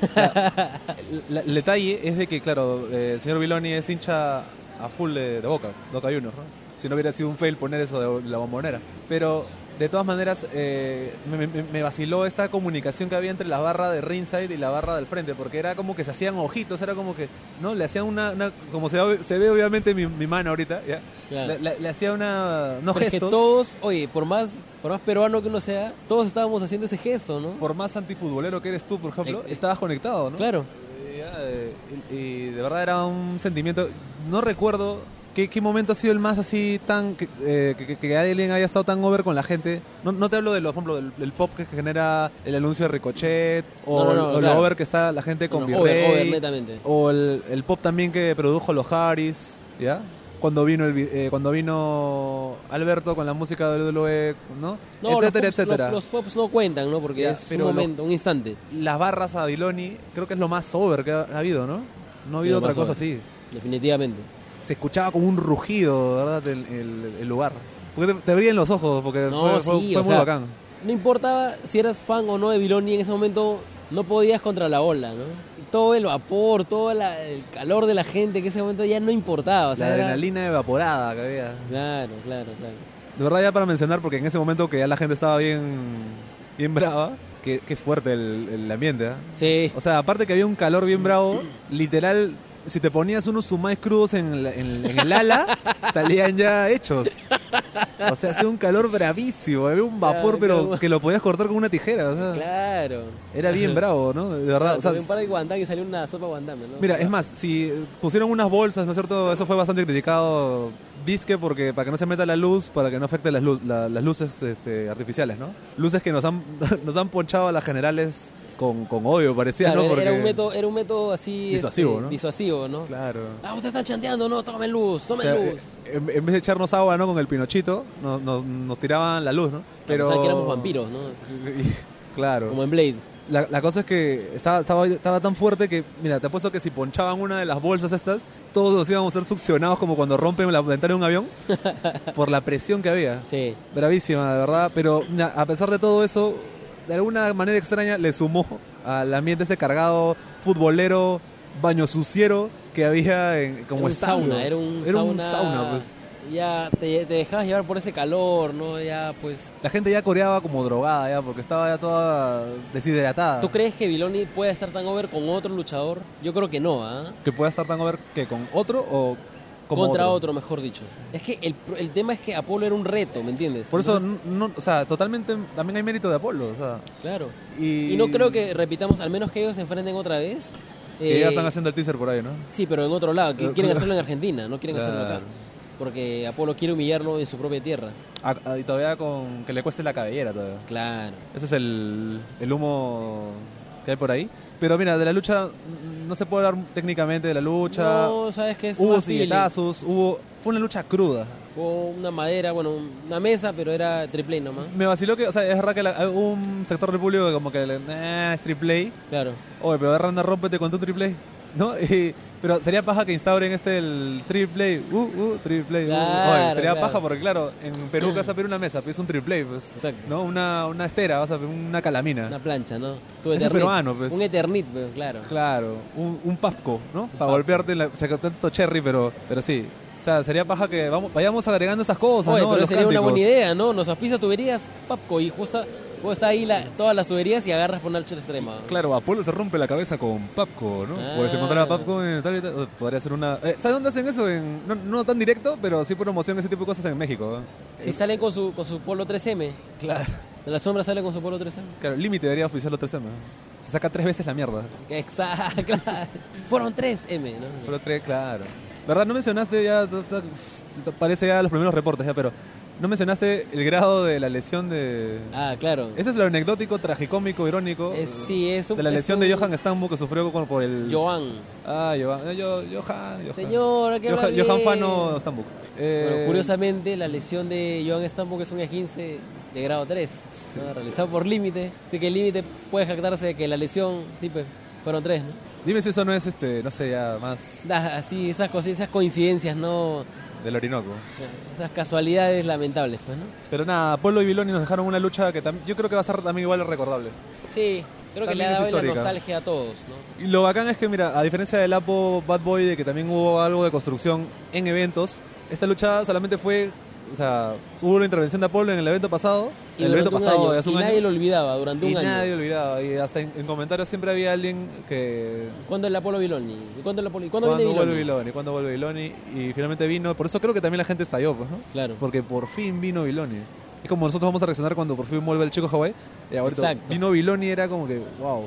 S2: ¿no? El detalle es de que, claro, el señor Viloni es hincha a full de Boca Juniors, ¿no? Si no hubiera sido un fail poner eso de la Bombonera. Pero, de todas maneras, me vaciló esta comunicación que había entre la barra de ringside y la barra del frente, porque era como que se hacían ojitos, era como que, ¿no? Le hacían como se ve obviamente mi mano ahorita, ¿ya?
S1: Claro.
S2: Le hacía unos
S1: Pero es que
S2: gestos.
S1: todos, oye, por más peruano que uno sea, todos estábamos haciendo ese gesto, ¿no?
S2: Por más antifutbolero que eres tú, por ejemplo, estabas conectado, ¿no?
S1: Claro.
S2: Y de verdad era un sentimiento. No recuerdo qué momento ha sido el más así tan que alguien haya estado tan over con la gente. No te hablo de, por ejemplo, del pop que genera el anuncio de Ricochet o
S1: claro.
S2: lo over que está la gente con
S1: Over,
S2: Virrey,
S1: netamente.
S2: o el pop también que produjo los Harris, ¿ya? cuando vino Alberto con la música de WWE, ¿no?
S1: No,
S2: etcétera,
S1: los pops,
S2: etcétera.
S1: los pops no cuentan, ¿no? Porque
S2: Ya,
S1: es un
S2: pero
S1: momento, un instante.
S2: Las barras a Viloni, creo que es lo más sober que ha habido, ¿no? No ha habido
S1: lo
S2: otra
S1: más
S2: cosa
S1: sober.
S2: así.
S1: Definitivamente.
S2: Se escuchaba como un rugido, ¿verdad? El lugar. Porque te brillan los ojos, porque
S1: No,
S2: fue
S1: sí,
S2: muy
S1: o sea,
S2: bacán.
S1: No importaba si eras fan o no de Viloni, en ese momento no podías contra la ola, ¿no? Y todo el vapor, todo el calor de la gente, que en ese momento ya no importaba. O sea,
S2: La
S1: era-
S2: adrenalina evaporada que había.
S1: Claro, claro.
S2: De verdad, ya para mencionar, porque en ese momento que ya la gente estaba bien brava, que fuerte el ambiente, ¿ah?
S1: Sí,
S2: O sea, aparte que había un calor bien bravo, literal, si te ponías unos sumais crudos en el ala, salían ya hechos. O sea, hacía un calor bravísimo, había un vapor,
S1: Claro,
S2: pero
S1: claro.
S2: que lo podías cortar con una tijera. O sea,
S1: claro.
S2: era bien bravo, ¿no? De verdad. O sea,
S1: Tomé un par de guantán y salió una sopa guantán, ¿no?
S2: mira,
S1: O sea,
S2: es más, si pusieron unas bolsas, ¿no es cierto? Eso fue bastante criticado, disque, porque para que no se meta la luz, para que no afecte las luces artificiales, ¿no? Luces que nos han ponchado a las generales con odio, parecía,
S1: claro,
S2: ¿no? Porque...
S1: era un método así
S2: Disuasivo, ¿no?
S1: disuasivo, ¿no?
S2: Claro.
S1: Ah, ustedes están chanteando, no, tomen luz,
S2: O
S1: tomen
S2: sea,
S1: luz.
S2: en vez de echarnos agua, ¿no? Con el pinochito, nos tiraban la luz, ¿no? Pero...
S1: Pensaban que éramos vampiros, ¿no?
S2: Claro.
S1: Como en Blade.
S2: La cosa es que estaba tan fuerte que, mira, te apuesto que si ponchaban una de las bolsas estas, todos nos íbamos a ser succionados como cuando rompen la ventana de un avión por la presión que había.
S1: Sí.
S2: Bravísima, de verdad. Pero mira, a pesar de todo eso, de alguna manera extraña le sumó al ambiente ese cargado, futbolero, baño suciero que había como
S1: Era un
S2: estadio.
S1: sauna, era un
S2: sauna, pues.
S1: Ya te dejabas llevar por ese calor, ¿no? Ya, pues...
S2: La gente ya coreaba como drogada, ya, porque estaba ya toda deshidratada.
S1: ¿Tú crees que Viloni puede estar tan over con otro luchador? Yo creo que no, ¿ah?
S2: ¿Que pueda estar tan over que con otro o como
S1: Contra otro, mejor dicho. Es que el tema es que Apolo era un reto, ¿me entiendes?
S2: Por eso,
S1: Entonces,
S2: o sea, totalmente también hay mérito de Apolo, o sea.
S1: claro.
S2: Y
S1: Y no creo que repitamos, al menos que ellos se enfrenten otra vez.
S2: Que ya están haciendo el teaser por ahí, ¿no?
S1: Sí, pero en otro lado, que quieren hacerlo en Argentina, no quieren hacerlo acá.
S2: Claro.
S1: Porque Apolo quiere humillarlo en su propia tierra.
S2: Y todavía con que le cueste la cabellera todavía.
S1: Claro.
S2: Ese es el humo que hay por ahí. Pero mira, de la lucha no se puede hablar técnicamente de la lucha.
S1: No, sabes que es
S2: Hubo
S1: más feeling.
S2: silletazos, fue una lucha cruda.
S1: Hubo una madera, bueno, una mesa, pero era triple A nomás.
S2: Me vaciló que, o sea, es verdad que hubo un sector del público que como que es triple A.
S1: Claro.
S2: Oye, pero agarra, anda, rómpete con tu triple A, ¿no? Pero sería paja que instauren el triple A, triple A.
S1: Claro,
S2: Oye, sería
S1: claro.
S2: paja porque, claro, en Perú que vas a pedir una mesa, pides un triple A, pues.
S1: Exacto.
S2: ¿No? Una estera, vas a pedir una calamina.
S1: Una plancha, ¿no? Tu
S2: Ese es
S1: Eternit.
S2: peruano, pues.
S1: Un Eternit, pues, claro.
S2: Claro, un papco, ¿no? Para golpearte en la... O sea, que tanto cherry, pero sí. O sea, sería paja que vayamos agregando esas cosas,
S1: Oye,
S2: ¿no?
S1: pero
S2: Los
S1: sería una
S2: cánticos.
S1: buena idea, ¿no? Nos auspicia tuberías, Papco, y justo está ahí todas las tuberías y agarras por una lucha extrema.
S2: Claro, Apolo se rompe la cabeza con Papco, ¿no?
S1: Ah.
S2: Puedes encontrar a Papco en tal y tal. Podría ser una... ¿Sabes dónde hacen eso? No tan directo, pero sí promoción ese tipo de cosas en México.
S1: Si salen con su polo 3M.
S2: Claro.
S1: De la sombra sale con su polo 3M.
S2: Claro, Límite debería oficiarlo 3M. Se saca 3 veces la mierda.
S1: Exacto, claro. Fueron 3M, ¿no?
S2: Pero 3, claro. ¿Verdad? No mencionaste ya... Parece ya los primeros reportes ya, pero... No mencionaste el grado de la lesión de...
S1: Ah, claro.
S2: Ese es lo anecdótico, tragicómico, irónico.
S1: Sí, es un...
S2: De la
S1: es
S2: lesión
S1: un-
S2: de Johan Stambo que sufrió por el...
S1: Joan.
S2: Ah, Johan.
S1: Señor, hay que hablar
S2: Johan
S1: bien.
S2: Fano Stambuk.
S1: Bueno, curiosamente, la lesión de Joan Stambo, que es un E15 de grado 3, ¿no? Realizado por Límite. Así que el Límite puede jactarse de que la lesión, sí, pues, fueron 3, ¿no?
S2: Dime si eso no es, no sé, ya más
S1: Así, esas cosas, esas coincidencias, ¿no?
S2: del Orinoco.
S1: Esas casualidades lamentables, pues, ¿no?
S2: Pero nada, Apolo y Viloni nos dejaron una lucha que yo creo que va a ser también igual de recordable.
S1: Sí, creo que
S2: También
S1: le ha
S2: es
S1: dado la
S2: histórica.
S1: nostalgia a todos, ¿no?
S2: Y lo bacán es que, mira, a diferencia del Apo Bad Boy, de que también hubo algo de construcción en eventos, esta lucha solamente fue... O sea, hubo una intervención de Apolo en el evento pasado.
S1: Y
S2: el evento
S1: durante un
S2: pasado
S1: año,
S2: de hace un
S1: y
S2: año.
S1: nadie lo olvidaba durante
S2: Y
S1: un año.
S2: nadie olvidaba. Y hasta en comentarios siempre había alguien que...
S1: ¿Cuándo el Apolo Viloni? ¿Y cuándo el Apolo? ¿Y cuándo
S2: ¿Cuándo
S1: viene
S2: vuelve
S1: Viloni?
S2: Viloni? ¿Cuándo vuelve Viloni? Y finalmente vino. Por eso creo que también la gente estalló, pues, ¿no?
S1: Claro.
S2: Porque por fin vino Viloni. Es como nosotros vamos a reaccionar cuando por fin vuelve el Chico Hawaii. Y ahorita
S1: Exacto.
S2: vino Viloni, era como que, wow.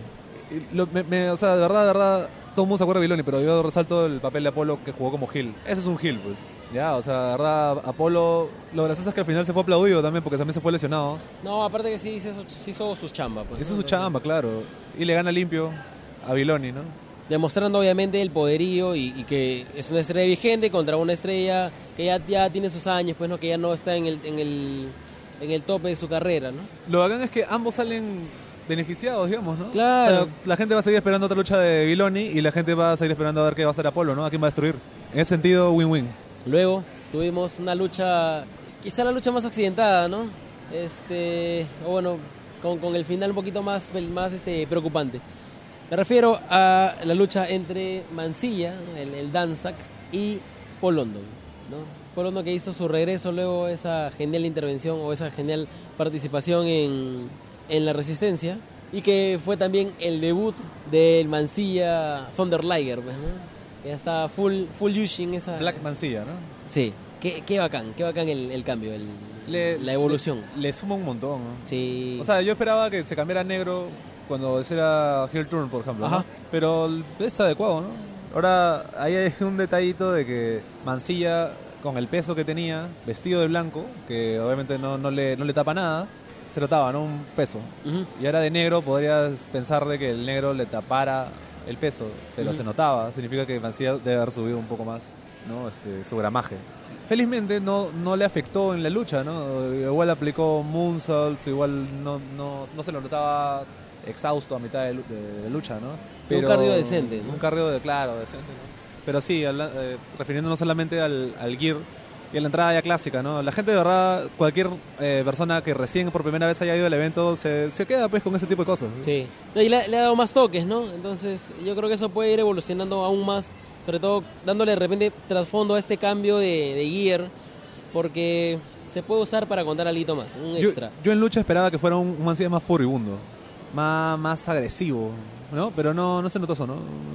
S2: O sea, de verdad, todo el mundo se acuerda de Viloni, pero yo resalto el papel de Apolo que jugó como heel. Ese es un heel, pues. Ya, o sea, de verdad, Apolo, lo gracioso es que al final se fue aplaudido también porque también se fue lesionado.
S1: No, aparte que sí hizo sus chambas, pues.
S2: Hizo
S1: ¿no?
S2: su chamba, claro. Y le gana limpio a Viloni, ¿no?
S1: demostrando obviamente el poderío y que es una estrella vigente contra una estrella que ya tiene sus años, pues no, que ya no está en el tope de su carrera, ¿no?
S2: Lo bacán es que ambos salen beneficiados, digamos, ¿no?
S1: Claro.
S2: O sea, la gente va a seguir esperando otra lucha de Viloni y la gente va a seguir esperando a ver qué va a hacer Apolo, ¿no? A quién va a destruir. En ese sentido, win-win.
S1: Luego tuvimos una lucha, quizá la lucha más accidentada, ¿no? O bueno, con el final un poquito más preocupante. Me refiero a la lucha entre Mansilla, el Danzak, y Paul London, ¿no? Paul London, que hizo su regreso luego esa genial intervención o esa genial participación en la Resistencia, y que fue también el debut del Mansilla Thunder Liger, pues, ¿no? Ya está full Yushin esa...
S2: Black Mansilla, ¿no?
S1: Sí, qué bacán el cambio, la evolución.
S2: Le suma un montón, ¿no?
S1: Sí.
S2: O sea, yo esperaba que se cambiara a negro cuando era heel turn, por ejemplo, ¿no? Pero es adecuado, ¿no? Ahora, ahí hay un detallito de que Mansilla, con el peso que tenía, vestido de blanco, que obviamente no le tapa nada, se notaba, ¿no? Un peso.
S1: Uh-huh.
S2: Y ahora de negro podrías pensar de que el negro le tapara el peso, pero se notaba. Significa que Mansilla debe haber subido un poco más, ¿no? Su gramaje. Felizmente no le afectó en la lucha, ¿no? Igual aplicó moonsaults, igual no se lo notaba exhausto a mitad de lucha, ¿no?
S1: Pero un cardio decente, ¿no?
S2: Un cardio claro, decente, ¿no? Pero sí, refiriéndonos solamente al gear y a la entrada ya clásica, ¿no? La gente de verdad, cualquier persona que recién por primera vez haya ido al evento se queda pues con ese tipo de cosas.
S1: Sí, y le ha dado más toques, ¿no? Entonces yo creo que eso puede ir evolucionando aún más, sobre todo dándole de repente trasfondo a este cambio de gear, porque se puede usar para contar algo más, un extra.
S2: Yo en lucha esperaba que fuera un Mansilla más furibundo, más agresivo, ¿no? Pero no se notó eso, ¿no?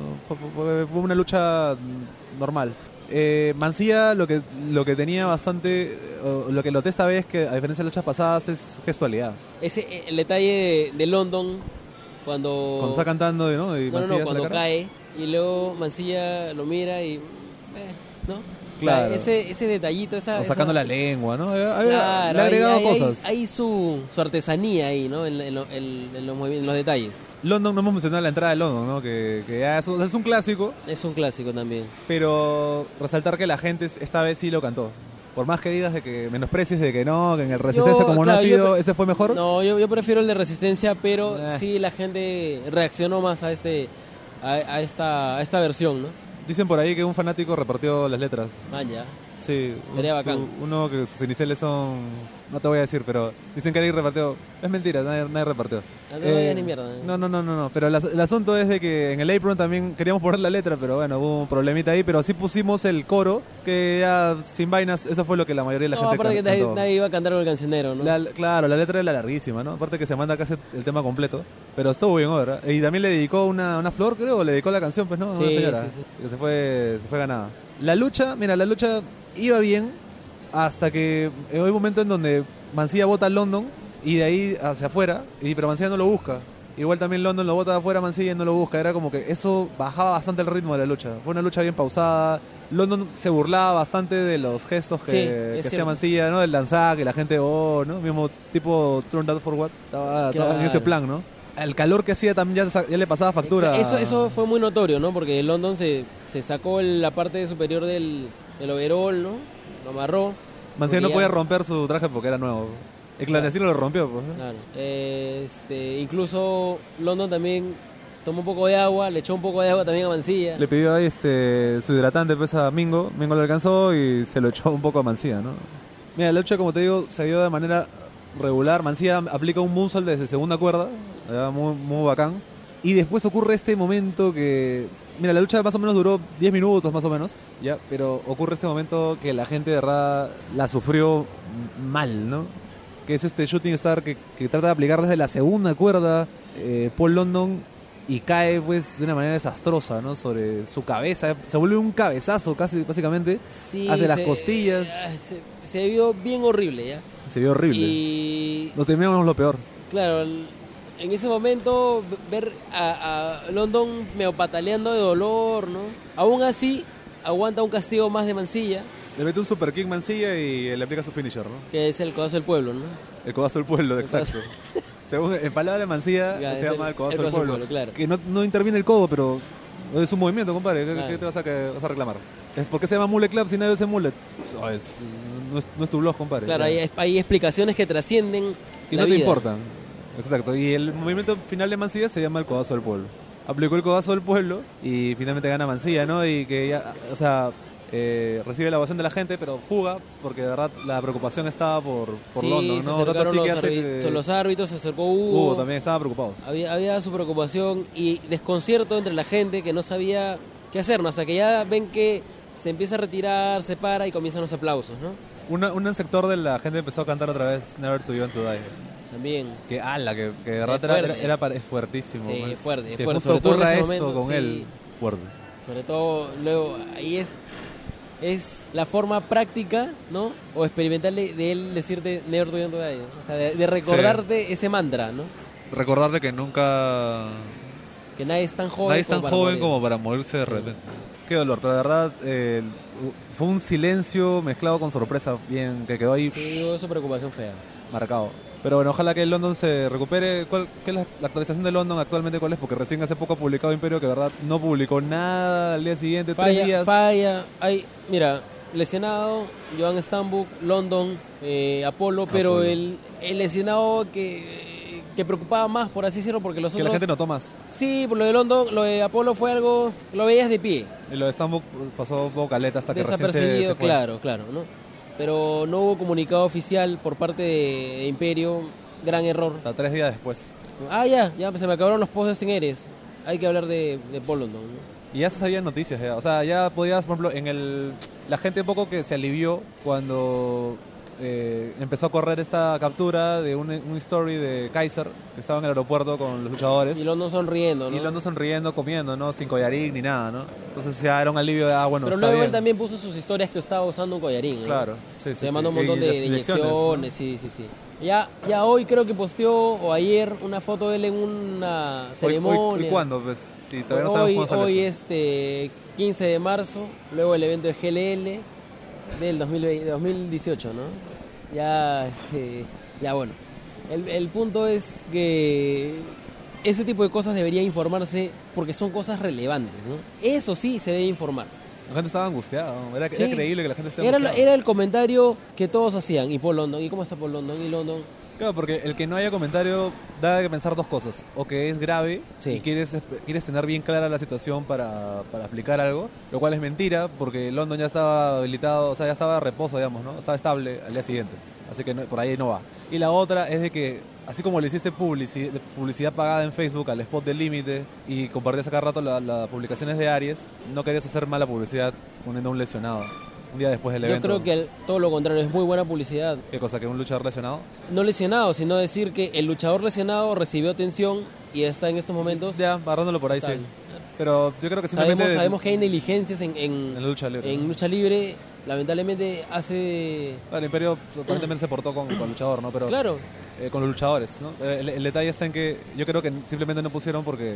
S2: Fue una lucha normal. Mansilla lo que tenía bastante, lo que noté esta vez, que a diferencia de luchas pasadas, es gestualidad.
S1: El detalle de London cuando
S2: está cantando, ¿no? Y
S1: cuando cae y luego Mansilla lo mira y ¿no?
S2: Claro.
S1: O sea, ese detallito,
S2: sacando la lengua, ¿no?
S1: Claro,
S2: le ha agregado cosas.
S1: Hay su artesanía ahí, ¿no? En los detalles.
S2: London, no hemos mencionado la entrada de London, ¿no? Que ya es un clásico.
S1: Es un clásico también.
S2: Pero resaltar que la gente esta vez sí lo cantó. Por más que digas de que menosprecies de que no, que en el Resistencia no ha sido, ese fue mejor.
S1: No, yo prefiero el de Resistencia, pero sí la gente reaccionó más a esta versión, ¿no?
S2: Dicen por ahí que un fanático repartió las letras.
S1: Ya.
S2: Sí.
S1: Sería bacán.
S2: Uno que sus iniciales son... No te voy a decir, pero dicen que alguien repartió. Es mentira, nadie repartió.
S1: No ni mierda.
S2: No. Pero el asunto es de que en el apron también queríamos poner la letra, pero bueno, hubo un problemita ahí. Pero sí pusimos el coro, que ya sin vainas, eso fue lo que la mayoría de la gente
S1: aparte que nadie iba a cantar con el cancionero, ¿no?
S2: Claro, la letra era larguísima, ¿no? Aparte que se manda casi el tema completo. Pero estuvo bien, ¿verdad? Y también le dedicó una flor, creo, o le dedicó la canción, pues, ¿no?
S1: Sí,
S2: una señora.
S1: sí.
S2: Que se fue ganada. La lucha iba bien hasta que hay un momento en donde Mansilla bota a London y de ahí hacia afuera, pero Mansilla no lo busca. Igual también London lo bota afuera, Mansilla y no lo busca. Era como que eso bajaba bastante el ritmo de la lucha. Fue una lucha bien pausada. London se burlaba bastante de los gestos que hacía Mansilla, ¿no? Del danzar, que la gente, ¿no? Mismo tipo Turn That For What. Estaba en ese plan, ¿no? El calor que hacía también ya le pasaba factura.
S1: Eso fue muy notorio, ¿no? Porque London se sacó la parte superior del overall, ¿no? Lo amarró.
S2: Mansilla no podía romper su traje porque era nuevo. El clandestino lo rompió, pues.
S1: Claro. Incluso London también tomó un poco de agua, le echó un poco de agua también a Mansilla.
S2: Le pidió ahí su hidratante pues, a Mingo. Mingo lo alcanzó y se lo echó un poco a Mansilla, ¿no? Mira, la lucha, como te digo, se dio de manera regular. Mansilla aplica un moonsault desde segunda cuerda, muy, muy bacán. Y después ocurre este momento que... Mira, la lucha más o menos duró 10 minutos más o menos, ya, pero ocurre este momento que la gente de verdad la sufrió mal, ¿no? Que es este shooting star que trata de aplicar desde la segunda cuerda Paul London y cae pues de una manera desastrosa, ¿no? Sobre su cabeza, se vuelve un cabezazo casi básicamente,
S1: sí,
S2: hacia las costillas.
S1: Se vio bien horrible, ¿ya?
S2: Se vio horrible.
S1: Y...
S2: Nos temíamos lo peor.
S1: Claro, en ese momento ver a London medio pataleando de dolor, ¿no? Aún así aguanta un castigo más de Mansilla.
S2: Le mete un super kick Mansilla y le aplica su finisher, ¿no?
S1: Que es el codazo del pueblo, ¿no?
S2: El codazo del pueblo, exacto. Según en palabra de Mansilla se llama el codazo del pueblo.
S1: Claro.
S2: Que no interviene el codo, pero Es un movimiento, compadre. ¿Qué,
S1: Claro.
S2: qué te vas a reclamar? ¿Por qué se llama Mullet Club si nadie dice Mullet? No es tu blog, compadre.
S1: Claro,
S2: Ya.
S1: hay explicaciones que trascienden
S2: Y
S1: la
S2: no te
S1: vida.
S2: importan. Exacto. Y el movimiento final de Mancilla se llama el Codazo del Pueblo. Aplicó el Codazo del Pueblo y finalmente gana Mancilla, ¿no? Y que ya, o sea, recibe la ovación de la gente, pero fuga, porque de verdad la preocupación estaba por
S1: Sí,
S2: London,
S1: se
S2: ¿no?
S1: acercaron
S2: Tanto así
S1: los,
S2: que hace que
S1: los árbitros, se acercó Hugo.
S2: Hugo también estaban preocupados.
S1: Había su preocupación y desconcierto entre la gente que no sabía qué hacer, ¿no? Hasta que ya ven que se empieza a retirar, se para y comienzan los aplausos, ¿no?
S2: Un sector de la gente empezó a cantar otra vez Never Too Young to Die.
S1: También.
S2: Que ala, que de verdad
S1: fuerte.
S2: es fuertísimo.
S1: Sí,
S2: pues.
S1: es fuerte, es
S2: Que
S1: fuerte,
S2: justo
S1: sobre todo en
S2: ocurra
S1: ese
S2: esto
S1: momento,
S2: con
S1: sí.
S2: él. Fuerte.
S1: Sobre todo, luego, ahí es la forma práctica, ¿no? O experimental de él decirte Never to Young to Die, ¿no? O sea, de recordarte ese mantra, ¿no?
S2: Recordarle que nunca...
S1: Que nadie es tan joven,
S2: Nadie es tan joven
S1: morir.
S2: como para morirse de
S1: Sí.
S2: repente. Qué dolor, pero de verdad fue un silencio mezclado con sorpresa bien que quedó ahí
S1: Sí, hubo su preocupación fea.
S2: marcado. Pero bueno, ojalá que el London se recupere. ¿Qué es la actualización de London actualmente? ¿Cuál es? Porque recién hace poco ha publicado Imperio que de verdad no publicó nada al día siguiente, 3 días.
S1: Falla. Mira, lesionado, Joan Stambuk, London, Apolo, pero
S2: Apolo.
S1: el lesionado que preocupaba más, por así decirlo, porque los
S2: Que la
S1: otros...
S2: gente notó más.
S1: Sí, por lo de London, lo de Apolo fue algo, lo veías de pie,
S2: Y lo de Stambuk pasó un poco caleta hasta que recién
S1: desapercibido,
S2: se fue.
S1: claro, ¿no? Pero no hubo comunicado oficial por parte de Imperio, gran error.
S2: Hasta 3 días después.
S1: Ya, se me acabaron los posts de Sengeres. Hay que hablar de Paul London, ¿no?
S2: Y ya se sabían noticias, ya. O sea, ya podías, por ejemplo, la gente un poco que se alivió cuando empezó a correr esta captura de un story de Kaiser, que estaba en el aeropuerto con los luchadores.
S1: Y London sonriendo, ¿no?
S2: Y London sonriendo, comiendo, ¿no? Sin collarín ni nada, ¿no? Entonces ya era un alivio de, bueno,
S1: Pero
S2: está
S1: luego
S2: bien.
S1: él también puso sus historias que estaba usando un collarín, ¿no?
S2: Claro, sí,
S1: Se mandó un
S2: sí.
S1: montón
S2: Y
S1: de
S2: las
S1: inyecciones,
S2: ¿no?
S1: sí. Ya hoy creo que posteó, o ayer, una foto de él en una ceremonia.
S2: ¿Hoy cuándo? Pues si todavía no sabemos cuándo sale
S1: Hoy
S2: esto.
S1: 15 de marzo, luego el evento de GLL del 2018, ¿no? Ya bueno. El punto es que ese tipo de cosas debería informarse porque son cosas relevantes, ¿no? Eso sí se debe informar.
S2: La gente estaba angustiada, ¿no? Era
S1: Sí.
S2: creíble que la gente esté
S1: Era
S2: angustiada.
S1: el comentario que todos hacían. Y Paul London, ¿y cómo está Paul London? Y London.
S2: Claro, porque el que no haya comentario da que pensar dos cosas. O que es grave
S1: Sí.
S2: y quieres tener bien clara la situación para aplicar algo, lo cual es mentira porque London ya estaba habilitado, o sea, ya estaba a reposo, digamos, ¿no? Estaba estable al día siguiente. Así que por ahí no va. Y la otra es de que, así como le hiciste publicidad pagada en Facebook al spot del límite y compartías a cada rato las publicaciones de Aries, no querías hacer mala publicidad poniendo a un lesionado un día después del
S1: Yo
S2: evento.
S1: creo que todo lo contrario, es muy buena publicidad.
S2: ¿Qué cosa? ¿Que un luchador lesionado?
S1: No lesionado, sino decir que el luchador lesionado recibió atención y está en estos momentos.
S2: Ya, barrándolo por ahí,
S1: Está
S2: sí.
S1: bien.
S2: Pero yo creo que simplemente...
S1: Sabemos que hay negligencias en
S2: En la lucha libre.
S1: en lucha libre. Lamentablemente hace...
S2: El Imperio aparentemente se portó con el luchador, ¿no? Pero
S1: Claro,
S2: con los luchadores, ¿no? El detalle está en que yo creo que simplemente no pusieron porque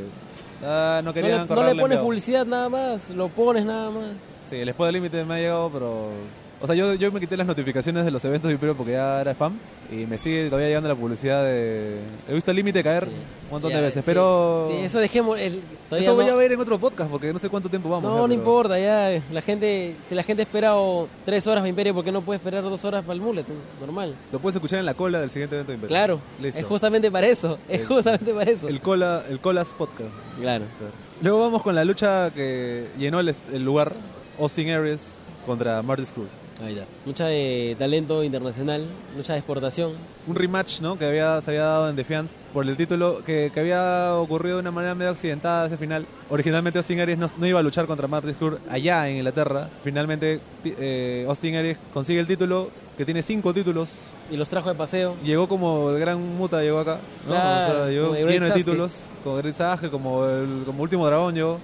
S2: no
S1: no
S2: querían
S1: le
S2: correrle
S1: pones
S2: enviado.
S1: publicidad nada más, lo pones nada más.
S2: Sí, el spot del límite me ha llegado, pero... O sea, yo me quité las notificaciones de los eventos de Imperio porque ya era spam y me sigue todavía llegando la publicidad de... He visto el límite caer
S1: Sí.
S2: un montón
S1: Ya,
S2: de veces,
S1: sí.
S2: pero...
S1: Sí, eso dejemos... todavía
S2: Eso voy
S1: no-
S2: a ver en otro podcast porque no sé cuánto tiempo vamos.
S1: No,
S2: ya,
S1: no
S2: pero
S1: importa, ya la gente, si la gente ha esperado 3 horas para Imperio, ¿por qué no puede esperar 2 horas para el Mullet? Normal.
S2: Lo puedes escuchar en la cola del siguiente evento de Imperio.
S1: Claro,
S2: Listo.
S1: es justamente para eso, es justamente para eso.
S2: El Colas Podcast.
S1: Claro.
S2: Luego vamos con la lucha que llenó el lugar, Austin Aries contra Marty Scurll.
S1: Ahí está. Lucha de talento internacional, lucha de exportación.
S2: Un rematch, ¿no? Que se había dado en Defiant por el título que había ocurrido de una manera medio accidentada ese final. Originalmente Austin Aries no iba a luchar contra Marty Scurll allá en Inglaterra. Finalmente Austin Aries consigue el título, que tiene 5 títulos.
S1: Y los trajo de paseo.
S2: Llegó como el gran Muta llegó acá, ¿no?
S1: Claro,
S2: O sea, llegó
S1: como de Great
S2: lleno de
S1: Sasuke.
S2: títulos, como Great Sasuke, como Último Dragón llegó.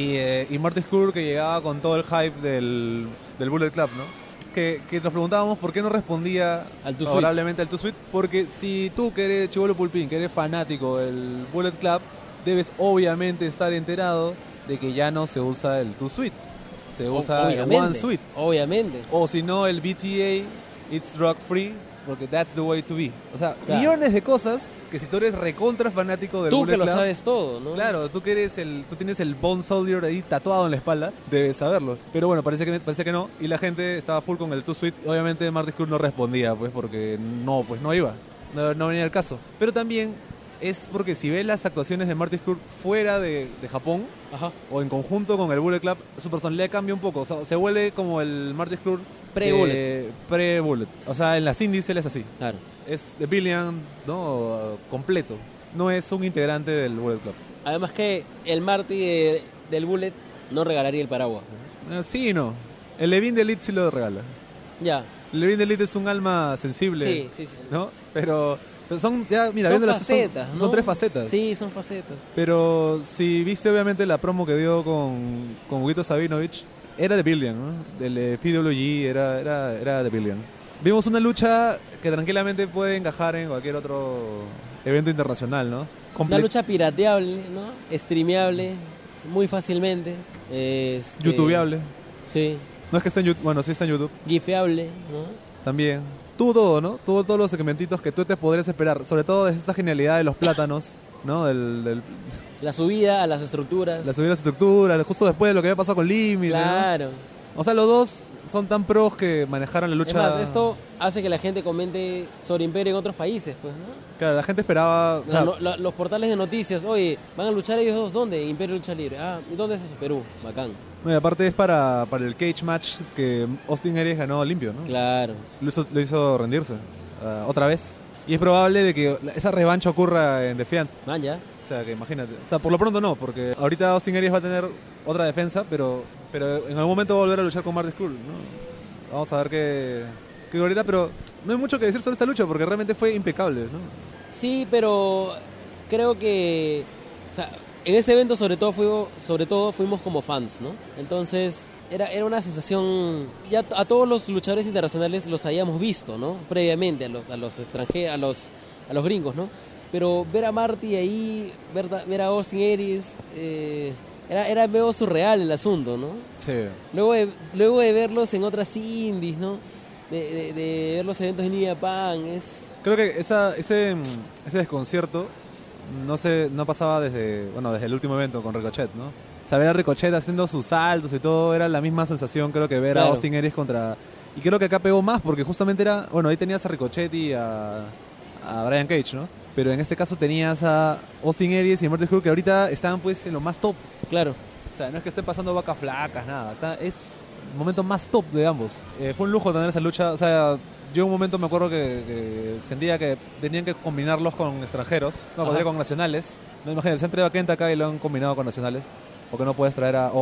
S2: Y Marty Scurll que llegaba con todo el hype del Bullet Club, ¿no? Que nos preguntábamos por qué no respondía
S1: Al Too
S2: favorablemente al Too Sweet. Porque si tú que eres chibolo pulpín, que eres fanático del Bullet Club, debes obviamente estar enterado de que ya no se usa el Too Sweet. Se usa el
S1: Obviamente,
S2: One Sweet.
S1: Obviamente.
S2: O si no, el BTA, It's Drug Free, porque that's the way to be. O sea,
S1: Claro.
S2: millones de cosas que si tú eres recontra fanático del
S1: Tú
S2: Bullet
S1: que lo
S2: Club,
S1: sabes todo, ¿no?
S2: claro, tú tienes el Bone Soldier ahí tatuado en la espalda, debes saberlo. Pero bueno, parece que no. Y la gente estaba full con el Too Sweet. Obviamente Marty Scurll no respondía, pues porque no iba. No venía el caso. Pero también es porque si ves las actuaciones de Marty Scurll fuera de Japón
S1: Ajá.
S2: o en conjunto con el Bullet Club, su personalidad cambia un poco. O sea, se vuelve como el Marty Scurll
S1: Pre-Bullet.
S2: Pre-Bullet. O sea, en las indies él es así.
S1: Claro.
S2: Es The Billion, ¿no? Completo. No es un integrante del Bullet Club.
S1: Además que el Marty del Bullet no regalaría el paraguas, ¿no?
S2: Sí y no. El Levin de Elite sí lo regala.
S1: Ya.
S2: El Levin de Elite es un alma sensible,
S1: Sí.
S2: ¿no? Pero son, ya, mira,
S1: Son
S2: viéndolas,
S1: facetas, ¿no?
S2: son 3 facetas.
S1: Sí, son facetas.
S2: Pero si viste obviamente la promo que dio con Huguito Sabinovich, era The Billion, ¿no? Del PWG, era The Billion. Vimos una lucha que tranquilamente puede encajar en cualquier otro evento internacional, ¿no?
S1: Una lucha pirateable, ¿no? Streameable muy fácilmente.
S2: YouTubeable.
S1: Sí.
S2: No es que esté en YouTube, bueno, sí está en YouTube.
S1: Gifeable, ¿no?
S2: También. Tuvo todo, ¿no? Tuvo todos los segmentitos que tú te podrías esperar. Sobre todo de esta genialidad de los plátanos, ¿no?
S1: La subida a las estructuras.
S2: La subida de las estructuras, justo después de lo que había pasado con Limit,
S1: Claro.
S2: ¿no? O sea, los dos son tan pros que manejaron la lucha.
S1: Es más, esto hace que la gente comente sobre Imperio en otros países, pues, ¿no?
S2: Claro, la gente esperaba... O sea,
S1: Los portales de noticias, oye, ¿van a luchar ellos dos? ¿Dónde? Imperio Lucha Libre. Ah, ¿y dónde es eso? Perú. Bacán.
S2: no, y aparte es para el cage match que Austin Aries ganó limpio, ¿no?
S1: Claro.
S2: Lo hizo rendirse otra vez. Y es probable de que esa revancha ocurra en Defiant.
S1: Man, ya.
S2: O sea, que imagínate. O sea, por lo pronto no, porque ahorita Austin Aries va a tener otra defensa, pero en algún momento va a volver a luchar con Marty Scurll, ¿no? Vamos a ver qué glorieta, pero no hay mucho que decir sobre esta lucha porque realmente fue impecable, ¿no?
S1: Sí, pero creo que, o sea, en ese evento sobre todo fuimos como fans, ¿no? Entonces era una sensación, ya a todos los luchadores internacionales los habíamos visto, ¿no? Previamente a los extranjeros, a los gringos, ¿no? Pero ver a Marty ahí, ver a Austin Aries, era medio surreal el asunto, ¿no?
S2: Sí.
S1: Luego de verlos en otras indies, ¿no? De ver los eventos en New Japan,
S2: Creo que ese desconcierto no pasaba desde el último evento con Ricochet, ¿no? O sea, ver a Ricochet haciendo sus saltos y todo era la misma sensación, creo que ver
S1: Claro.
S2: a Austin Aries contra... Y creo que acá pegó más porque justamente era... Bueno, ahí tenías a Ricochet y a Brian Cage, ¿no? Pero en este caso tenías a Austin Aries y a Marty Scurll que ahorita estaban pues en lo más top.
S1: claro.
S2: O sea, no es que estén pasando vacas flacas, nada. Es el momento más top de ambos. Fue un lujo tener esa lucha. O sea, yo en un momento me acuerdo que sentía que tenían que combinarlos con extranjeros. No,
S1: Ajá.
S2: podría con nacionales. No, imagínate, se han traído a Kenta acá y lo han combinado con nacionales. Porque no puedes traer a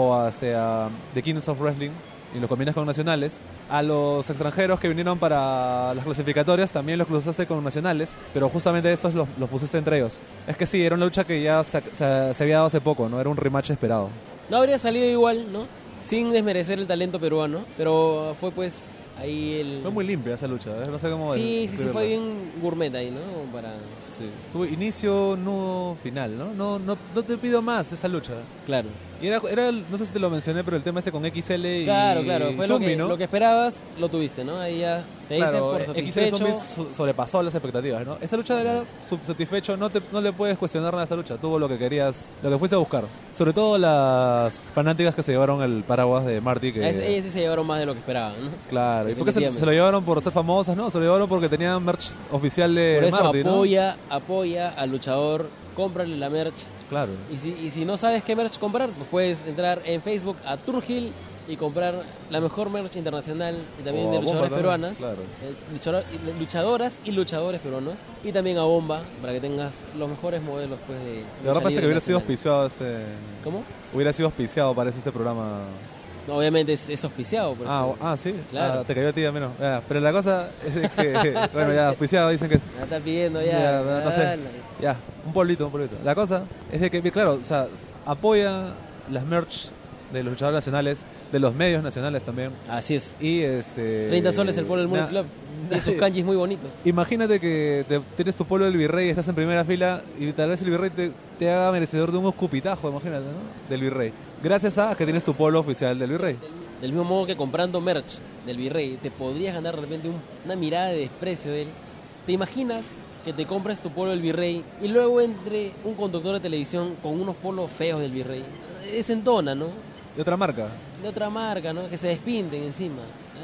S2: The Kings of Wrestling y los combinas con nacionales. A los extranjeros que vinieron para las clasificatorias también los cruzaste con nacionales, pero justamente estos los pusiste entre ellos. Es que sí, era una lucha que ya se había dado hace poco, ¿no? Era un rematch esperado.
S1: No habría salido igual, ¿no? Sin desmerecer el talento peruano, pero fue pues ahí el...
S2: Fue muy limpia esa lucha, ¿eh? No sé cómo
S1: Sí,
S2: describirla.
S1: fue bien gourmet ahí, ¿no? Para...
S2: Sí. Tuvo inicio, nudo, final, ¿no? No te pido más esa lucha.
S1: Claro.
S2: Y era no sé si te lo mencioné, pero el tema con XL y
S1: Claro, fue
S2: Zumbi, ¿no?
S1: lo que esperabas, lo tuviste, ¿no? Ahí ya te dices
S2: Claro,
S1: por
S2: XL
S1: satisfecho.
S2: Zumbi sobrepasó las expectativas, ¿no? Esta lucha era satisfecho, no le puedes cuestionar nada a esta lucha, tuvo lo que querías, lo que fuiste a buscar. Sobre todo las fanáticas que se llevaron el paraguas de Marty, que...
S1: Ellas sí se llevaron más de lo que esperaban, ¿no?
S2: Claro, y porque se
S1: Definitivamente.
S2: lo llevaron por ser famosas, ¿no? Se lo llevaron porque tenían merch oficial de
S1: Por eso
S2: Marty, ¿no?
S1: apoya al luchador, cómprale la merch.
S2: Claro.
S1: Y si no sabes qué merch comprar, pues puedes entrar en Facebook a Turgil y comprar la mejor merch internacional y también
S2: O
S1: de
S2: a Bomba
S1: luchadoras
S2: también,
S1: peruanas,
S2: claro.
S1: luchadoras y luchadores peruanos, y también a Bomba para que tengas los mejores modelos pues de
S2: La verdad
S1: lucha
S2: parece que
S1: libre
S2: hubiera sido
S1: nacional.
S2: auspiciado
S1: ¿Cómo?
S2: Hubiera sido auspiciado, parece, este programa.
S1: No, obviamente es auspiciado. Por
S2: Sí.
S1: Claro.
S2: Te cayó a ti, menos. Pero la cosa es de que, bueno, ya auspiciado dicen que es.
S1: Me está pidiendo ya.
S2: No sé. Ya, un polvito. La cosa es de que, claro, o sea, apoya las merch de los luchadores nacionales, de los medios nacionales también.
S1: Así es.
S2: Y
S1: 30 soles el polo del Multi Club. Y sus kanjis muy bonitos.
S2: Imagínate que tienes tu polo del Virrey, estás en primera fila y tal vez el Virrey te haga merecedor de un escupitajo, imagínate, ¿no? Del Virrey. Gracias a que tienes tu polo oficial del Virrey.
S1: Del mismo modo que comprando merch del Virrey, te podrías ganar de repente una mirada de desprecio de él. ¿Te imaginas que te compres tu polo del Virrey y luego entre un conductor de televisión con unos polos feos del Virrey? Desentona, ¿no?
S2: De otra marca.
S1: De otra marca, ¿no? Que se despinten encima.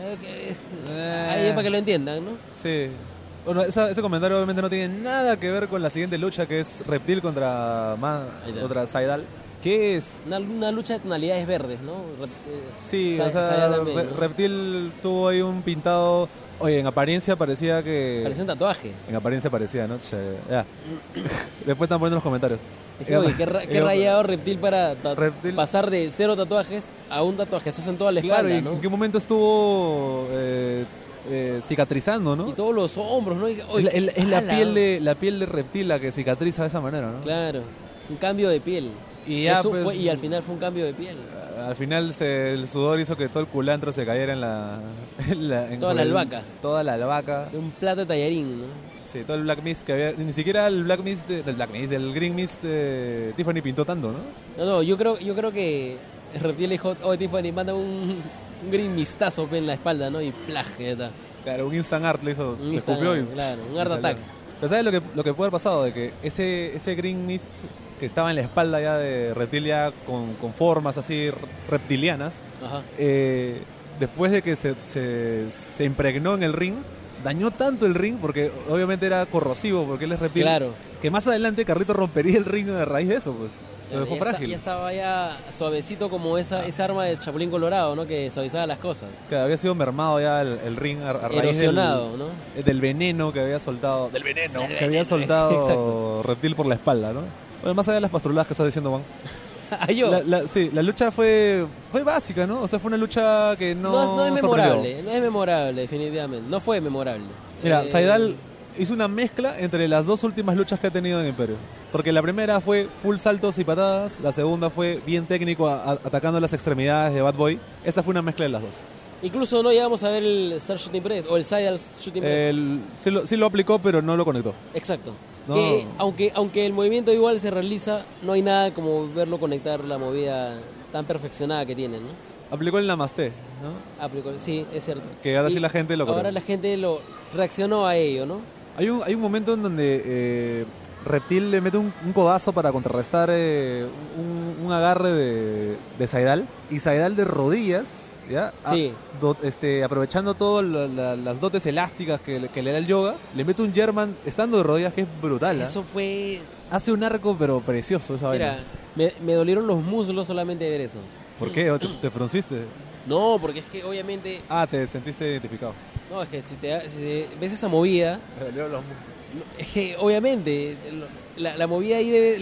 S1: Ahí es para que lo entiendan, ¿no?
S2: Sí. Bueno, ese comentario obviamente no tiene nada que ver con la siguiente lucha, que es Reptil contra Saidal. ¿Qué es?
S1: Una lucha de tonalidades verdes, ¿no?
S2: Sí, o sea, Reptil tuvo ahí un pintado. Oye, en apariencia parecía que...
S1: Parecía un tatuaje.
S2: En apariencia parecía, ¿no? Ya. Después están poniendo los comentarios.
S1: Dije, oye, qué rayado Reptil para pasar de 0 tatuajes a un tatuaje. Eso en toda la espalda,
S2: claro, ¿y
S1: ¿no?
S2: en qué momento estuvo cicatrizando, ¿no?
S1: Y todos los hombros, ¿no? Oye,
S2: es la piel de Reptil la que cicatriza de esa manera, ¿no?
S1: Claro, un cambio de piel.
S2: Y, ya,
S1: pues, y al final fue un cambio de piel.
S2: Al final el sudor hizo que todo el culantro se cayera
S1: toda la albahaca.
S2: Toda la albahaca.
S1: Un plato de tallarín, ¿no?
S2: Sí, todo el Black Mist que había. Ni siquiera el Black Mist del Green Mist Tiffany pintó tanto, ¿no?
S1: No, yo creo que Reptil dijo, oye Tiffany, manda un Green Mistazo en la espalda, ¿no? Y plaj, ya está.
S2: Claro, un instant art le hizo.
S1: Claro, un art attack.
S2: Pero ¿sabes lo que puede haber pasado? De que ese Green Mist que estaba en la espalda ya de Reptil ya con formas así reptilianas, después de que se impregnó en el ring, dañó tanto el ring, porque obviamente era corrosivo, porque él es reptil,
S1: claro,
S2: que más adelante Carrito rompería el ring a raíz de eso, pues. Lo dejó frágil.
S1: Ya estaba ya suavecito como esa arma de Chapulín Colorado, ¿no? Que suavizaba las cosas.
S2: Que había sido mermado ya el ring a raíz
S1: erosionado, ¿no?
S2: Del veneno que había soltado. Había soltado Reptil por la espalda, ¿no? Bueno, más allá de las pastruladas que estás diciendo, Juan. La lucha fue básica, ¿no? O sea, fue una lucha que no
S1: es memorable, no es memorable, definitivamente. No fue memorable.
S2: Mira, Saidal hizo una mezcla entre las dos últimas luchas que ha tenido en Imperio. Porque la primera fue full saltos y patadas, la segunda fue bien técnico atacando las extremidades de Bad Boy. Esta fue una mezcla de las dos.
S1: Incluso no llegamos a ver el Star Shooting Press o el Saidal Shooting Press.
S2: Sí lo aplicó, pero no lo conectó.
S1: Exacto.
S2: No.
S1: Que aunque el movimiento igual se realiza, no hay nada como verlo conectar la movida tan perfeccionada que tiene, ¿no?
S2: Aplicó el Namaste, ¿no?
S1: Aplicó, sí, es cierto.
S2: Que ahora sí la gente lo
S1: Ahora la gente lo reaccionó a ello, ¿no?
S2: Hay un momento en donde Reptil le mete un codazo para contrarrestar un agarre de Saidal. Y Saidal de rodillas, ¿ya?
S1: Sí.
S2: Aprovechando todas las dotes elásticas que le da el yoga, le mete un German estando de rodillas que es brutal.
S1: Eso fue...
S2: Hace un arco pero precioso esa vaina.
S1: Mira, me dolieron los muslos solamente de ver eso.
S2: ¿Por qué? ¿Te frunciste?
S1: No, porque es que obviamente...
S2: te sentiste identificado.
S1: No, es que si ves esa movida...
S2: Me dolieron los muslos.
S1: Es que obviamente la movida ahí debe...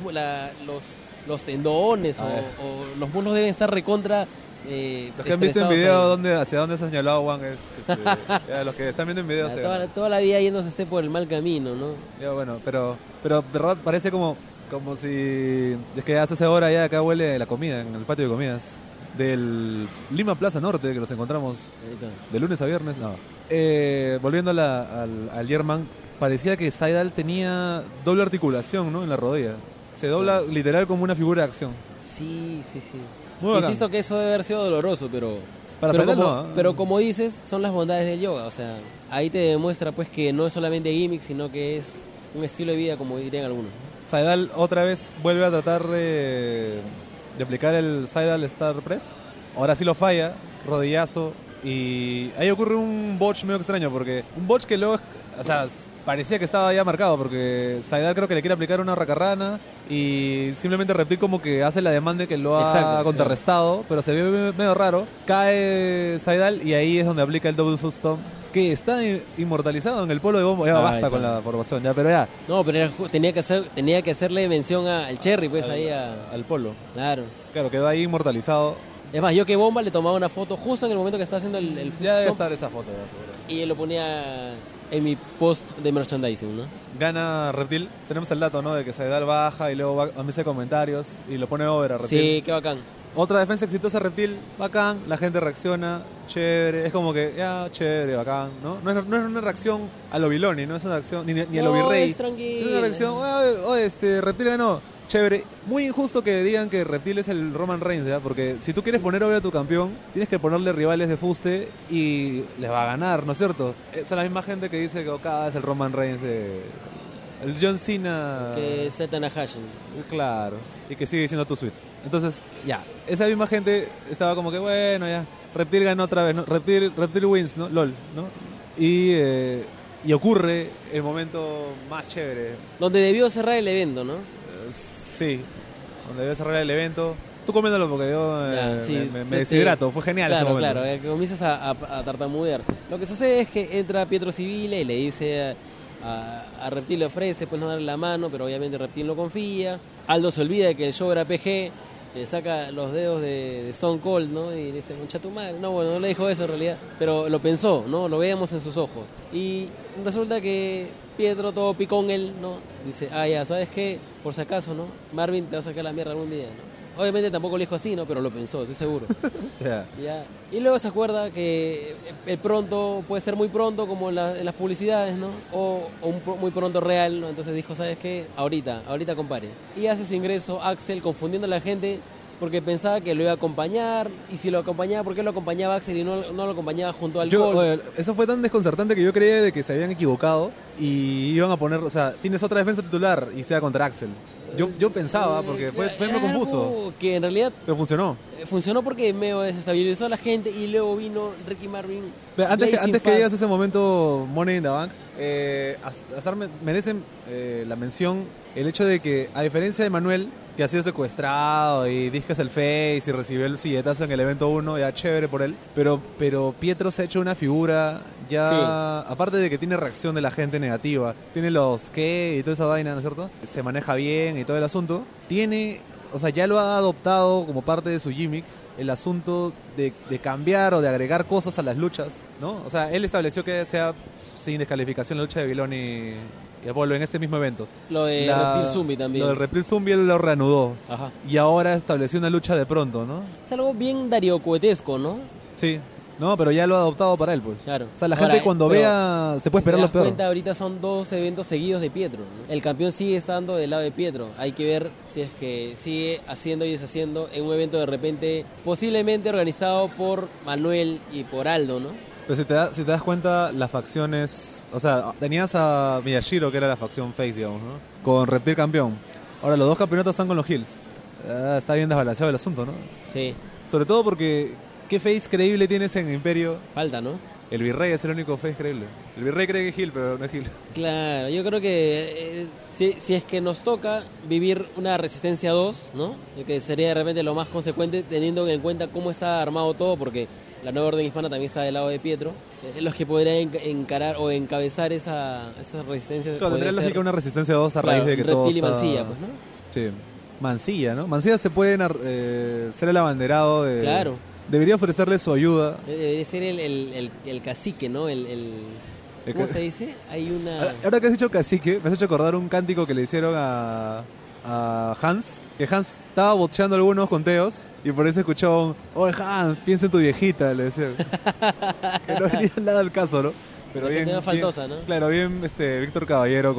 S1: Los tendones o los muslos deben estar recontra...
S2: los que han visto en video hacia dónde se ha señalado Juan es los que están viendo en video
S1: toda la vida yéndose esté por el mal camino, ¿no?
S2: Ya, bueno, pero verdad parece como si es que hace hora ya acá huele la comida en el patio de comidas del Lima Plaza Norte, que los encontramos de lunes a viernes. Volviendo al German, parecía que Saidal tenía doble articulación, ¿no? En la rodilla, se dobla literal como una figura de acción.
S1: Sí.
S2: Insisto
S1: que eso debe haber sido doloroso, pero como dices, son las bondades del yoga. O sea, ahí te demuestra pues que no es solamente gimmick, sino que es un estilo de vida, como dirían algunos.
S2: Saidal otra vez vuelve a tratar de aplicar el Saidal Star Press. Ahora sí lo falla, rodillazo. Y ahí ocurre un botch medio extraño, porque un botch que luego, o sea, parecía que estaba ya marcado, porque Saidal creo que le quiere aplicar una racarrana y simplemente Reptil como que hace la demanda que lo ha contrarrestado, pero se ve medio raro. Cae Saidal y ahí es donde aplica el Double Foot Stomp, que está inmortalizado en el polo de Bombo. Ya basta con la formación, pero ya.
S1: No, pero tenía que hacerle mención al Cherry, pues al
S2: polo.
S1: Claro,
S2: quedó ahí inmortalizado.
S1: Es más, yo que Bomba le tomaba una foto justo en el momento que estaba haciendo el
S2: ya debe estar esa foto, seguro.
S1: Y él lo ponía en mi post de merchandising, ¿no?
S2: Gana Reptil. Tenemos el dato, ¿no? De que Saidal baja y luego va a mesa de comentarios y lo pone over a Reptil.
S1: Sí, qué bacán.
S2: Otra defensa exitosa Reptil, bacán, la gente reacciona, chévere, es como que, ya, chévere, bacán, ¿no? No es una reacción a lo Viloni, no es una reacción, ni a lo Virrey.
S1: Es tranquilo.
S2: Es una reacción, Reptil ganó, chévere. Muy injusto que digan que Reptil es el Roman Reigns, ¿ya? Porque si tú quieres poner a tu campeón, tienes que ponerle rivales de fuste y les va a ganar, ¿no es cierto? Es la misma gente que dice que Okada es el Roman Reigns el John Cena.
S1: Que es Tanahashi.
S2: Claro, y que sigue siendo tu suite. Entonces, ya, esa misma gente estaba como que, bueno, ya, Reptil ganó otra vez, ¿no? Reptil wins, ¿no? LOL, ¿no? Y ocurre el momento más chévere.
S1: Donde debió cerrar el evento, ¿no?
S2: Sí, donde debió cerrar el evento. Tú comiéndolo porque yo
S1: Ya, sí,
S2: me deshidrato, fue genial ese
S1: claro,
S2: momento.
S1: claro, que comienzas a tartamudear. Lo que sucede es que entra Pietro Civile y le dice a Reptil, le ofrece pues no darle la mano, pero obviamente Reptil no confía. Aldo se olvida de que el show era PG, le saca los dedos de Stone Cold, ¿no? Y dice, mucha tu madre. No, bueno, no le dijo eso en realidad, pero lo pensó, ¿no? Lo veíamos en sus ojos. Y resulta que Pietro, todo picón él, ¿no? Dice, ya, ¿sabes qué? Por si acaso, ¿no? Marvin te va a sacar la mierda algún día, ¿no? Obviamente tampoco lo dijo así, ¿no? Pero lo pensó, estoy seguro.
S2: Yeah.
S1: Ya. Y luego se acuerda que el pronto puede ser muy pronto, como en las publicidades, ¿no? O muy pronto real, ¿no? Entonces dijo, ¿sabes qué? Ahorita, compadre. Y hace su ingreso Axel, confundiendo a la gente, porque pensaba que lo iba a acompañar. Y si lo acompañaba, ¿por qué lo acompañaba Axel y no lo acompañaba junto al Colt?
S2: Eso fue tan desconcertante que yo creía de que se habían equivocado y iban a poner, o sea, tienes otra defensa titular y sea contra Axel. Yo pensaba, porque fue muy confuso.
S1: Que en realidad
S2: pero funcionó.
S1: Funcionó porque medio desestabilizó a la gente y luego vino Ricky Marvin.
S2: Pero antes que llegas a ese momento Money in the Bank, merecen la mención el hecho de que, a diferencia de Manuel, que ha sido secuestrado y discas el face y recibió el silletazo en el evento 1, ya chévere por él, pero Pietro se ha hecho una figura ya, sí. Aparte de que tiene reacción de la gente negativa, tiene los qué y toda esa vaina, ¿no es cierto? Se maneja bien y todo el asunto, o sea, ya lo ha adoptado como parte de su gimmick, el asunto de cambiar o de agregar cosas a las luchas, ¿no? O sea, él estableció que sea sin descalificación la lucha de Viloni y Apolo en este mismo evento.
S1: Lo de Reptil Zumbi también.
S2: Lo del Reptil Zumbi él lo reanudó.
S1: Ajá.
S2: Y ahora estableció una lucha de pronto, ¿no?
S1: Es algo bien dariocuetesco, ¿no?
S2: Sí. No, pero ya lo ha adoptado para él, pues.
S1: Claro.
S2: O sea, la gente cuando vea se puede esperar lo peor.
S1: Cuenta, ahorita son 2 eventos seguidos de Pietro, ¿no? El campeón sigue estando del lado de Pietro. Hay que ver si es que sigue haciendo y deshaciendo en un evento de repente posiblemente organizado por Manuel y por Aldo, ¿no?
S2: Pero si te das cuenta, las facciones... O sea, tenías a Miyashiro, que era la facción face, digamos, ¿no? Con Reptil campeón. Ahora los 2 campeonatos están con los Hills. Está bien desbalanceado el asunto, ¿no?
S1: Sí.
S2: Sobre todo porque... ¿Qué face creíble tienes en Imperio?
S1: Falta, ¿no?
S2: El Virrey es el único face creíble. El Virrey cree que es Hill, pero no es Hill.
S1: Claro, yo creo que si es que nos toca vivir una Resistencia 2, ¿no? Que sería de repente lo más consecuente teniendo en cuenta cómo está armado todo, porque la Nueva Orden Hispana también está del lado de Pietro. Los que podrían encarar o encabezar esa resistencia.
S2: Claro, tendría lógica una Resistencia 2 a raíz de que todo
S1: Reptil y
S2: está...
S1: Mancilla, pues, ¿no?
S2: Sí, Mancilla, ¿no? Mancilla se puede ser el abanderado de...
S1: Claro.
S2: Debería ofrecerle su ayuda.
S1: Debería ser el cacique, ¿no? ¿Cómo se dice? Hay una...
S2: Ahora que has dicho cacique, me has hecho acordar un cántico que le hicieron a Hans. Que Hans estaba bocheando algunos conteos y por eso escuchó oye Hans, piensa en tu viejita, le decían. Que no venía nada al caso, ¿no? Pero bien,
S1: faltosa,
S2: bien,
S1: ¿no?
S2: Claro, bien Víctor Caballero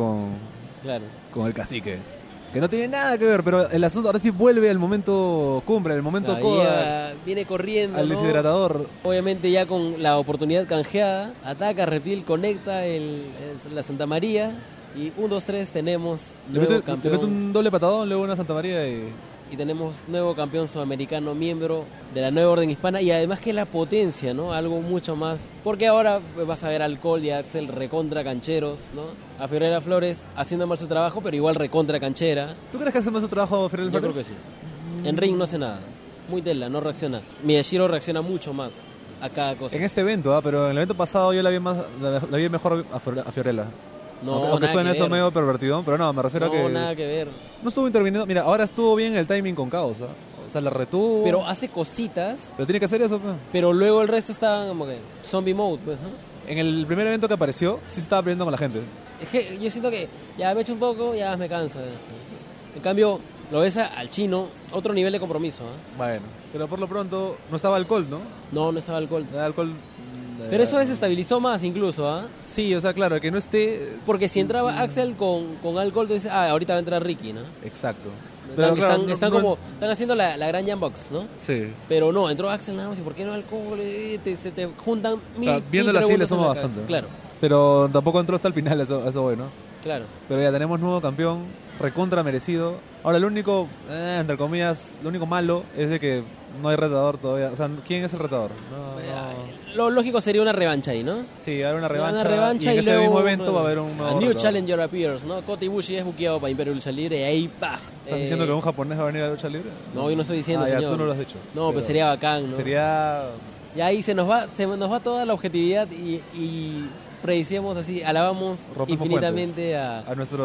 S2: con el cacique. Que no tiene nada que ver, pero el asunto ahora sí vuelve al momento cumbre, al momento coda.
S1: Viene corriendo,
S2: al deshidratador.
S1: Obviamente ya con la oportunidad canjeada, ataca, Reptil conecta la Santa María y 1, 2, 3 tenemos nuevo campeón.
S2: Le mete un doble patadón, luego una Santa María
S1: y tenemos nuevo campeón sudamericano, miembro de la Nueva Orden Hispana y además que la potencia, ¿no? Algo mucho más, porque ahora vas a ver al Colt y a Axel recontra cancheros, ¿no? A Fiorella Flores haciendo mal su trabajo, pero igual recontra canchera.
S2: ¿Tú crees que hace mal su trabajo Fiorella Flores?
S1: Yo creo que sí. En ring no hace nada, muy tela, no reacciona. Miyashiro reacciona mucho más a cada cosa.
S2: En este evento, pero en el evento pasado yo la vi mejor a Fiorella.
S1: No,
S2: aunque suena eso medio pervertido, pero no, me refiero a que...
S1: No, nada que ver.
S2: No estuvo interviniendo. Mira, ahora estuvo bien el timing con Caos, ¿eh? O sea, la retuvo.
S1: Pero hace cositas.
S2: Pero tiene que hacer eso, pues.
S1: Pero luego el resto está como que zombie mode, pues, ¿no?
S2: En el primer evento que apareció, sí se estaba peleando con la gente.
S1: Es que yo siento que ya me echo un poco, ya me canso. En cambio, lo ves al chino, otro nivel de compromiso.
S2: Bueno, pero por lo pronto no estaba alcohol, ¿no?
S1: No estaba alcohol.
S2: El alcohol...
S1: Pero eso desestabilizó más incluso,
S2: Sí, o sea, claro, que no esté...
S1: Porque si entraba Axel con alcohol, tú dices, ahorita va a entrar Ricky, ¿no?
S2: Exacto.
S1: Pero claro, están haciendo la gran Jambox, ¿no?
S2: Sí.
S1: Pero no, entró Axel nada más, ¿y por qué no alcohol? Se te juntan mil
S2: viéndolo así le suma bastante.
S1: Claro.
S2: Pero tampoco entró hasta el final, eso bueno.
S1: Claro.
S2: Pero ya tenemos nuevo campeón, recontra merecido. Ahora, lo único, entre comillas, lo único malo es de que no hay retador todavía. O sea, ¿quién es el retador? No.
S1: Lo lógico sería una revancha ahí, ¿no?
S2: Sí, va a haber una revancha.
S1: Una revancha
S2: y en ese
S1: luego,
S2: mismo evento va a haber un nuevo
S1: New
S2: retador.
S1: Challenger appears, ¿no? Kota Ibushi es buqueado para Imperio Lucha Libre y ahí ¡pah!
S2: ¿Estás diciendo que un japonés va a venir a la lucha libre?
S1: No, yo no estoy diciendo,
S2: ya,
S1: señor.
S2: tú no lo has dicho.
S1: No, pero sería bacán, ¿no?
S2: Sería...
S1: Y ahí se nos va toda la objetividad y predicemos así, alabamos
S2: Rompemos
S1: infinitamente
S2: a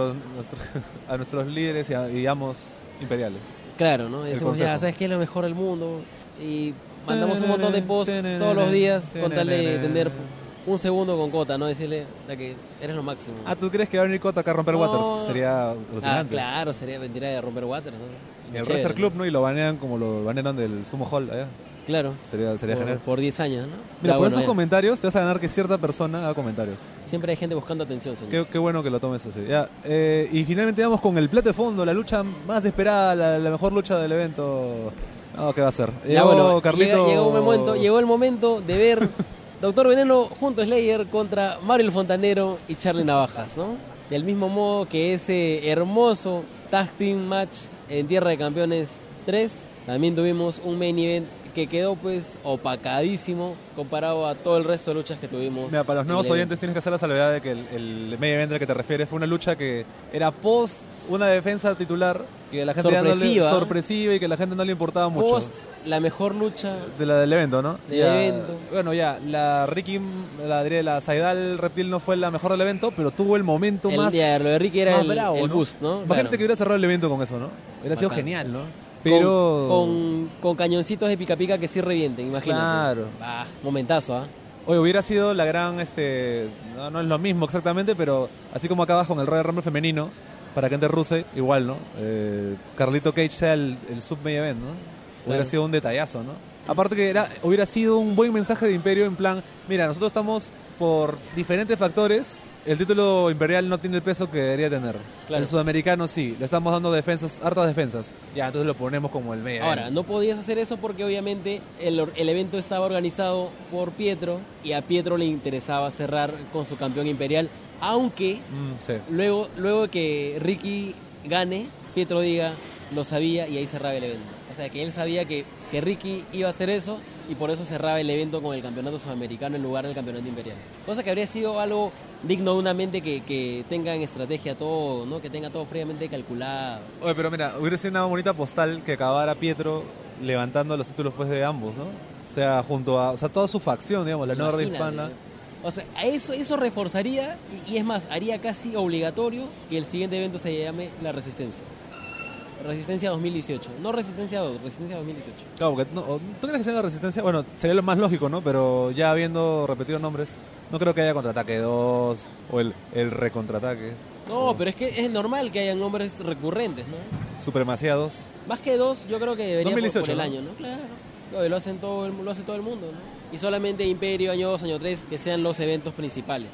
S2: nuestros líderes y amos imperiales.
S1: Claro, ¿no? Decimos, ya, ¿sabes qué es lo mejor del mundo? Y mandamos un montón de posts todos los días con tal de tener un segundo con Kota, ¿no? Decirle que eres lo máximo.
S2: ¿Tú crees que va a venir Kota acá a romper Waters? Sería alucinante.
S1: Claro, sería mentira de romper Waters, ¿no?
S2: El Wrestler Club, ¿no? Y lo banean como lo banearon del Sumo Hall allá.
S1: Claro.
S2: Sería genial.
S1: Por 10 años, ¿no?
S2: Mira, por esos comentarios te vas a ganar que cierta persona haga comentarios.
S1: Siempre hay gente buscando atención, señor.
S2: Qué bueno que lo tomes así. Ya, y finalmente vamos con el plato de fondo, la lucha más esperada, la mejor lucha del evento. ¿Qué va a ser?
S1: Carlito... Llegó el momento de ver Doctor Veneno junto a Slayer contra Mario el Fontanero y Charlie Navajas, ¿no? Del mismo modo que ese hermoso Tag Team Match en Tierra de Campeones 3, también tuvimos un main event que quedó pues opacadísimo comparado a todo el resto de luchas que tuvimos.
S2: Mira, para los nuevos oyentes tienes que hacer la salvedad de que el main event al que te refieres fue una lucha que era post una defensa titular que la gente sorpresiva y que la gente no le importaba mucho.
S1: Post la mejor lucha
S2: del evento, ¿no?
S1: Del evento.
S2: Bueno, la Ricky, la Saidal Reptil no fue la mejor del evento, pero tuvo el momento más.
S1: Lo de Ricky era
S2: bravo,
S1: el
S2: ¿no?
S1: boost, ¿no?
S2: Imagínate que hubiera cerrado el evento con eso, ¿no? Hubiera sido genial, ¿no?
S1: Pero con cañoncitos de pica pica que sí revienten, imagínate.
S2: Claro.
S1: Momentazo, ¿ah?
S2: Oye, hubiera sido la gran, no es lo mismo exactamente, pero así como acabas con el Royal Rumble femenino, para que entre Rusev, igual, ¿no? Carlito Cage sea el sub-main event, ¿no? Hubiera sido un detallazo, ¿no? Aparte que hubiera sido un buen mensaje de Imperio en plan, mira, nosotros estamos por diferentes factores, el título imperial no tiene el peso que debería tener. Claro. El sudamericano sí, le estamos dando hartas defensas. Ya, entonces lo ponemos como el medio.
S1: Ahora, no podías hacer eso porque obviamente el evento estaba organizado por Pietro y a Pietro le interesaba cerrar con su campeón imperial, aunque luego de que Ricky gane, Pietro diga, lo sabía y ahí cerraba el evento. O sea, que él sabía que Ricky iba a hacer eso y por eso cerraba el evento con el campeonato sudamericano en lugar del campeonato imperial. Cosa que habría sido algo digno de una mente que tenga en estrategia todo, ¿no? Que tenga todo fríamente calculado.
S2: Oye, pero mira, hubiera sido una bonita postal que acabara Pietro levantando los títulos pues de ambos, ¿no? O sea, junto a toda su facción, digamos, la nueva hispana.
S1: O sea, eso reforzaría y es más, haría casi obligatorio que el siguiente evento se llame La Resistencia. Resistencia 2018, no Resistencia 2, Resistencia 2018.
S2: Claro, porque ¿tú crees que sea la Resistencia? Bueno, sería lo más lógico, ¿no? Pero ya habiendo repetido nombres, no creo que haya Contraataque 2 o el Recontrataque.
S1: No, pero es que es normal que hayan nombres recurrentes, ¿no?
S2: Supremacía 2.
S1: Más que 2, yo creo que debería
S2: 2018,
S1: por el
S2: ¿no?
S1: Año, ¿no? Claro. Lo hace todo el mundo, ¿no? Y solamente Imperio, año 2, año 3, que sean los eventos principales.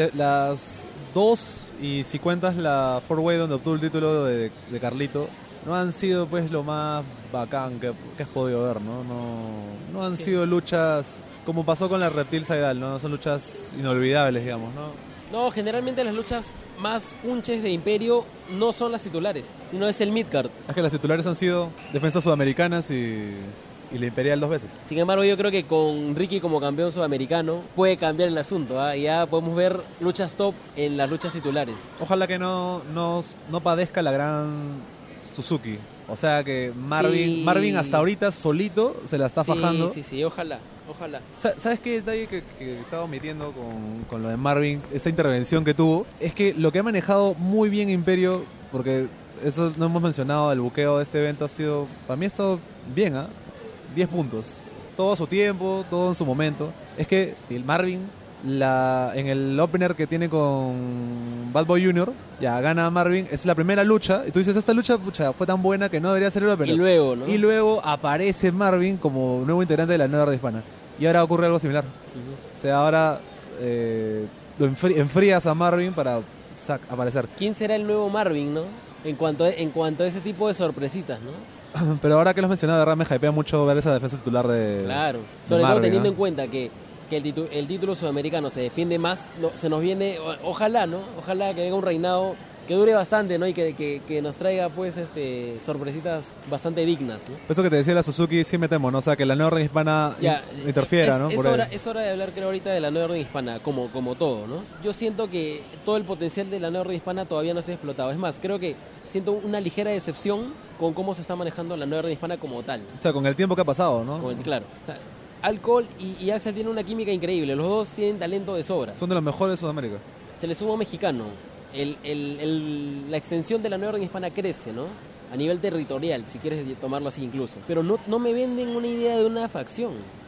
S2: Las 2, y si cuentas la 4-Way donde obtuvo el título de Carlito, no han sido pues lo más bacán que has podido ver, ¿no? No han sido luchas como pasó con la Reptil Saidal, ¿no? Son luchas inolvidables, digamos, ¿no?
S1: No, generalmente las luchas más punches de Imperio no son las titulares, sino es el midcard.
S2: Es que las titulares han sido defensas sudamericanas y la Imperial 2 veces.
S1: Sin embargo, yo creo que con Ricky como campeón sudamericano puede cambiar el asunto, ¿eh? Ya podemos ver luchas top en las luchas titulares.
S2: Ojalá que no padezca la gran Suzuki. O sea que Marvin hasta ahorita solito se la está fajando.
S1: Sí, ojalá.
S2: ¿Sabes qué detalle que estaba omitiendo con lo de Marvin? Esa intervención que tuvo. Es que lo que ha manejado muy bien Imperio, porque eso no hemos mencionado, el buqueo de este evento para mí ha estado bien, ¿ah? 10 puntos. Todo a su tiempo, todo en su momento. Es que el Marvin en el opener que tiene con Bad Boy Jr., ya gana Marvin, es la primera lucha, y tú dices, esta lucha pucha, fue tan buena que no debería ser el opener.
S1: Y luego, ¿no?
S2: Y luego aparece Marvin como nuevo integrante de la nueva red hispana. Y ahora ocurre algo similar. O sea, ahora lo enfrías a Marvin para aparecer.
S1: ¿Quién será el nuevo Marvin, no? En cuanto a ese tipo de sorpresitas, ¿no?
S2: Pero ahora que lo has mencionado, de verdad me hypea mucho ver esa defensa titular de
S1: Claro,
S2: de
S1: sobre todo
S2: Marvin,
S1: teniendo
S2: ¿no?
S1: en cuenta que el título sudamericano se defiende más, se nos viene, ojalá, ¿no? Ojalá que venga un reinado que dure bastante, ¿no? Y que nos traiga, pues, sorpresitas bastante dignas, ¿no?
S2: Eso que te decía la Suzuki, sí me temo, ¿no? O sea, que la nueva orden hispana interfiera, ¿no?
S1: Es hora de hablar, creo, ahorita de la nueva orden hispana, como todo, ¿no? Yo siento que todo el potencial de la nueva orden hispana todavía no se ha explotado. Es más, creo que siento una ligera decepción con cómo se está manejando la nueva orden hispana como tal.
S2: O sea, con el tiempo que ha pasado, ¿no?
S1: Claro. O sea, Alcohol y Axel tienen una química increíble. Los dos tienen talento de sobra.
S2: Son de los mejores de Sudamérica.
S1: Se le suma un mexicano. La extensión de la nueva orden hispana crece, ¿no? A nivel territorial, si quieres tomarlo así incluso. Pero no me venden una idea de una facción.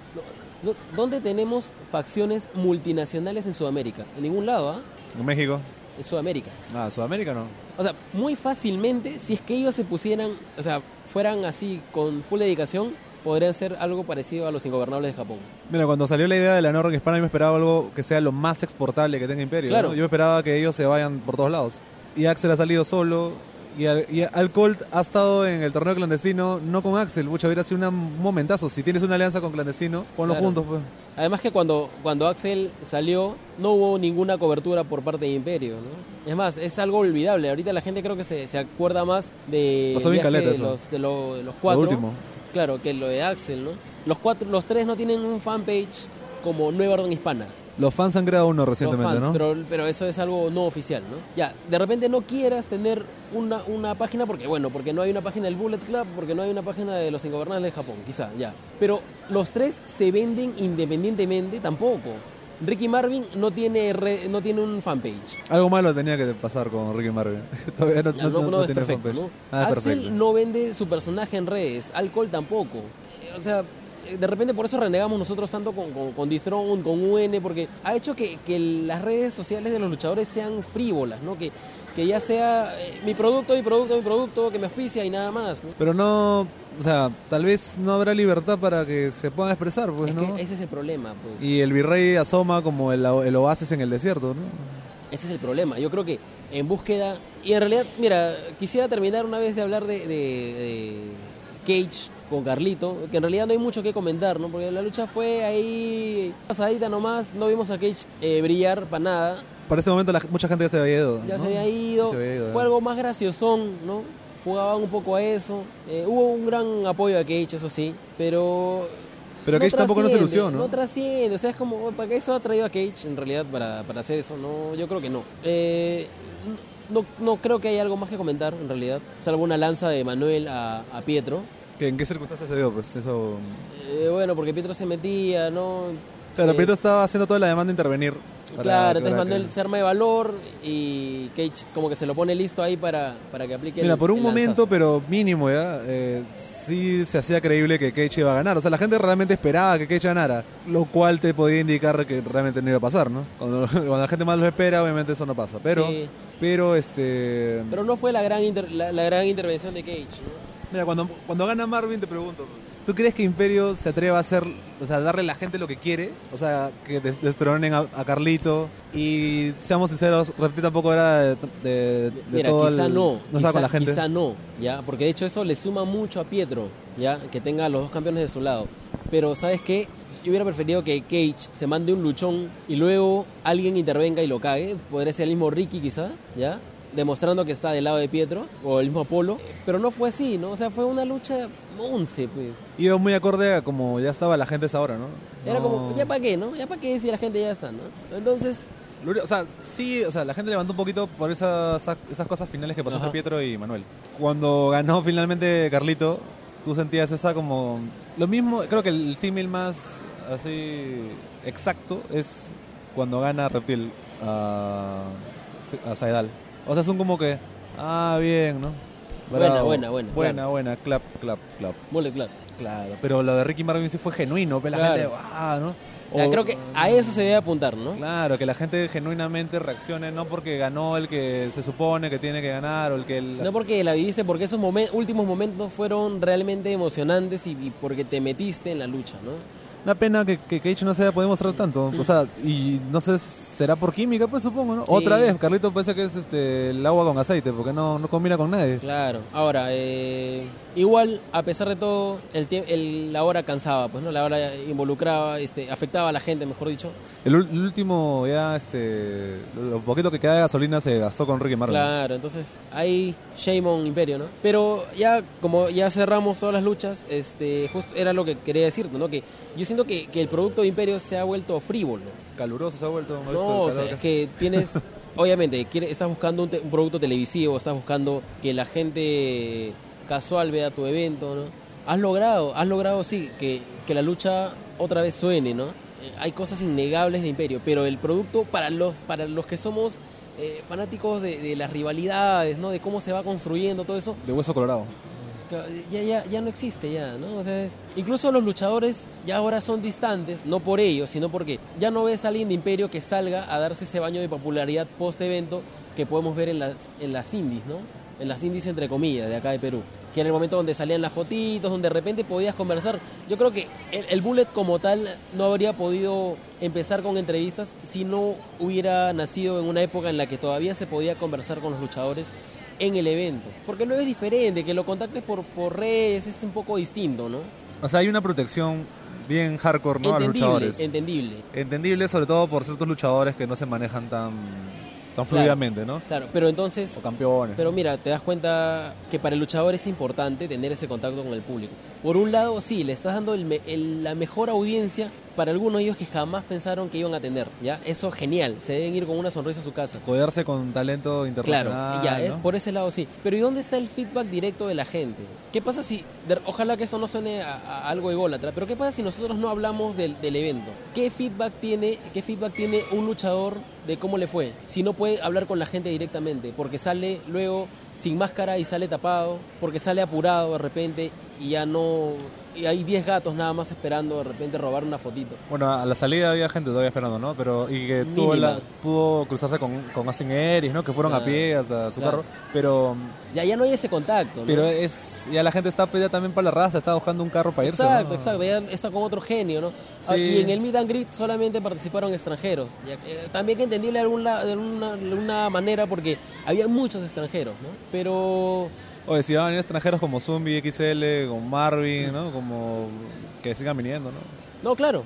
S1: ¿Dónde tenemos facciones multinacionales en Sudamérica? En ningún lado, ¿ah?
S2: En México.
S1: En Sudamérica.
S2: Ah, Sudamérica no.
S1: O sea, muy fácilmente, si es que ellos se pusieran, o sea, fueran así con full dedicación, podrían ser algo parecido a los ingobernables de Japón.
S2: Mira, cuando salió la idea de la nueva orden hispana, yo me esperaba algo que sea lo más exportable que tenga Imperio.
S1: Claro.
S2: ¿no? Yo esperaba que ellos se vayan por todos lados. Y Axel ha salido solo. Y Alcolt ha estado en el torneo clandestino, no con Axel. Mucha hubiera sido un momentazo. Si tienes una alianza con clandestino, ponlo
S1: Claro.
S2: juntos, pues.
S1: Además que cuando Axel salió, no hubo ninguna cobertura por parte de Imperio, ¿no? Es más, es algo olvidable. Ahorita la gente creo que se acuerda más de
S2: Pasó bien caleta eso.
S1: de los cuatro.
S2: Lo último.
S1: Claro, que lo de Axel, ¿no? Los tres no tienen un fanpage como Nueva Orden Hispana.
S2: Los fans han creado uno
S1: Los
S2: recientemente,
S1: fans,
S2: ¿no?
S1: pero eso es algo no oficial, ¿no? Ya, de repente no quieras tener una página porque no hay una página del Bullet Club, porque no hay una página de los ingobernables de Japón, quizá, ya. Pero los tres se venden independientemente tampoco. Ricky Marvin no tiene un fanpage.
S2: Algo malo tenía que pasar con Ricky Marvin. Todavía
S1: No es
S2: tiene
S1: perfecto,
S2: fanpage.
S1: ¿no?
S2: Ah, es
S1: Axel
S2: perfecto.
S1: no vende su personaje en redes, Alcohol tampoco. O sea, de repente por eso renegamos nosotros tanto con D-Throne, con UN, porque ha hecho que las redes sociales de los luchadores sean frívolas, ¿no? Que ya sea mi producto, que me auspicia y nada más, ¿no?
S2: Pero no, o sea, tal vez no habrá libertad para que se puedan expresar, pues,
S1: Es
S2: ¿no?
S1: que ese es el problema, pues.
S2: Y el virrey asoma como el oasis en el desierto, ¿no?
S1: Ese es el problema. Yo creo que en búsqueda... Y en realidad, mira, quisiera terminar una vez de hablar de Cage con Carlito, que en realidad no hay mucho que comentar, ¿no? Porque la lucha fue ahí pasadita nomás, no vimos a Cage brillar para nada.
S2: Para este momento mucha gente ya se había ido.
S1: Ya
S2: ¿no?
S1: se había ido,
S2: Se había ido,
S1: fue algo más graciosón, ¿no? Jugaban un poco a eso. Hubo un gran apoyo a Cage, eso sí, pero...
S2: Pero Cage tampoco no se lució, ¿no?
S1: No trasciende, o sea, es como, ¿para qué eso ha traído a Cage en realidad para hacer eso? No, yo creo que no. No creo que haya algo más que comentar, en realidad, salvo una lanza de Manuel a Pietro.
S2: ¿En qué circunstancias se dio? Pues eso...
S1: Bueno, porque Pietro se metía, ¿no?
S2: Claro, Pietro estaba haciendo toda la demanda de intervenir.
S1: Claro, entonces Manuel se arma de valor y Cage como que se lo pone listo ahí para que aplique
S2: Mira, por un
S1: el
S2: momento,
S1: lanzazo.
S2: pero mínimo, ¿ya? Sí se hacía creíble que Cage iba a ganar. O sea, la gente realmente esperaba que Cage ganara, lo cual te podía indicar que realmente no iba a pasar, ¿no? Cuando la gente más lo espera, obviamente eso no pasa. Pero,
S1: Sí.
S2: pero
S1: Pero no fue la gran intervención de Cage, ¿no?
S2: Mira, cuando gana Marvin te pregunto, pues, ¿tú crees que Imperio se atreva a hacer, o sea, darle a la gente lo que quiere? O sea, que destronen a Carlito y seamos sinceros, Reptil tampoco era de
S1: Mira,
S2: todo
S1: quizá no,
S2: no estaba con la gente.
S1: quizá no, ya, porque de hecho eso le suma mucho a Pietro, ya, que tenga a los dos campeones de su lado. Pero ¿sabes qué? Yo hubiera preferido que Cage se mande un luchón y luego alguien intervenga y lo cague. Podría ser el mismo Ricky quizá, ya, demostrando que está del lado de Pietro o el mismo Apolo, pero no fue así, ¿no? O sea, fue una lucha 11, pues.
S2: Iba muy acorde a como ya estaba la gente a esa hora, ¿no?
S1: Era
S2: No.
S1: como, ¿ya para qué, no? ¿Ya para qué si la gente ya está, no? Entonces,
S2: O sea, sí, o sea, la gente levantó un poquito por esas cosas finales que pasó
S1: Ajá.
S2: entre Pietro y Manuel. Cuando ganó finalmente Carlito, tú sentías esa como... Lo mismo, creo que el símil más así exacto es cuando gana Reptil a Saedal. O sea, son como que, bien, ¿no? Bravo. Buena, clap.
S1: Bullet Club.
S2: Claro, pero lo de Ricky Marvin sí fue genuino, pero la
S1: Claro.
S2: gente, ¿no?
S1: Creo que a eso se debe apuntar, ¿no?
S2: Claro, que la gente genuinamente reaccione, no porque ganó el que se supone que tiene que ganar o el que...
S1: Sino porque la viviste, porque esos últimos momentos fueron realmente emocionantes y porque te metiste en la lucha, ¿no?
S2: Una pena que Cage no se haya podido mostrar tanto. O sea, y no sé, será por química, pues supongo, ¿no?
S1: Sí.
S2: Otra vez, Carlito parece que es el agua con aceite, porque no combina con nadie.
S1: Claro. Ahora, igual, a pesar de todo, la hora cansaba, pues, ¿no? La hora involucraba, afectaba a la gente, mejor dicho.
S2: El último, ya, lo poquito que queda de gasolina se gastó con Ricky Martin.
S1: Claro, entonces, ahí, shame on Imperio, ¿no? Pero ya, como ya cerramos todas las luchas, justo era lo que quería decirte, ¿no? Que yo siento que el producto de Imperio se ha vuelto frívolo.
S2: Caluroso se ha vuelto.
S1: No, o sea, es que tienes... Obviamente, estás buscando un producto televisivo, estás buscando que la gente casual vea tu evento, ¿no? Has logrado, sí, que la lucha otra vez suene, ¿no? Hay cosas innegables de Imperio, pero el producto para los que somos fanáticos de las rivalidades, ¿no? De cómo se va construyendo todo eso.
S2: De hueso colorado.
S1: Ya no existe ya, ¿no? O sea, incluso los luchadores ya ahora son distantes, no por ello, sino porque ya no ves a alguien de Imperio que salga a darse ese baño de popularidad post-evento que podemos ver en las indies, ¿no? En las indies entre comillas de acá de Perú, que era el momento donde salían las fotitos, donde de repente podías conversar. Yo creo que el Bullet como tal no habría podido empezar con entrevistas si no hubiera nacido en una época en la que todavía se podía conversar con los luchadores en el evento, porque luego es diferente, que lo contactes por redes es un poco distinto, ¿no?
S2: O sea, hay una protección bien hardcore, ¿no? A los luchadores. Entendible, sobre todo por ciertos luchadores que no se manejan tan fluidamente, ¿no?
S1: Claro, pero entonces...
S2: O campeones.
S1: Pero mira, te das cuenta que para el luchador es importante tener ese contacto con el público. Por un lado, sí, le estás dando la mejor audiencia para algunos de ellos que jamás pensaron que iban a tener, ¿ya? Eso genial, se deben ir con una sonrisa a su casa.
S2: Codearse con talento internacional,
S1: claro, ya,
S2: ¿no?
S1: Por ese lado sí. Pero ¿y dónde está el feedback directo de la gente? ¿Qué pasa si, ojalá que eso no suene a algo ególatra, pero qué pasa si nosotros no hablamos del evento? ¿Qué feedback tiene un luchador de cómo le fue? Si no puede hablar con la gente directamente, porque sale luego sin máscara y sale tapado, porque sale apurado de repente y ya no... Y hay 10 gatos nada más esperando de repente robar una fotito.
S2: Bueno, a la salida había gente todavía esperando, ¿no? Pero y que pudo cruzarse con Austin Aries, ¿no? Que fueron a pie hasta su carro. Pero
S1: ya no hay ese contacto, ¿no?
S2: Pero ya la gente está pedida también para la raza, está buscando un carro para irse, ¿no?
S1: Exacto, ya está con otro genio, ¿no?
S2: Sí.
S1: Y en el Meet and Greet solamente participaron extranjeros. También que entendible de alguna manera porque había muchos extranjeros, ¿no? Pero...
S2: Oye, si van a venir extranjeros como Zumbi, XL, como Marvin, ¿no? Como que sigan viniendo, ¿no?
S1: No, claro,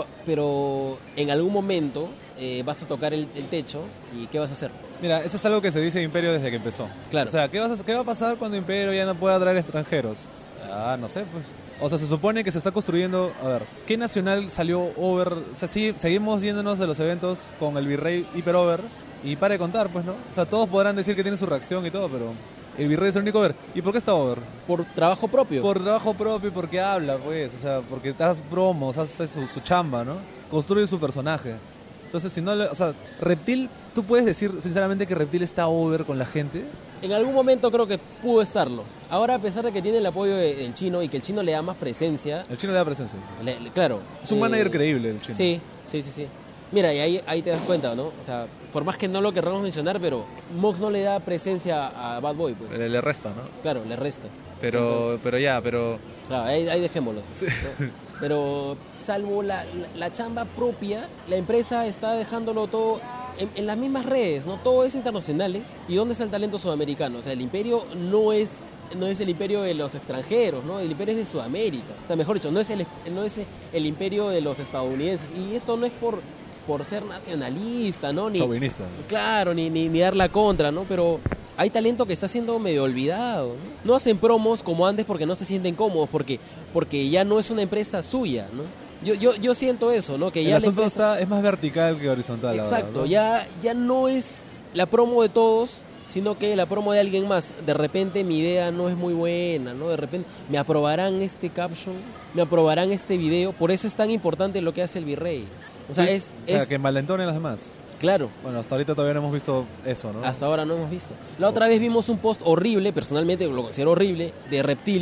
S1: pero en algún momento vas a tocar el techo y ¿qué vas a hacer?
S2: Mira, eso es algo que se dice de Imperio desde que empezó.
S1: Claro.
S2: O sea, ¿qué va a pasar cuando Imperio ya no pueda traer extranjeros? No sé, pues. O sea, se supone que se está construyendo... A ver, ¿qué nacional salió over? O sea, sí, seguimos yéndonos de los eventos con el Virrey hiper over y para de contar, pues, ¿no? O sea, todos podrán decir que tiene su reacción y todo, pero... El Virrey es el único over. ¿Y por qué está over?
S1: Por trabajo propio.
S2: Por trabajo propio y porque habla, pues. O sea, porque te haces promos, haces su chamba, ¿no? Construye su personaje. Entonces, si no... O sea, Reptil... ¿Tú puedes decir sinceramente que Reptil está over con la gente?
S1: En algún momento creo que pudo estarlo. Ahora, a pesar de que tiene el apoyo del chino y que el chino le da más presencia...
S2: El chino le da presencia.
S1: Claro.
S2: Es un manager creíble, el chino.
S1: Sí. Mira, y ahí te das cuenta, ¿no? O sea, por más que no lo querramos mencionar, pero Mox no le da presencia a Bad Boy, pues.
S2: Le resta, ¿no?
S1: Claro, le resta.
S2: Pero...
S1: Claro, ahí dejémoslo.
S2: Sí.
S1: ¿No? Pero salvo la chamba propia, la empresa está dejándolo todo en las mismas redes, ¿no? Todo es internacionales. ¿Y dónde está el talento sudamericano? O sea, el Imperio no es el imperio de los extranjeros, ¿no? El imperio es de Sudamérica. O sea, mejor dicho, no es el imperio de los estadounidenses. Y esto no es por ser nacionalista, ¿no?
S2: Chauvinista.
S1: Claro, ni dar la contra, ¿no? Pero hay talento que está siendo medio olvidado, ¿no? No hacen promos como antes porque no se sienten cómodos, porque ya no es una empresa suya, ¿no? Yo siento eso, ¿no? Que
S2: el
S1: ya
S2: asunto es más vertical que horizontal.
S1: Exacto,
S2: ahora, ¿no?
S1: ya no es la promo de todos, sino que la promo de alguien más. De repente mi idea no es muy buena, ¿no? De repente me aprobarán este caption, me aprobarán este video. Por eso es tan importante lo que hace el Virrey. O sea,
S2: que malentonen las demás.
S1: Claro.
S2: Bueno, hasta ahorita todavía no hemos visto eso, ¿no?
S1: Hasta ahora no hemos visto. La otra vez vimos un post horrible, personalmente lo considero horrible, de Reptil,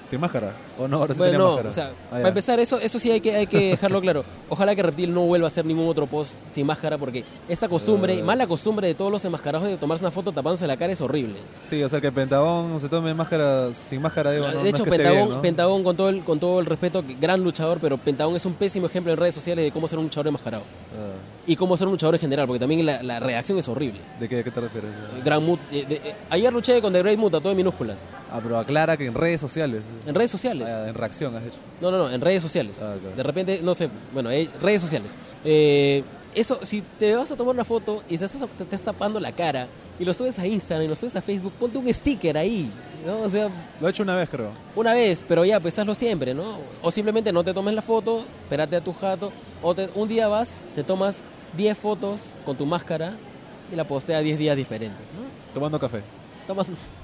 S2: ¿Sin máscara? ¿O no? Ahora sí
S1: Bueno,
S2: tenía
S1: no,
S2: máscara.
S1: o sea,
S2: Ah,
S1: para
S2: ya.
S1: empezar, eso sí hay que dejarlo claro. Ojalá que Reptil no vuelva a hacer ningún otro post sin máscara, porque esta costumbre, mala costumbre de todos los enmascarados de tomarse una foto tapándose la cara es horrible.
S2: Sí, o sea, que Pentagón se tome máscara sin máscara, digo, no,
S1: De
S2: no es
S1: hecho,
S2: que esté
S1: Pentagón,
S2: bien, ¿no?
S1: Pentagón con todo el respeto, gran luchador, pero Pentagón es un pésimo ejemplo en redes sociales de cómo ser un luchador enmascarado.
S2: Ah,
S1: Y cómo ser un luchador en general, porque también la reacción es horrible.
S2: ¿de qué te refieres?
S1: Gran Mut, ayer luché con The Great Muta, todo en minúsculas.
S2: Ah, pero aclara que en redes sociales.
S1: En redes sociales.
S2: Ah, en reacción has hecho.
S1: No, en redes sociales.
S2: Ah, claro.
S1: De repente, no sé, bueno, redes sociales. Eso, si te vas a tomar una foto y te estás tapando la cara y lo subes a Instagram y lo subes a Facebook, ponte un sticker ahí, ¿no? O sea,
S2: Lo he hecho una vez, creo.
S1: una vez, pero ya, pues hazlo siempre, ¿no? O simplemente no te tomes la foto, espérate a tu jato, o un día vas, te tomas 10 fotos con tu máscara y la posteas 10 días diferentes, ¿no?
S2: Tomando café.
S1: Tomas...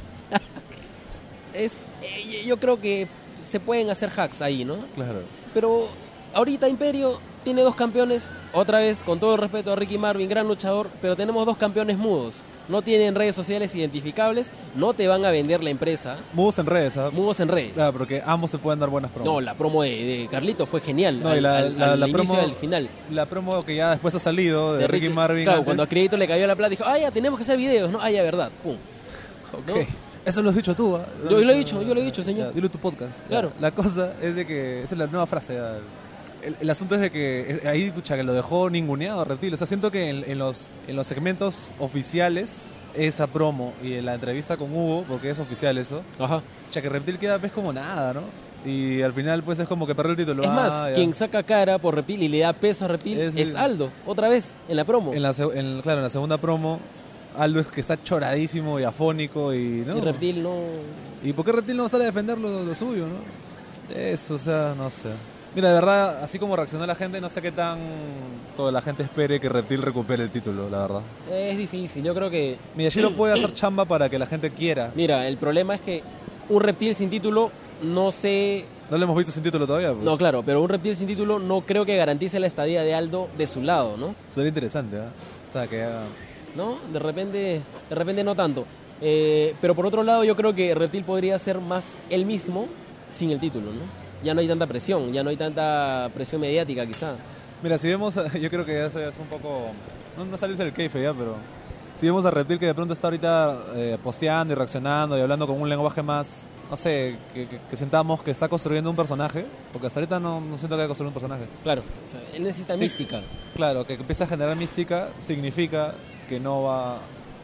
S1: yo creo que se pueden hacer hacks ahí, ¿no?
S2: Claro.
S1: Pero ahorita Imperio tiene 2 campeones, otra vez con todo el respeto a Ricky Marvin, gran luchador, pero tenemos 2 campeones mudos. No tienen redes sociales identificables, no te van a vender la empresa.
S2: Mudos en redes, ¿ah?
S1: Mudos en redes.
S2: Claro, porque ambos se pueden dar buenas promos.
S1: No, la promo de Carlito fue genial.
S2: No, y la
S1: inicio
S2: promo-
S1: del final.
S2: La promo que ya después ha salido de Ricky Marvin.
S1: Claro,
S2: antes.
S1: cuando a Crédito le cayó la plata, dijo, ya, tenemos que hacer videos, ¿no? Ya, verdad, pum.
S2: Ok.
S1: ¿no?
S2: Eso lo has dicho tú, ¿ah?
S1: Yo lo he dicho, señor.
S2: Ya, dilo en tu podcast.
S1: Claro.
S2: La cosa es de que... Esa es la nueva frase. Ya. El asunto es de que ahí, pucha, que lo dejó ninguneado a Reptil. O sea, siento que en los segmentos oficiales, esa promo y en la entrevista con Hugo, porque es oficial eso,
S1: Ajá.
S2: pucha, que Reptil queda pues como nada, ¿no? Y al final pues es como que perdió el título.
S1: Es más,
S2: Ah, ya.
S1: quien saca cara por Reptil y le da peso a Reptil es Aldo, otra vez, en la promo.
S2: Claro, en la segunda promo, Aldo es que está choradísimo y afónico y... ¿no?
S1: Y Reptil no...
S2: ¿Y por qué Reptil no sale a defender lo suyo, no? Eso, o sea, no sé. Mira, de verdad, así como reaccionó la gente, no sé qué tan toda la gente espere que Reptil recupere el título, la verdad.
S1: Es difícil, yo creo que...
S2: Miyashiro puede hacer chamba para que la gente quiera.
S1: Mira, el problema es que un Reptil sin título no sé...
S2: No lo hemos visto sin título todavía, pues.
S1: No, claro, pero un Reptil sin título no creo que garantice la estadía de Aldo de su lado, ¿no?
S2: Sería interesante, ¿eh? O sea, que haga...
S1: ¿No? De repente no tanto. Pero por otro lado yo creo que Reptil podría ser más él mismo sin el título, ¿no? Ya no hay tanta presión, ya no hay tanta presión mediática quizá.
S2: Mira, si vemos, yo creo que eso es un poco... No salirse del keife ya, pero... Si vemos a Reptil que de pronto está ahorita posteando y reaccionando y hablando con un lenguaje más, no sé, que sentamos que está construyendo un personaje, porque hasta ahorita no siento que haya construido un personaje.
S1: Claro, o sea, él necesita
S2: Sí.
S1: mística.
S2: Claro, que empieza a generar mística significa que no va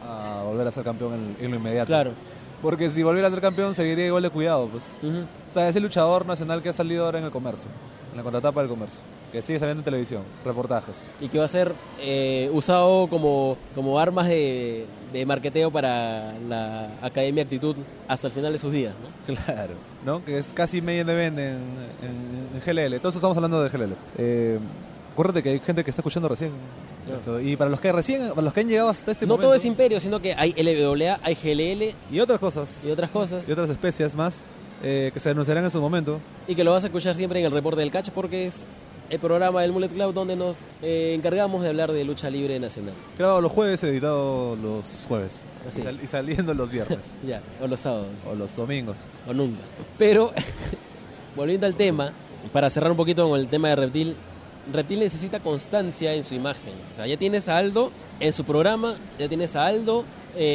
S2: a volver a ser campeón en lo inmediato.
S1: Claro.
S2: Porque si volviera a ser campeón seguiría igual de cuidado, pues.
S1: Ujú.
S2: O sea, es el luchador nacional que ha salido ahora en el comercio, en la contratapa del comercio, que sigue saliendo en televisión, reportajes.
S1: Y que va a ser usado como armas de marketeo para la Academia Actitud hasta el final de sus días, ¿no?
S2: Claro, ¿no? Que es casi medio de vende en GLL. Todos estamos hablando de GLL. Acuérdate que hay gente que está escuchando recién.
S1: Claro.
S2: Esto. Y para los que han llegado hasta este
S1: No
S2: momento...
S1: todo es Imperio, sino que hay LWA, hay GLL
S2: Y otras cosas.
S1: y otras cosas.
S2: Y otras especias más que se anunciarán en su momento.
S1: Y que lo vas a escuchar siempre en el reporte del catch porque es el programa del Mullet Club donde nos encargamos de hablar de lucha libre nacional.
S2: Grabado los jueves, editado los jueves.
S1: Así.
S2: Y saliendo los viernes.
S1: Ya, o los sábados,
S2: O los domingos.
S1: o nunca. Pero, volviendo al tema, para cerrar un poquito con el tema de Reptil, Reptil necesita constancia en su imagen. O sea, ya tienes a Aldo en su programa, ya tienes a Aldo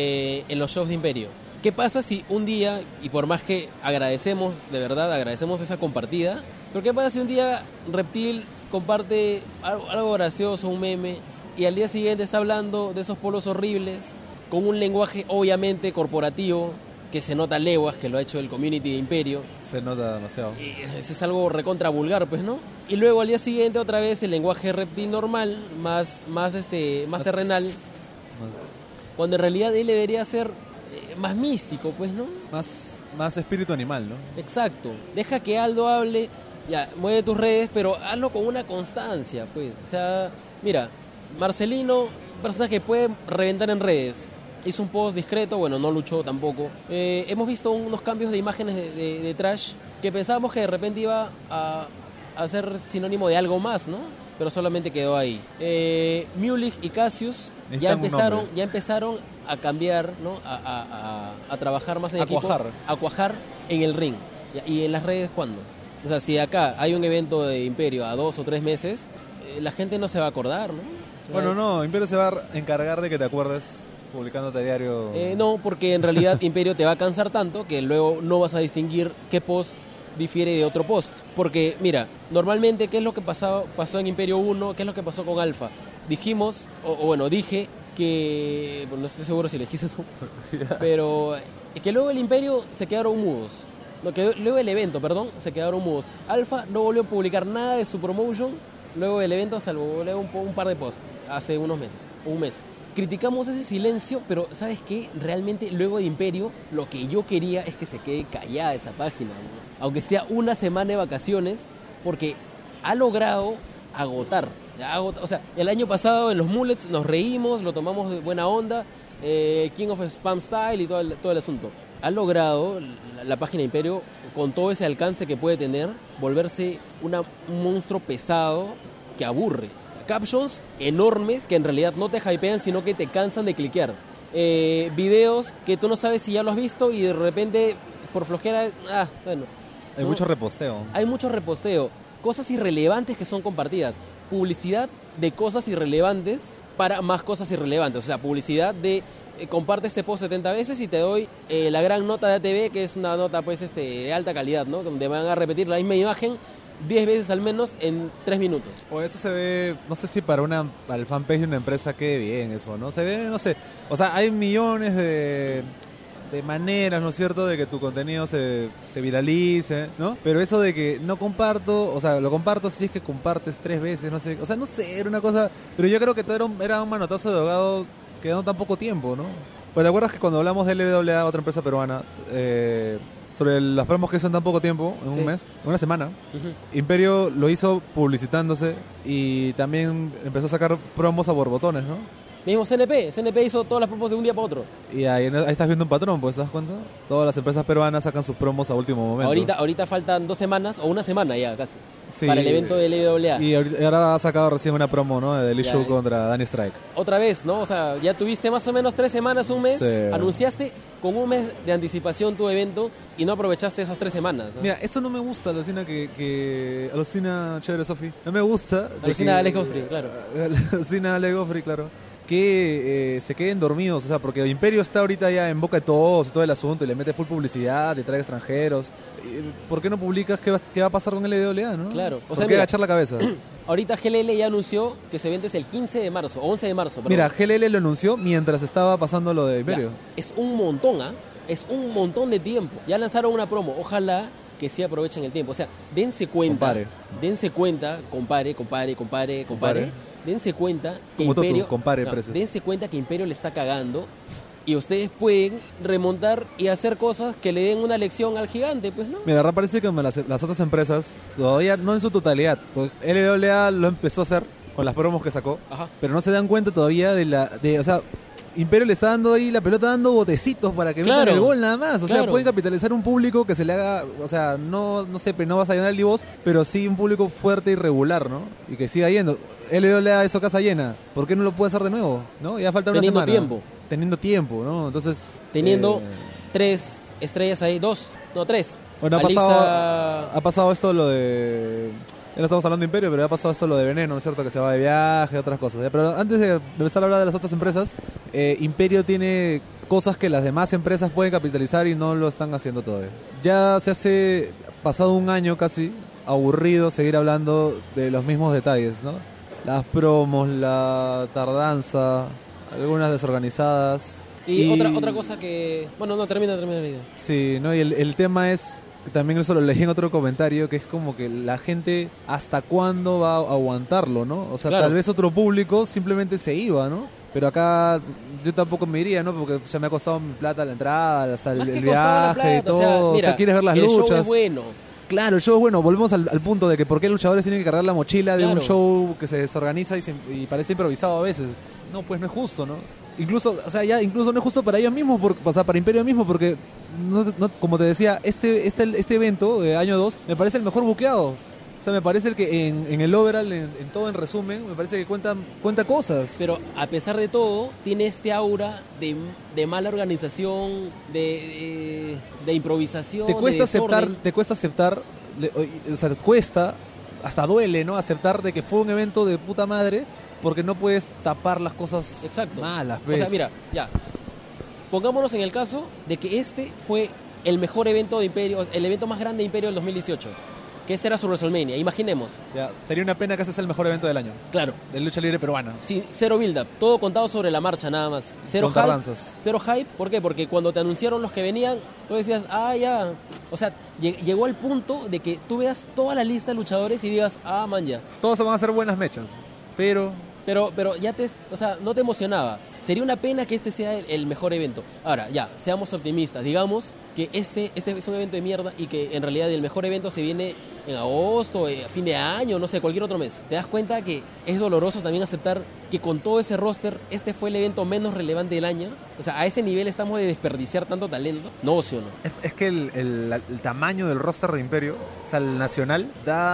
S1: en los shows de Imperio. ¿Qué pasa si un día, y por más que agradecemos, de verdad, agradecemos esa compartida, pero qué pasa si un día Reptil comparte algo gracioso, un meme, y al día siguiente está hablando de esos polos horribles, con un lenguaje obviamente corporativo, que se nota leguas, que lo ha hecho el community de Imperio,
S2: Se nota demasiado.
S1: y es algo recontra vulgar, pues, ¿no? Y luego al día siguiente otra vez el lenguaje Reptil normal, más terrenal, cuando en realidad él debería ser más místico, pues, ¿no?
S2: Más espíritu animal, ¿no?
S1: Exacto. Deja que Aldo hable, ya, mueve tus redes, pero hazlo con una constancia, pues. O sea, mira, Marcelino, un personaje que puede reventar en redes. Hizo un post discreto, bueno, no luchó tampoco. Hemos visto unos cambios de imágenes de Trash que pensábamos que de repente iba a ser sinónimo de algo más, ¿no? Pero solamente quedó ahí. Mulich y Cassius ya
S2: Necesitan un nombre.
S1: empezaron a cambiar, ¿no? A trabajar más en
S2: A
S1: equipo.
S2: cuajar.
S1: A cuajar en el ring. ¿Y en las redes cuándo? O sea, si acá hay un evento de Imperio a 2 o 3 meses, la gente no se va a acordar, ¿no?
S2: Bueno, no, Imperio se va a encargar de que te acuerdes publicándote a diario.
S1: No, porque en realidad Imperio te va a cansar tanto que luego no vas a distinguir qué post difiere de otro post. Porque, mira, normalmente, ¿qué es lo que pasó en Imperio 1? ¿Qué es lo que pasó con Alpha? Dijimos, dije que... Bueno, no estoy seguro si lo dijiste tú, pero que luego el Imperio se quedaron mudos. No, que luego el evento, perdón, se quedaron mudos. Alpha no volvió a publicar nada de su promotion luego del evento, salvo luego un par de posts, hace unos meses, un mes. Criticamos ese silencio, pero ¿sabes qué? Realmente luego de Imperio, lo que yo quería es que se quede callada esa página, ¿no? Aunque sea una semana de vacaciones, porque ha logrado agotar. O sea, el año pasado en los Mullets nos reímos, lo tomamos de buena onda, King of Spam Style y todo el asunto. Ha logrado la página Imperio, con todo ese alcance que puede tener, volverse un monstruo pesado que aburre. O sea, captions enormes que en realidad no te hypean, sino que te cansan de cliquear. Videos que tú no sabes si ya lo has visto y de repente, por flojera, bueno.
S2: Hay mucho reposteo.
S1: Hay mucho reposteo. Cosas irrelevantes que son compartidas. Publicidad de cosas irrelevantes para más cosas irrelevantes. O sea, publicidad de comparte este post 70 veces y te doy la gran nota de ATV, que es una nota pues de alta calidad, ¿no? Donde van a repetir la misma imagen 10 veces al menos en 3 minutos.
S2: O eso se ve, no sé si para el fanpage de una empresa quede bien eso, ¿no? Se ve, no sé. O sea, hay millones de maneras, ¿no es cierto?, de que tu contenido se viralice, ¿no? Pero eso de que no comparto, o sea, lo comparto si es que compartes 3 veces, no sé. O sea, no sé, era una cosa... Pero yo creo que todo era un manotazo de ahogado quedando tan poco tiempo, ¿no? Pues te acuerdas que cuando hablamos de LWA, otra empresa peruana, sobre las promos que hizo en tan poco tiempo, en un mes, una semana, Imperio lo hizo publicitándose y también empezó a sacar promos a borbotones, ¿no?
S1: Mismo CNP hizo todas las promos de un día para otro.
S2: Y ahí estás viendo un patrón, pues, ¿te das cuenta? Todas las empresas peruanas sacan sus promos a último momento.
S1: Ahorita faltan 2 semanas, o una semana ya casi,
S2: sí,
S1: para el evento de LWA.
S2: Y ahora ha sacado recién una promo, ¿no? De Lee contra Danny Strike.
S1: Otra vez, ¿no? O sea, ya tuviste más o menos 3 semanas, un mes, sí. Anunciaste con un mes de anticipación tu evento y no aprovechaste esas 3 semanas, ¿no?
S2: Mira, eso no me gusta, alucina chévere, Sofi. No me gusta.
S1: Alucina Alex Goffrey, claro.
S2: Alucina Alex Goffrey, claro. Que se queden dormidos, o sea, porque el Imperio está ahorita ya en boca de todos y todo el asunto y le mete full publicidad, le trae extranjeros. ¿Por qué no publicas qué va a pasar con el LWA, no?
S1: Claro.
S2: ¿Por qué agachar la cabeza?
S1: Ahorita GLL ya anunció que su evento es el 15 de marzo, o 11 de marzo. Perdón.
S2: Mira, GLL lo anunció mientras estaba pasando lo de Imperio.
S1: Ya, es un montón, Es un montón de tiempo. Ya lanzaron una promo, ojalá que sí aprovechen el tiempo. O sea, dense cuenta, compare. Dense cuenta que Imperio le está cagando y ustedes pueden remontar y hacer cosas que le den una lección al gigante, pues, ¿no?
S2: Me parece que las otras empresas, todavía no en su totalidad, pues LWA lo empezó a hacer con las promos que sacó, pero no se dan cuenta todavía o sea, Imperio le está dando ahí la pelota, dando botecitos para que metan el gol nada más. O sea, pueden capitalizar un público que se le haga, o sea, no sé, pero no vas a llenar el Divos, pero sí un público fuerte y regular, ¿no? Y que siga yendo. LWA eso casa llena. ¿Por qué no lo puede hacer de nuevo? ¿No? Ya falta una semana. Teniendo tiempo, ¿no? Entonces...
S1: Teniendo 3 estrellas ahí, 3.
S2: Bueno, ha pasado esto lo de... Ya no estamos hablando de Imperio, pero ya ha pasado esto lo de Veneno, ¿no es cierto? Que se va de viaje, otras cosas. ¿Ya? Pero antes de empezar a hablar de las otras empresas, Imperio tiene cosas que las demás empresas pueden capitalizar y no lo están haciendo todavía. Ya se hace, pasado un año casi, aburrido seguir hablando de los mismos detalles, ¿no? Las promos, la tardanza, algunas desorganizadas.
S1: Y otra cosa que... Bueno, no, termina la idea.
S2: Sí, ¿no? Y el tema es... También eso lo leí en otro comentario, que es como que la gente hasta cuándo va a aguantarlo, ¿no? O sea, tal vez otro público simplemente se iba, ¿no? Pero acá yo tampoco me iría, ¿no? Porque ya me ha costado mi plata la entrada, hasta el viaje y todo. O sea, quieres ver las luchas.
S1: El show es bueno.
S2: Claro, el show es bueno. Volvemos al punto de que por qué los luchadores tienen que cargar la mochila de un show que se desorganiza y parece improvisado a veces. No, pues no es justo, ¿no? Incluso no es justo para ellos mismos, o sea, para Imperio mismo, porque no, como te decía, este evento, año 2, me parece el mejor buqueado. O sea, me parece que en el overall, en todo en resumen, me parece que cuenta cosas.
S1: Pero a pesar de todo, tiene este aura de mala organización, de improvisación,
S2: Te cuesta
S1: de desorden.
S2: aceptar, o sea, te cuesta, hasta duele, ¿no? Aceptar de que fue un evento de puta madre porque no puedes tapar las cosas
S1: Exacto.
S2: malas.
S1: O sea, mira, ya. Pongámonos en el caso de que este fue el mejor evento de Imperio, el evento más grande de Imperio del 2018. Que ese era su WrestleMania, imaginemos.
S2: Ya, sería una pena que ese sea el mejor evento del año,
S1: Claro,
S2: de lucha libre peruana.
S1: cero build-up, todo contado sobre la marcha nada más. Cero
S2: Con
S1: hype,
S2: tardanzas.
S1: cero hype, ¿por qué? Porque cuando te anunciaron los que venían, tú decías, ya. O sea, llegó al punto de que tú veas toda la lista de luchadores y digas, man, ya.
S2: Todos van a ser buenas mechas, pero
S1: Pero ya o sea, no te emocionaba. Sería una pena que este sea el mejor evento. Ahora, ya, seamos optimistas. Digamos que este es un evento de mierda y que en realidad el mejor evento se viene en agosto, a fin de año, no sé, cualquier otro mes. Te das cuenta que es doloroso también aceptar que con todo ese roster, este fue el evento menos relevante del año. O sea, a ese nivel estamos de desperdiciar tanto talento. No, ¿sí o no?
S2: es que el tamaño del roster de Imperio, o sea, el nacional,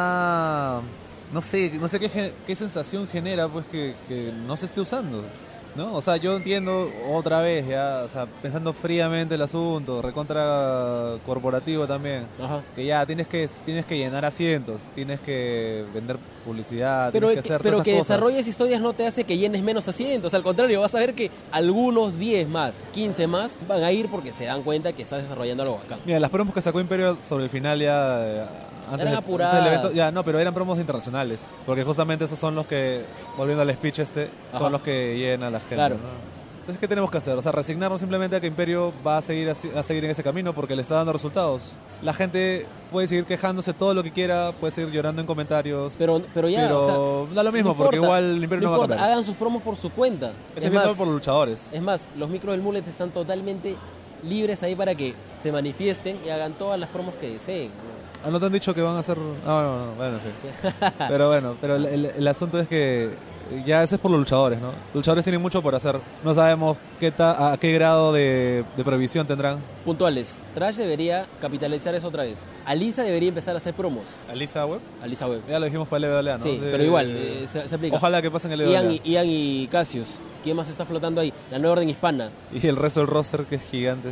S2: da... No sé qué sensación genera pues que no se esté usando, ¿no? O sea, yo entiendo otra vez, ya, o sea, pensando fríamente el asunto, recontra corporativo también,
S1: Ajá.
S2: que ya tienes que llenar asientos, tienes que vender publicidad,
S1: Pero
S2: tienes que hacer
S1: pero
S2: todas
S1: que
S2: esas cosas.
S1: desarrolles historias no te hace que llenes menos asientos. Al contrario, vas a ver que algunos 10 más, 15 más, van a ir porque se dan cuenta que estás desarrollando algo bacán.
S2: Mira, las promos que sacó Imperio sobre el final ya...
S1: Eran apuradas.
S2: Del evento, ya, no, pero eran promos internacionales. Porque justamente esos son los que, volviendo al speech son
S1: Ajá.
S2: los que llenan a la gente.
S1: Claro.
S2: ¿no? Entonces, ¿qué tenemos que hacer? O sea, resignarnos simplemente a que Imperio va a seguir en ese camino porque le está dando resultados. La gente puede seguir quejándose todo lo que quiera, puede seguir llorando en comentarios.
S1: Pero ya, o sea,
S2: da lo mismo,
S1: no
S2: porque
S1: importa,
S2: igual Imperio no va a
S1: importa,
S2: cambiar.
S1: hagan sus promos por su cuenta.
S2: Eso es viendo por los luchadores.
S1: Es más, los micros del Mullet están totalmente libres ahí para que se manifiesten y hagan todas las promos que deseen.
S2: ¿No te han dicho que van a hacer...? Bueno, sí. Pero el asunto es que ya eso es por los luchadores, ¿no? Los luchadores tienen mucho por hacer. No sabemos a qué grado de previsión tendrán.
S1: Puntuales. Trash debería capitalizar eso otra vez. Alisa debería empezar a hacer promos.
S2: ¿Alisa Web?
S1: Alisa Web.
S2: Ya lo dijimos para el LWA, ¿no?
S1: Sí, pero igual, se aplica.
S2: Ojalá que pasen el LWA.
S1: Ian y Cassius. ¿Quién más está flotando ahí? La Nueva Orden Hispana.
S2: Y el resto del roster que es gigante.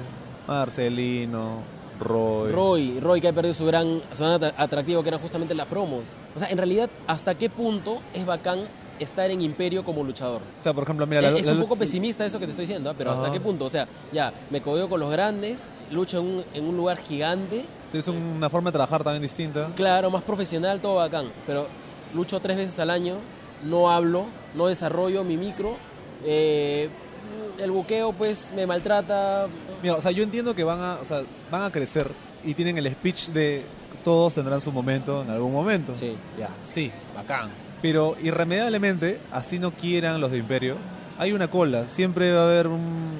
S2: Marcelino...
S1: Roy que ha perdido su gran atractivo que eran justamente las promos. O sea, en realidad, ¿hasta qué punto es bacán estar en Imperio como luchador?
S2: O sea, por ejemplo, mira...
S1: Es un poco pesimista eso que te estoy diciendo, pero ¿hasta qué punto? O sea, ya, me codeo con los grandes, lucho en un lugar gigante.
S2: Es una forma de trabajar también distinta.
S1: Claro, más profesional, todo bacán. Pero lucho 3 veces al año, no hablo, no desarrollo mi micro. El buqueo pues me maltrata.
S2: Mira, o sea, yo entiendo que van a crecer y tienen el speech de todos tendrán su momento en algún momento.
S1: Sí.
S2: Ya, sí, bacán. Pero irremediablemente, así no quieran los de Imperio, hay una cola. Siempre va a haber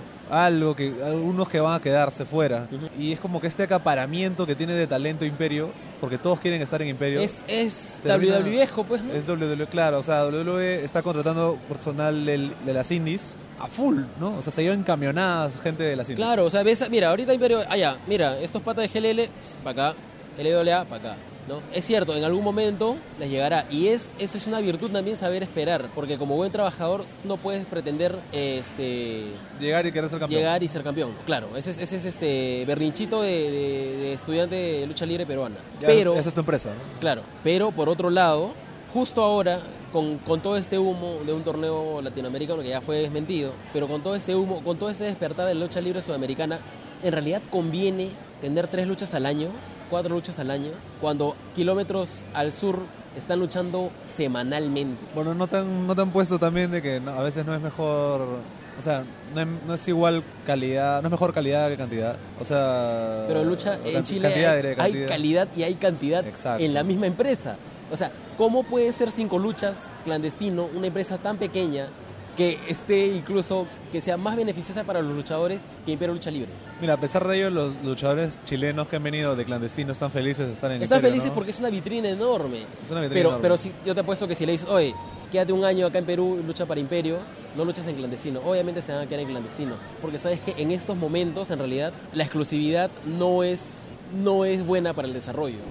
S2: algunos que van a quedarse fuera.
S1: Uh-huh.
S2: Y es como que este acaparamiento que tiene de talento Imperio, porque todos quieren estar en Imperio.
S1: Es
S2: termina-
S1: WWE, pues, ¿no?
S2: Es WWE, claro. O sea, WWE está contratando personal de las indies a full, ¿no? O sea, se llevan camionadas gente de las indies.
S1: Claro, o sea, mira, ahorita Imperio, mira, estos patas de GLL, para acá, LWA, para acá, ¿no? Es cierto, en algún momento les llegará, y eso es una virtud también, saber esperar, porque como buen trabajador no puedes pretender
S2: Llegar y querer ser campeón.
S1: llegar y ser campeón, claro, ese es berrinchito de estudiante de lucha libre peruana.
S2: Ya,
S1: Pero,
S2: esa es tu empresa, ¿no?
S1: claro, pero por otro lado, justo ahora, con todo este humo de un torneo latinoamericano que ya fue desmentido, pero con todo este humo, con todo este despertar de la lucha libre sudamericana, en realidad conviene tener 3 luchas al año, 4 luchas al año, cuando kilómetros al sur están luchando semanalmente.
S2: Bueno, ¿no te han puesto también de que a veces no es mejor... O sea, no es igual calidad, no es mejor calidad que cantidad. O sea...
S1: Pero lucha en Chile hay calidad y hay cantidad.
S2: Exacto.
S1: En la misma empresa. O sea, ¿cómo puede ser 5 luchas clandestino, una empresa tan pequeña que esté incluso, que sea más beneficiosa para los luchadores que Imperio Lucha Libre?
S2: Mira, a pesar de ello, los luchadores chilenos que han venido de clandestino están felices de estar en
S1: Están
S2: Imperio,
S1: felices
S2: ¿no?
S1: porque es una vitrina enorme.
S2: Es una vitrina enorme.
S1: Pero si, yo te apuesto que si le dices, oye, quédate un año acá en Perú y lucha para Imperio, no luchas en clandestino. Obviamente se van a quedar en clandestino. Porque sabes que en estos momentos, en realidad, la exclusividad no es buena para el desarrollo.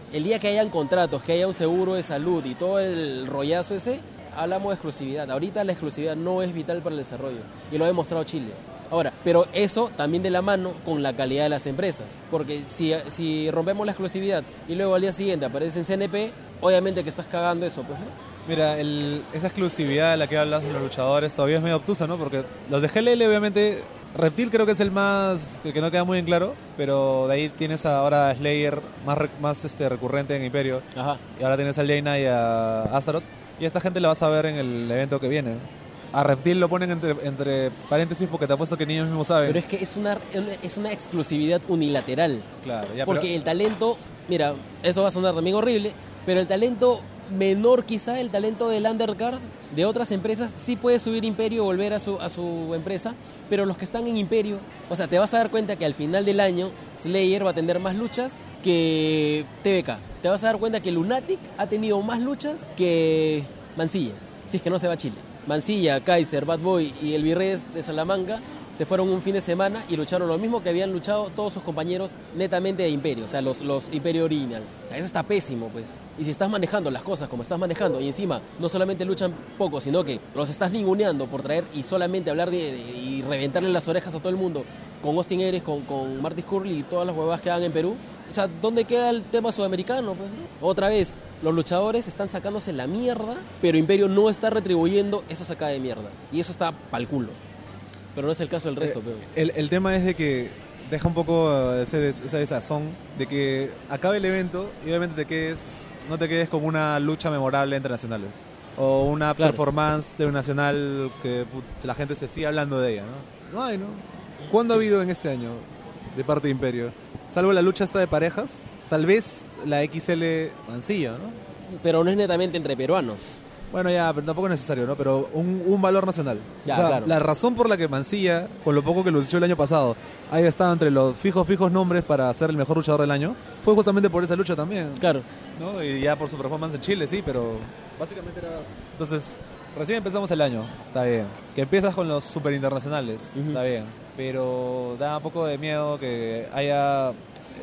S1: El día que hayan contratos, que haya un seguro de salud y todo el rollazo ese, hablamos de exclusividad. Ahorita la exclusividad no es vital para el desarrollo y lo ha demostrado Chile. Ahora, pero eso también de la mano con la calidad de las empresas, porque si rompemos la exclusividad y luego al día siguiente aparece en CNP, obviamente que estás cagando eso, pues, ¿no?
S2: Mira, esa exclusividad de la que hablas de los luchadores todavía es medio obtusa, ¿no? Porque los de GLL, obviamente, Reptil creo que es el que no queda muy en claro, pero de ahí tienes ahora a Slayer más recurrente en Imperio.
S1: Ajá.
S2: Y ahora tienes a Jaina y a Astaroth. Y a esta gente la vas a ver en el evento que viene. A Reptil lo ponen entre paréntesis porque te apuesto que ni ellos mismos saben.
S1: Pero es que es una exclusividad unilateral.
S2: Claro, ya,
S1: porque el talento, mira, esto va a sonar también horrible, pero el talento menor quizá, el talento del undercard de otras empresas, sí puede subir Imperio y volver a su empresa, pero los que están en Imperio, o sea, te vas a dar cuenta que al final del año Slayer va a tener más luchas que TBK. Te vas a dar cuenta que Lunatic ha tenido más luchas que Mansilla, si es que no se va a Chile. Mansilla, Kaiser, Bad Boy y el Virrey de Salamanca se fueron un fin de semana y lucharon lo mismo que habían luchado todos sus compañeros netamente de Imperio, o sea, los Imperio Originals. O sea, eso está pésimo, pues. Y si estás manejando las cosas como estás manejando y encima no solamente luchan poco, sino que los estás ninguneando por traer y solamente hablar y reventarle las orejas a todo el mundo con Austin Aries, con Marty Scurll y todas las huevadas que hagan en Perú. O sea, ¿dónde queda el tema sudamericano? Pues, ¿no? Otra vez, los luchadores están sacándose la mierda, pero Imperio no está retribuyendo esa sacada de mierda. Y eso está pa'l culo. Pero no es el caso del resto, pero.
S2: El tema es de que deja un poco esa desazón de que acabe el evento y obviamente no te quedes con una lucha memorable entre nacionales. O una performance de un nacional que la gente se sigue hablando de ella, ¿no? No hay, ¿no? ¿Cuándo ha habido en este año de parte de Imperio? Salvo la lucha esta de parejas, tal vez la XL Mansilla, ¿no?
S1: Pero no es netamente entre peruanos.
S2: Bueno, ya, pero tampoco es necesario, ¿no? Pero un valor nacional.
S1: Ya,
S2: o sea,
S1: claro.
S2: La razón por la que Mansilla, con lo poco que luchó el año pasado, haya estado entre los fijos nombres para ser el mejor luchador del año, fue justamente por esa lucha también.
S1: Claro.
S2: ¿No? Y ya por su performance en Chile, sí, pero básicamente era... Entonces, recién empezamos el año, está bien. Que empiezas con los super internacionales, está bien. Pero da un poco de miedo que haya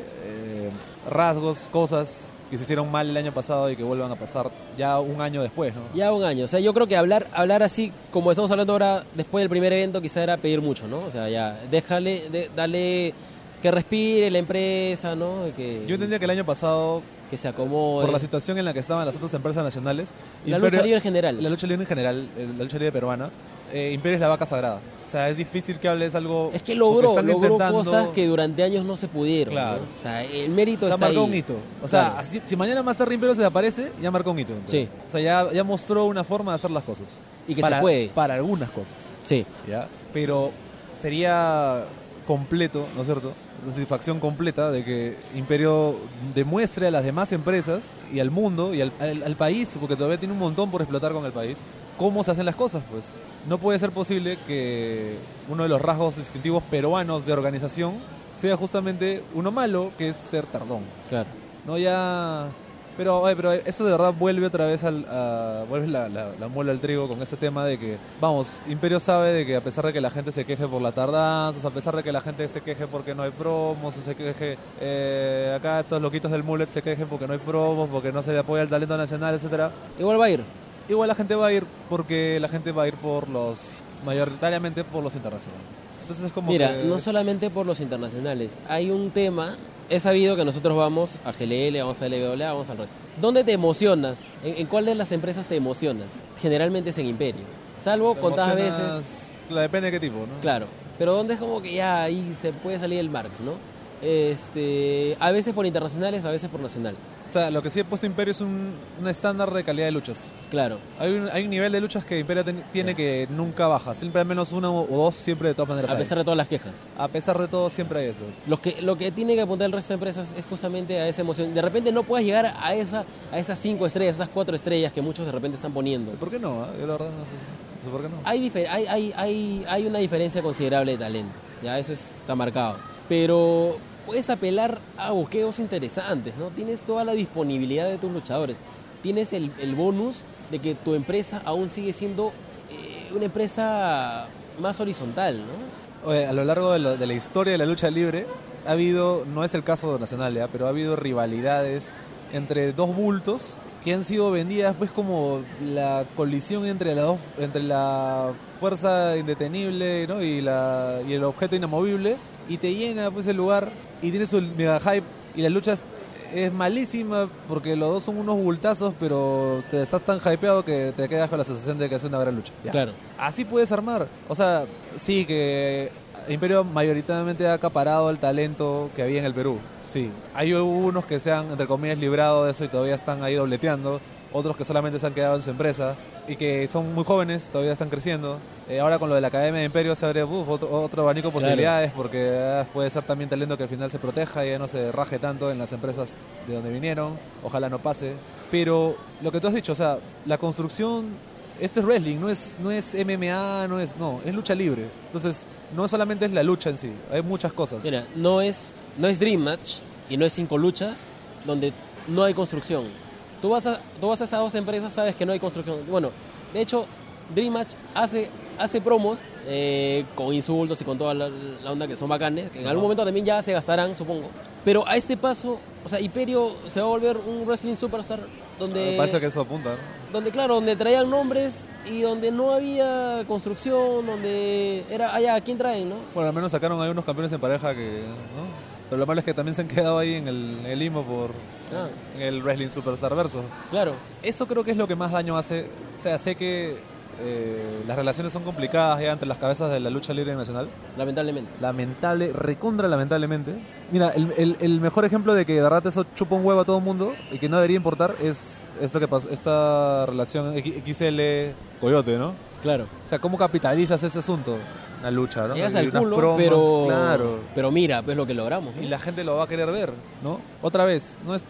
S2: rasgos, cosas que se hicieron mal el año pasado y que vuelvan a pasar ya un año después, ¿no?
S1: Ya un año. O sea, yo creo que hablar así, como estamos hablando ahora, después del primer evento, quizá era pedir mucho, ¿no? O sea, ya, dale que respire la empresa, ¿no?
S2: Yo entendía que el año pasado,
S1: que se acomode.
S2: por la situación en la que estaban las otras empresas nacionales,
S1: La lucha libre en general.
S2: La lucha libre en general, la lucha libre peruana, Imperio es la vaca sagrada. O sea, es difícil que hables algo...
S1: Es que logró cosas que durante años no se pudieron.
S2: Claro.
S1: ¿no? O sea, el mérito está ahí.
S2: marcó un hito. O sea, si mañana más tarde Imperio se aparece, ya marcó un hito.
S1: Sí.
S2: O sea, ya mostró una forma de hacer las cosas.
S1: Y que se puede.
S2: Para algunas cosas.
S1: Sí.
S2: ¿Ya? Pero sería completo, ¿no es cierto? Satisfacción completa de que Imperio demuestre a las demás empresas y al mundo y al país, porque todavía tiene un montón por explotar con el país, cómo se hacen las cosas, pues. No puede ser posible que uno de los rasgos distintivos peruanos de organización sea justamente uno malo, que es ser tardón.
S1: Claro.
S2: No ya... Pero eso de verdad vuelve otra vez vuelve la muela al trigo con ese tema de que, vamos, Imperio sabe de que a pesar de que la gente se queje por la tardanza, a pesar de que la gente se queje porque no hay promos, o se queje, acá estos loquitos del mullet se quejen porque no hay promos, porque no se le apoya el talento nacional, etcétera.
S1: Igual va a ir.
S2: Igual la gente va a ir porque la gente va a ir mayoritariamente por los internacionales. Entonces es como
S1: Mira, no solamente por los internacionales. Hay un tema, he sabido que nosotros vamos a GLL, vamos a LWA, vamos al resto. ¿Dónde te emocionas? ¿En cuál de las empresas te emocionas? Generalmente es en Imperio. Salvo contadas veces.
S2: Depende de qué tipo, ¿no?
S1: Claro, pero ¿dónde es como que ya ahí se puede salir el marco, ¿no? A veces por internacionales, a veces por nacionales.
S2: O sea, lo que sí he puesto Imperio es un estándar de calidad de luchas.
S1: Claro.
S2: Hay un nivel de luchas que Imperio tiene que nunca baja. Siempre al menos uno o dos, siempre de todas maneras.
S1: A pesar de todas las quejas.
S2: A pesar de todo, siempre hay eso.
S1: Lo que tiene que apuntar el resto de empresas es justamente a esa emoción. De repente no puedes llegar a esas 5 estrellas, esas 4 estrellas que muchos de repente están poniendo.
S2: ¿Por qué no? Yo la verdad no sé. ¿Por qué no?
S1: Hay una diferencia considerable de talento. Ya eso está marcado. Pero puedes apelar a buqueos interesantes, ¿no? Tienes toda la disponibilidad de tus luchadores. Tienes el bonus de que tu empresa aún sigue siendo una empresa más horizontal, ¿no?
S2: Oye, a lo largo de la historia de la lucha libre ha habido, no es el caso nacional, ¿ya? Pero ha habido rivalidades entre dos bultos que han sido vendidas pues como la colisión entre la fuerza indetenible, ¿no? y el objeto inamovible, y te llena pues el lugar y tienes un mega hype y la lucha es malísima porque los dos son unos bultazos, pero te estás tan hypeado que te quedas con la sensación de que es una gran lucha. Ya.
S1: Claro.
S2: Así puedes armar. O sea, sí que Imperio mayoritariamente ha acaparado el talento que había en el Perú. Sí, hay unos que se han, entre comillas, librado de eso y todavía están ahí dobleteando. Otros que solamente se han quedado en su empresa y que son muy jóvenes, todavía están creciendo. Ahora con lo de la Academia de Imperio se abre otro abanico de posibilidades, porque puede ser también talento que al final se proteja y ya no se raje tanto en las empresas de donde vinieron. Ojalá no pase. Pero lo que tú has dicho, o sea, la construcción, esto es wrestling, no es MMA, no, es lucha libre. Entonces, no solamente es la lucha en sí, hay muchas cosas.
S1: Mira, no es Dream Match y no es 5 luchas donde no hay construcción. Tú vas a esas dos empresas, sabes que no hay construcción. Bueno, de hecho, Dream Match hace promos con insultos y con toda la onda que son bacanes, que en algún momento también ya se gastarán, supongo. Pero a este paso, o sea, Imperio se va a volver un wrestling superstar donde...
S2: Parece que eso apunta, ¿no?
S1: Donde, claro, donde traían nombres y donde no había construcción, donde era, allá, ¿quién traen, no?
S2: Bueno, al menos sacaron ahí unos campeones en pareja que, ¿no? Pero lo malo es que también se han quedado ahí en el limbo en el Wrestling Superstar verso.
S1: Claro.
S2: Eso creo que es lo que más daño hace. O sea, sé que las relaciones son complicadas ya entre las cabezas de la lucha libre nacional.
S1: Lamentablemente.
S2: Recontra lamentablemente. Mira, el mejor ejemplo de que de verdad eso chupa un huevo a todo el mundo y que no debería importar es esto que pasó, esta relación XL Coyote, ¿no?
S1: Claro.
S2: O sea, ¿cómo capitalizas ese asunto? Una lucha, ¿no?
S1: Llegas al
S2: unas
S1: culo,
S2: promos, claro.
S1: pero mira, pues lo que logramos, ¿no?
S2: Y la gente lo va a querer ver, ¿no? Otra vez, no es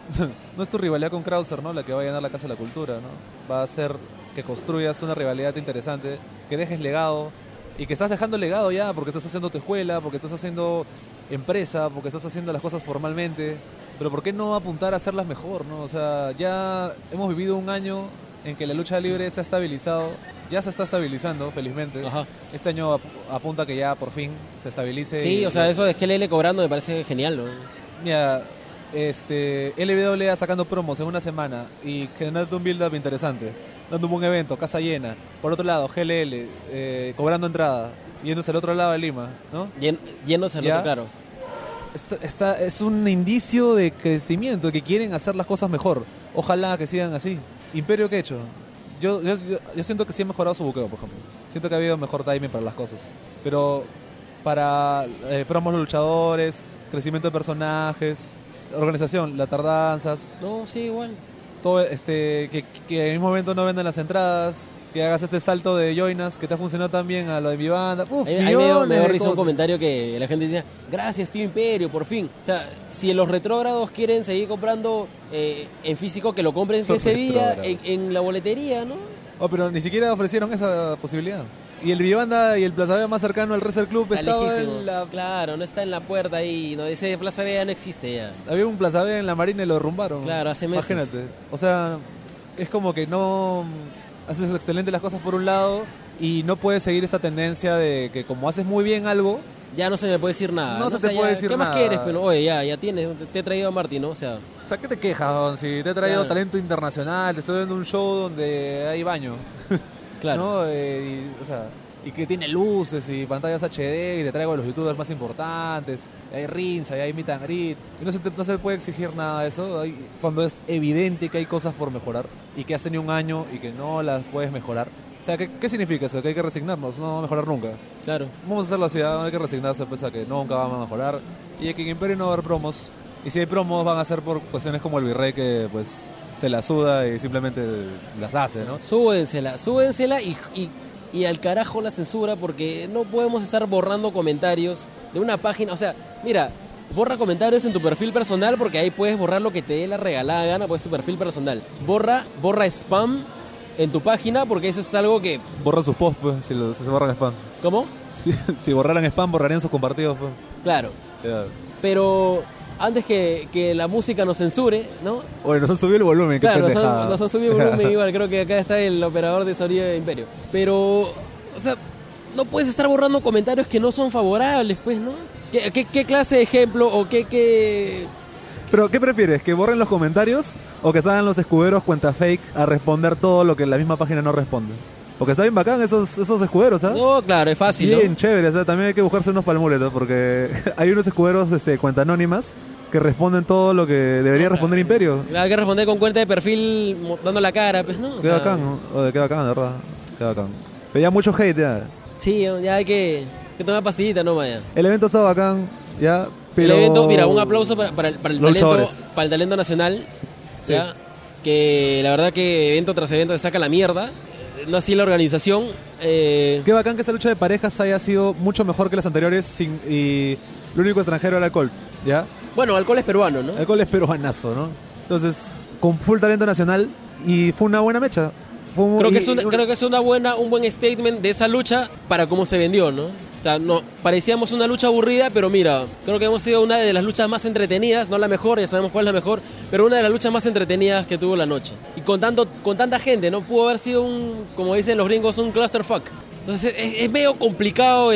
S2: tu rivalidad con Krauser, ¿no? La que va a llenar la Casa de la Cultura, ¿no? Va a ser que construyas una rivalidad interesante, que dejes legado y que estás dejando legado ya porque estás haciendo tu escuela, porque estás haciendo empresa, porque estás haciendo las cosas formalmente. Pero ¿por qué no apuntar a hacerlas mejor, no? O sea, ya hemos vivido un año en que la lucha libre se ha estabilizado, ya se está estabilizando, felizmente.
S1: Ajá.
S2: Este año apunta que ya por fin se estabilice.
S1: Sí, o sea, eso de GLL cobrando me parece genial, ¿no?
S2: Mira, LWA sacando promos en una semana y generando un build-up interesante, dando un buen evento, casa llena. Por otro lado, GLL cobrando entrada, yéndose al otro lado de Lima, ¿no?
S1: Yéndose al otro, claro.
S2: Es un indicio de crecimiento, de que quieren hacer las cosas mejor. Ojalá que sigan así. Imperio, ¿qué ha hecho? Yo siento que sí ha mejorado su buqueo, por ejemplo. Siento que ha habido mejor timing para las cosas. Pero para promos los luchadores, crecimiento de personajes, organización, las tardanzas.
S1: No, sí, igual.
S2: Todo que en el mismo momento no vendan las entradas, que hagas este salto de joinas que te ha funcionado tan bien a lo de mi banda.
S1: Ahí me dio risa un comentario que la gente decía, gracias tío Imperio, por fin. O sea, si los retrógrados quieren seguir comprando en físico, que lo compren ese día en la boletería, ¿no?
S2: Oh, pero ni siquiera ofrecieron esa posibilidad. Y el Vivanda y el Plaza Vea más cercano al Reser Club estaba en la...
S1: Claro, no está en la puerta ahí, no, ese Plaza Vea no existe ya.
S2: Había un Plaza Vea en la Marina y lo derrumbaron.
S1: Claro, hace meses.
S2: Imagínate. O sea, es como que no... Haces excelente las cosas por un lado y no puedes seguir esta tendencia de que como haces muy bien algo...
S1: Ya no se me puede decir nada.
S2: No se te puede decir nada.
S1: ¿Qué más quieres? Pero, oye, ya tienes, te he traído a Martín, ¿no? O sea,
S2: ¿qué te quejas, don? Si te he traído talento internacional, te estoy dando un show donde hay baño.
S1: Claro.
S2: ¿No? Y que tiene luces y pantallas HD y te traigo a los youtubers más importantes, hay rins, hay meet and greet, y no se puede exigir nada de eso cuando es evidente que hay cosas por mejorar y que has tenido un año y que no las puedes mejorar. O sea, ¿qué significa eso? Que hay que resignarnos, no va a mejorar nunca.
S1: Claro.
S2: Vamos a hacer la ciudad, hay que resignarse pues, a que nunca van a mejorar y que en Imperio no va a haber promos, y si hay promos van a ser por cuestiones como el Virrey que pues se la suda y simplemente las hace, ¿no?
S1: Súbensela y al carajo la censura, porque no podemos estar borrando comentarios de una página. O sea, mira, borra comentarios en tu perfil personal porque ahí puedes borrar lo que te dé la regalada gana, pues tu perfil personal. Borra spam en tu página porque eso es algo que...
S2: Borra sus posts, pues, si se borran spam.
S1: ¿Cómo?
S2: Si borraran spam, borrarían sus compartidos, pues.
S1: Claro.
S2: Claro.
S1: Pero... antes que la música nos censure, ¿no?
S2: Oye, nos han subido el volumen, qué pendejada.
S1: Nos han subido el volumen igual, creo que acá está el operador de sonido de Imperio. Pero, o sea, no puedes estar borrando comentarios que no son favorables, pues, ¿no? ¿Qué clase de ejemplo o qué
S2: Pero, ¿qué prefieres? ¿Que borren los comentarios o que salgan los escuderos cuenta fake a responder todo lo que la misma página no responde? Porque está bien bacán esos escuderos, ¿sabes?
S1: No, claro, es fácil,
S2: Bien
S1: ¿no?
S2: chévere, o sea, también hay que buscarse unos palmules, ¿no? Porque hay unos escuderos cuenta anónimas que responden todo lo que debería responder Imperio.
S1: Hay que responder con cuenta de perfil dando la cara, pues, ¿no? O
S2: Qué
S1: sea,
S2: bacán, ¿no? Qué bacán, de verdad. Qué bacán. Pero ya mucho hate, ya.
S1: Sí, ya hay que tomar pastillita, ¿no, Maya?
S2: El evento está bacán, ya, pero...
S1: El evento, mira, un aplauso para el
S2: Los
S1: talento,
S2: luchadores.
S1: para el talento nacional,
S2: Sí.
S1: ¿ya? Que la verdad que evento tras evento se saca la mierda. No así la organización.
S2: Qué bacán que esa lucha de parejas haya sido mucho mejor que las anteriores y lo único extranjero era alcohol, ¿ya?
S1: Bueno, alcohol es peruano, ¿no?
S2: Alcohol es peruanazo, ¿no? Entonces, con full talento nacional y fue una buena mecha.
S1: Creo que es un buen statement de esa lucha para cómo se vendió, ¿no? O sea, no, parecíamos una lucha aburrida, pero mira, creo que hemos sido una de las luchas más entretenidas, no la mejor, ya sabemos cuál es la mejor, pero una de las luchas más entretenidas que tuvo la noche. Y con tanta gente, ¿no? Pudo haber sido como dicen los gringos, un clusterfuck. Entonces es medio complicado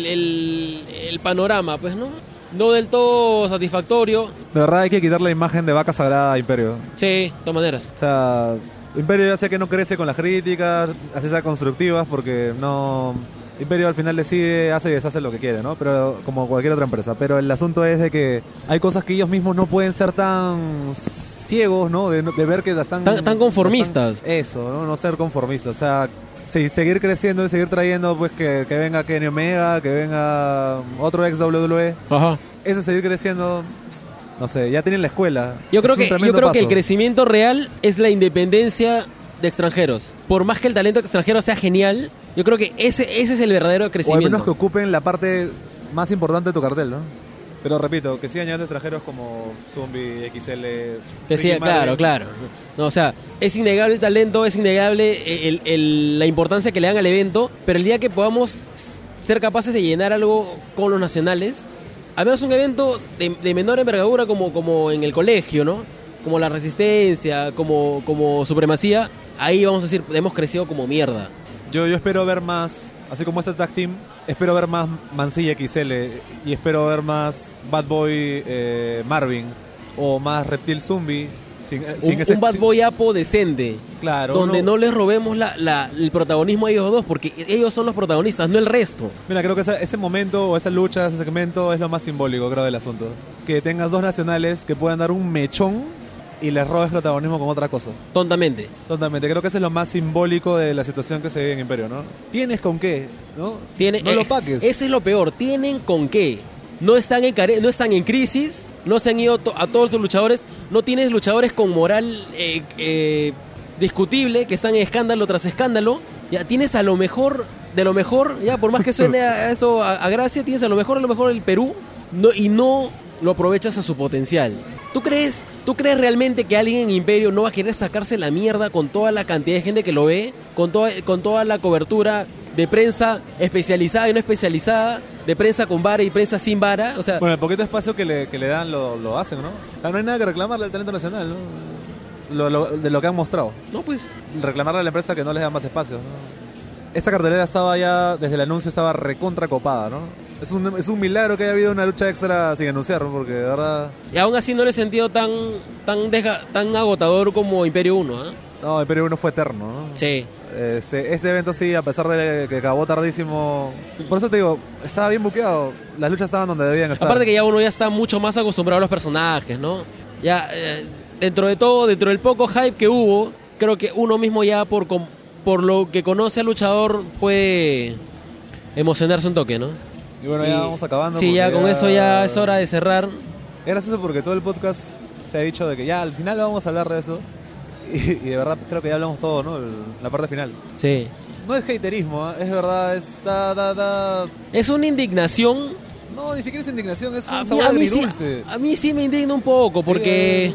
S1: el panorama, pues, ¿no? No del todo satisfactorio.
S2: De verdad hay que quitar la imagen de vaca sagrada a Imperio.
S1: Sí, de todas maneras.
S2: O sea, Imperio ya sé que no crece con las críticas, así sea constructivas, porque no... Imperio al final decide, hace y deshace lo que quiere, ¿no? Pero como cualquier otra empresa. Pero el asunto es de que hay cosas que ellos mismos no pueden ser tan ciegos, ¿no? De ver que la están...
S1: Tan conformistas.
S2: Eso, ¿no? No ser conformistas. O sea, seguir creciendo y seguir trayendo, pues, que venga Kenny Omega, que venga otro ex WWE.
S1: Ajá.
S2: Eso es seguir creciendo... No sé, ya tienen la escuela.
S1: Yo creo
S2: Es un
S1: que
S2: tremendo
S1: el
S2: paso.
S1: crecimiento real es la independencia de extranjeros. Por más que el talento extranjero sea genial, yo creo que ese es el verdadero
S2: O al
S1: crecimiento.
S2: menos que ocupen la parte más importante de tu cartel, ¿no? Pero repito, que sigan llegando extranjeros como Zombie, XL...
S1: Que sí,
S2: Ricky
S1: claro,
S2: Marvin.
S1: claro. No, o sea, es innegable el talento, es innegable la importancia que le dan al evento, pero el día que podamos ser capaces de llenar algo con los nacionales, al menos un evento de menor envergadura como en el colegio, ¿no? Como la Resistencia, como Supremacía, ahí vamos a decir, hemos crecido como mierda.
S2: Yo espero ver más, así como este tag team, espero ver más Mansilla XL y espero ver más Bad Boy Marvin o más Reptil Zombie.
S1: Un Bad Boy Apo decente.
S2: Claro.
S1: Donde no les robemos el protagonismo a ellos dos, porque ellos son los protagonistas, no el resto.
S2: Mira, creo que ese momento o esa lucha, ese segmento es lo más simbólico, creo, del asunto. Que tengas dos nacionales que puedan dar un mechón y les robes protagonismo con otra cosa.
S1: Tontamente.
S2: Totalmente, creo que ese es lo más simbólico de la situación que se vive en Imperio, ¿no? ¿Tienes con qué? ¿No? No lo paques.
S1: Ese es lo peor, tienen con qué. No están en crisis, no se han ido a todos los luchadores, no tienes luchadores con moral discutible, que están en escándalo tras escándalo. Ya tienes a lo mejor, de lo mejor, ya por más que suene a esto a gracia, tienes a lo mejor del Perú, y no lo aprovechas a su potencial. ¿Tú crees realmente que alguien en Imperio no va a querer sacarse la mierda con toda la cantidad de gente que lo ve? Con toda la cobertura de prensa especializada y no especializada, de prensa con vara y prensa sin vara. O sea,
S2: Bueno, el poquito espacio que le dan lo hacen, ¿no? O sea, no hay nada que reclamarle al talento nacional, ¿no? De lo que han mostrado.
S1: no, pues.
S2: Reclamarle a la empresa que no les da más espacio, ¿no? Esta cartelera estaba ya, desde el anuncio, estaba recontra copada, ¿no? Es un milagro que haya habido una lucha extra sin anunciar, ¿no? Porque de verdad...
S1: Y aún así no lo he sentido tan agotador como Imperio 1, ¿ah?
S2: No, Imperio 1 fue eterno, ¿no?
S1: Sí.
S2: Este evento sí, a pesar de que acabó tardísimo... Por eso te digo, estaba bien buqueado. Las luchas estaban donde debían estar.
S1: Aparte que ya uno ya está mucho más acostumbrado a los personajes, ¿no? Ya, dentro del poco hype que hubo, creo que uno mismo ya por lo que conoce al luchador puede emocionarse un toque, ¿no?
S2: Y bueno, ya vamos acabando.
S1: Sí, ya con eso ya es hora de cerrar.
S2: Es gracioso porque todo el podcast se ha dicho de que ya al final vamos a hablar de eso. Y de verdad creo que ya hablamos todo, ¿no? La parte final.
S1: Sí.
S2: No es haterismo, ¿eh? Es verdad,
S1: Es una indignación.
S2: No, ni siquiera es indignación, es un
S1: A
S2: sabor
S1: mí sí,
S2: agridulce.
S1: a mí sí me indigna un poco, porque...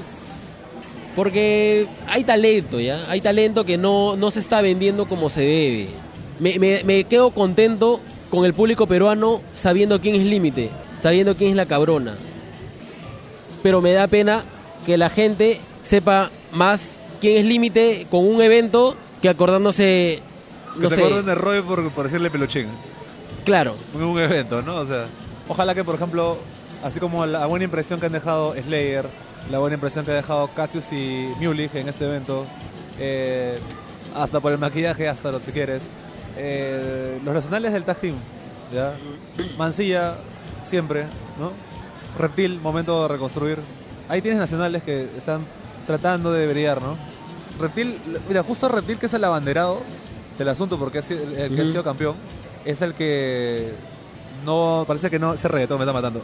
S1: Porque hay talento, ¿ya? Hay talento que no se está vendiendo como se debe. Me quedo contento con el público peruano sabiendo quién es Límite, sabiendo quién es la cabrona. Pero me da pena que la gente sepa más quién es Límite con un evento que acordándose,
S2: Que
S1: no
S2: se
S1: sé.
S2: acuerden de Roy por decirle peluchín.
S1: Claro,
S2: En un evento, ¿no? O sea, ojalá que, por ejemplo, así como la buena impresión que han dejado Slayer, la buena impresión que ha dejado Cassius y Mulich en este evento. Hasta por el maquillaje, hasta lo si quieres. Los nacionales del tag team, ¿ya? Mancilla, siempre, ¿no? Reptil, momento de reconstruir. Ahí tienes nacionales que están tratando de brillar, ¿no? Reptil, mira, justo Reptil, que es el abanderado del asunto porque el que ha sido campeón, es el que no, parece que no, ese reggaetón me está matando.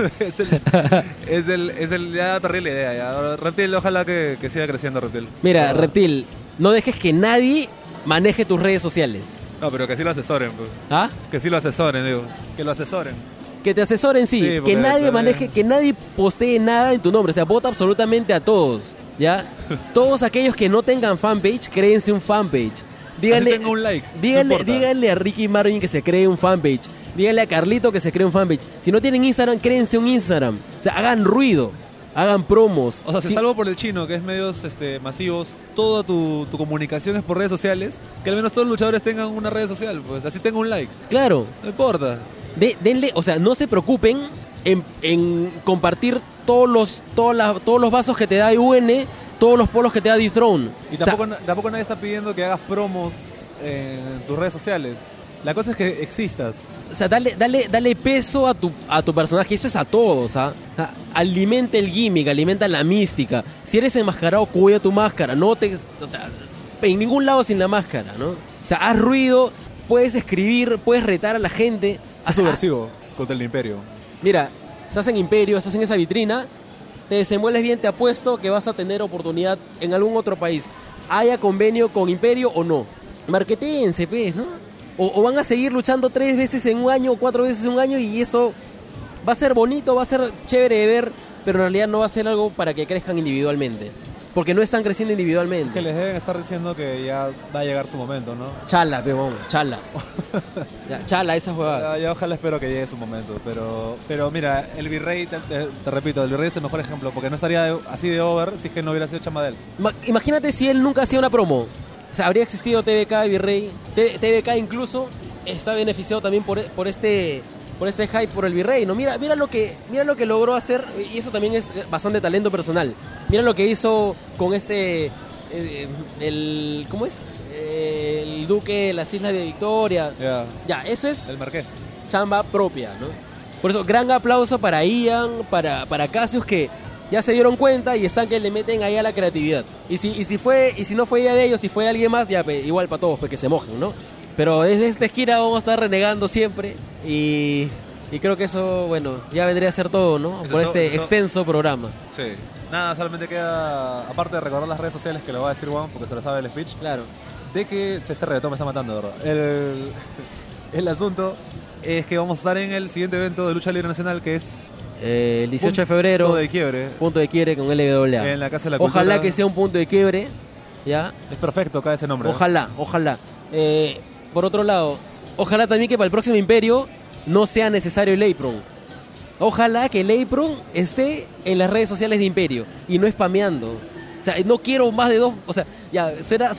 S2: es el, ya perdí la idea, ya. Reptil, ojalá que siga creciendo Reptil.
S1: Mira, Reptil, no dejes que nadie maneje tus redes sociales.
S2: No, pero que sí lo asesoren, pues.
S1: ¿Ah?
S2: Que sí lo asesoren, digo. Que lo asesoren.
S1: Que te asesoren, sí, que nadie maneje, que nadie postee nada en tu nombre, o sea, vota absolutamente a todos, ¿ya? Todos aquellos que no tengan fanpage, créense un fanpage. Díganle,
S2: tenga un like,
S1: díganle a Ricky Marvin que se cree un fanpage. Díganle a Carlito que se cree un fanpage. Si no tienen Instagram, créense un Instagram. O sea, hagan ruido, hagan promos.
S2: O sea, si salvo por el chino, que es medios masivos, toda tu comunicación es por redes sociales, que al menos todos los luchadores tengan una red social, pues así tenga un like.
S1: Claro.
S2: No importa.
S1: Denle, o sea, no se preocupen en compartir todos los vasos que te da UN, todos los polos que te da D-Throne.
S2: Y tampoco nadie está pidiendo que hagas promos en tus redes sociales. La cosa es que existas.
S1: O sea, dale peso a tu personaje. Eso es a todos, ¿ah? O sea, alimenta el gimmick, alimenta la mística. Si eres enmascarado, cuida tu máscara. O sea, en ningún lado sin la máscara, ¿no? O sea, haz ruido, puedes escribir, puedes retar a la gente.
S2: Es subversivo contra el Imperio.
S1: Mira, estás en Imperio, estás en esa vitrina, te desenvuelves bien, te apuesto que vas a tener oportunidad en algún otro país. Haya convenio con Imperio o no. Marketéense, pues, ¿no? O van a seguir luchando 3 veces en un año o 4 veces en un año y eso va a ser bonito, va a ser chévere de ver, pero en realidad no va a ser algo para que crezcan individualmente. Porque no están creciendo individualmente.
S2: Es que les deben estar diciendo que ya va a llegar su momento, ¿no?
S1: Chala, peón, chala. Ya, chala, esa jugada.
S2: Ya ojalá espero que llegue su momento. Pero mira, el Virrey, te repito, el Virrey es el mejor ejemplo, porque no estaría así de over si es que no hubiera sido Chamadel.
S1: Imagínate si él nunca hacía una promo. O sea, habría existido TVK, Virrey. TVK incluso está beneficiado también por este hype por el Virrey, ¿no? Mira lo que logró hacer, y eso también es bastante talento personal. Mira lo que hizo con ¿cómo es? El Duque de las Islas de Victoria. Ya, eso es
S2: el Marqués.
S1: Chamba propia, ¿no? Por eso, gran aplauso para Ian, para Cassius, que ya se dieron cuenta y están que le meten ahí a la creatividad. Y si no fue idea de ellos, si fue alguien más, ya igual para todos, pues que se mojen, ¿no? Pero desde esta esquina vamos a estar renegando siempre y creo que eso, bueno, ya vendría a ser todo, ¿no? Por este extenso programa.
S2: Sí. Nada, solamente queda, aparte de recordar las redes sociales, que lo va a decir Juan, porque se lo sabe el speech.
S1: Claro.
S2: De que este reggaetón me está matando, ¿verdad? El asunto es que vamos a estar en el siguiente evento de lucha libre nacional, que es
S1: el 18 de febrero. Punto de quiebre con LWA.
S2: En la Casa de la Cultura.
S1: Ojalá que sea un punto de quiebre, ¿ya?
S2: Es perfecto acá ese nombre.
S1: Ojalá. Por otro lado, ojalá también que para el próximo Imperio no sea necesario el apron. Ojalá que el apron esté en las redes sociales de Imperio y no spameando. O sea, no quiero más de 2, o sea, ya,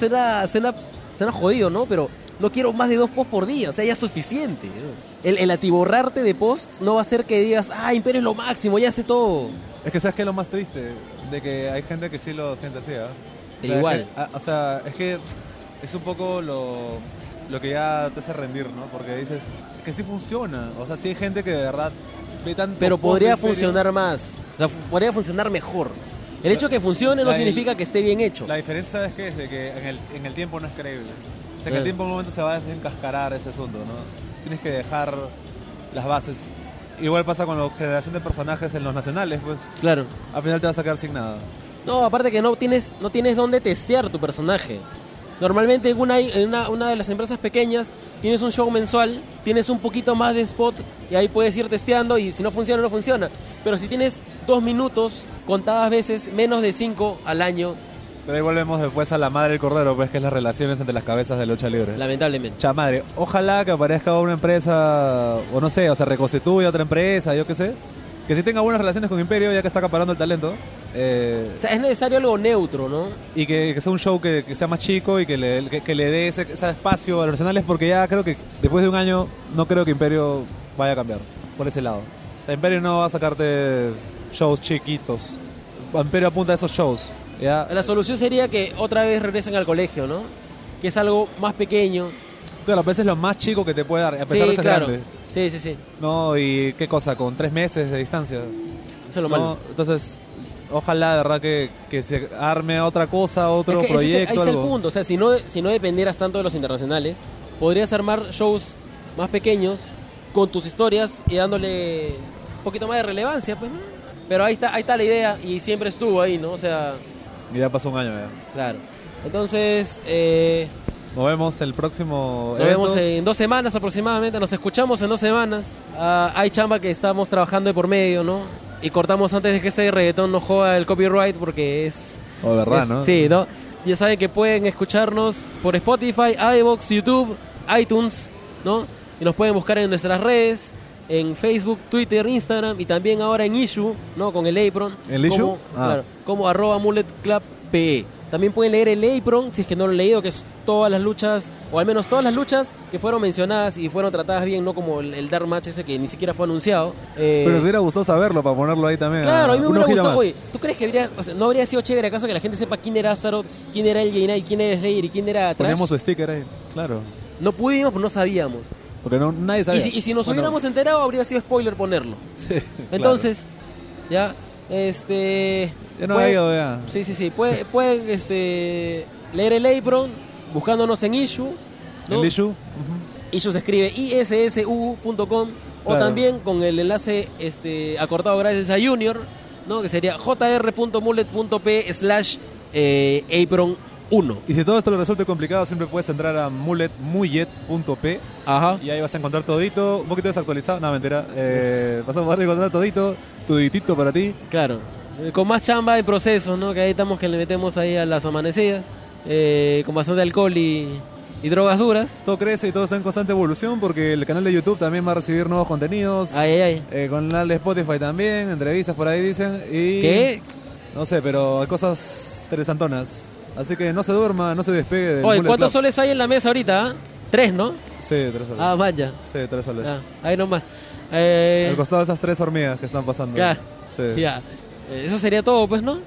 S1: suena jodido, ¿no? Pero no quiero más de 2 posts por día, o sea, ya es suficiente, ¿no? El atiborrarte de posts no va a hacer que digas, Imperio es lo máximo, ya hace todo.
S2: Es que ¿sabes qué es lo más triste? De que hay gente que sí lo siente así, ¿eh?
S1: Pero igual.
S2: Es que es un poco lo que ya te hace rendir, ¿no? Porque dices que sí funciona. O sea, sí hay gente que de verdad ve tanto.
S1: Pero podría funcionar más. O sea, podría funcionar mejor. El hecho de que funcione no significa que esté bien hecho.
S2: La diferencia es que es de que en el tiempo no es creíble. O sea, que el tiempo en un momento se va a desencascarar ese asunto, ¿no? Tienes que dejar las bases. Igual pasa con la generación de personajes en los nacionales, pues.
S1: Claro.
S2: Al final te vas a quedar sin nada.
S1: No, aparte que no tienes dónde testear tu personaje. Normalmente en una de las empresas pequeñas tienes un show mensual, tienes un poquito más de spot y ahí puedes ir testeando y si no funciona, no funciona. Pero si tienes 2 minutos, contadas veces, menos de 5 al año.
S2: Pero ahí volvemos después a la madre del cordero, pues que es las relaciones entre las cabezas de lucha libre.
S1: Lamentablemente.
S2: Chamadre, ojalá que aparezca una empresa, o no sé, o se reconstituya otra empresa, yo qué sé. Que sí tenga buenas relaciones con Imperio, ya que está acaparando el talento.
S1: O sea, es necesario algo neutro, ¿no?
S2: Y que sea un show que sea más chico y que le dé ese espacio a los nacionales, porque ya creo que después de un año no creo que Imperio vaya a cambiar por ese lado. O sea, Imperio no va a sacarte shows chiquitos. Amperio apunta a esos shows. ¿Ya?
S1: La solución sería que otra vez regresen al colegio, ¿no? Que es algo más pequeño.
S2: Claro, a veces es lo más chico que te puede dar, a pesar de ser
S1: claro.
S2: grande.
S1: Sí.
S2: No, y qué cosa, con 3 meses de distancia.
S1: Eso es lo malo.
S2: Entonces, ojalá de verdad que se arme otra cosa, otro
S1: Es que
S2: proyecto.
S1: ahí está el
S2: algo.
S1: punto. O sea, si no dependieras tanto de los internacionales, podrías armar shows más pequeños con tus historias y dándole un poquito más de relevancia, pues, ¿no? Pero ahí está la idea y siempre estuvo ahí, ¿no? O sea,
S2: Y ya pasó un año ya.
S1: claro. Entonces,
S2: Nos vemos el próximo
S1: nos
S2: evento.
S1: vemos en 2 semanas aproximadamente, nos escuchamos en 2 semanas. Hay chamba que estamos trabajando de por medio, ¿no? Y cortamos antes de que ese reggaetón nos joda el copyright porque es...
S2: Oh, verdad,
S1: es-
S2: ¿no?
S1: Sí, ¿no? Ya saben que pueden escucharnos por Spotify, iVoox, YouTube, iTunes, ¿no? Y nos pueden buscar en nuestras redes, en Facebook, Twitter, Instagram y también ahora en Issue, ¿no? Con el Apron.
S2: ¿El Issue?
S1: Como,
S2: Ah.
S1: claro, como @mulletclubpe. También pueden leer el Apron, si es que no lo han leído, que es todas las luchas, o al menos todas las luchas que fueron mencionadas y fueron tratadas bien, no como el Dark Match ese que ni siquiera fue anunciado.
S2: Pero nos hubiera gustado saberlo para ponerlo ahí también.
S1: Claro, a mí me
S2: Una
S1: hubiera
S2: hojita
S1: gustado,
S2: más.
S1: oye, ¿tú crees que no habría sido chévere acaso que la gente sepa quién era Astaroth, quién era el Knight, quién era Slayer y quién era Trash?
S2: Poníamos su sticker ahí, claro.
S1: No pudimos, pues no sabíamos.
S2: Porque nadie
S1: Y
S2: sabía.
S1: si nos
S2: Bueno,
S1: hubiéramos enterado, habría sido spoiler ponerlo.
S2: sí,
S1: Entonces, ya,
S2: Ya no
S1: pueden-
S2: había ido, ya.
S1: Sí, pueden leer el Apron buscándonos en Issue, ¿no?
S2: El issue.
S1: Issue se escribe issuu.com o
S2: Claro.
S1: también con el enlace acortado gracias a Junior, ¿no? Que sería jr.mullet.p/apron1.
S2: Y si todo esto le resulta complicado, siempre puedes entrar a mullet.p
S1: Ajá.
S2: y ahí vas a encontrar todito, un poquito desactualizado, no, mentira. Vas a poder encontrar toditito para ti.
S1: Claro. Con más chamba en proceso, ¿no? Que ahí estamos que le metemos ahí a las amanecidas. Con bastante alcohol y drogas duras.
S2: Todo crece y todo está en constante evolución porque el canal de YouTube también va a recibir nuevos contenidos.
S1: Ay.
S2: Con el canal de Spotify también, entrevistas por ahí dicen. Y
S1: ¿Qué?
S2: no sé, pero hay cosas interesantonas. Así que no se duerma, no se despegue del
S1: Oye,
S2: Mullet
S1: ¿cuántos
S2: Club.
S1: soles hay en la mesa ahorita? ah? 3, ¿no?
S2: Sí, 3 soles.
S1: Ah, vaya.
S2: Sí, 3 soles.
S1: Ya, ahí nomás.
S2: Al costado de esas 3 hormigas que están pasando.
S1: Claro.
S2: Sí.
S1: Ya. Eso sería todo, pues, ¿no?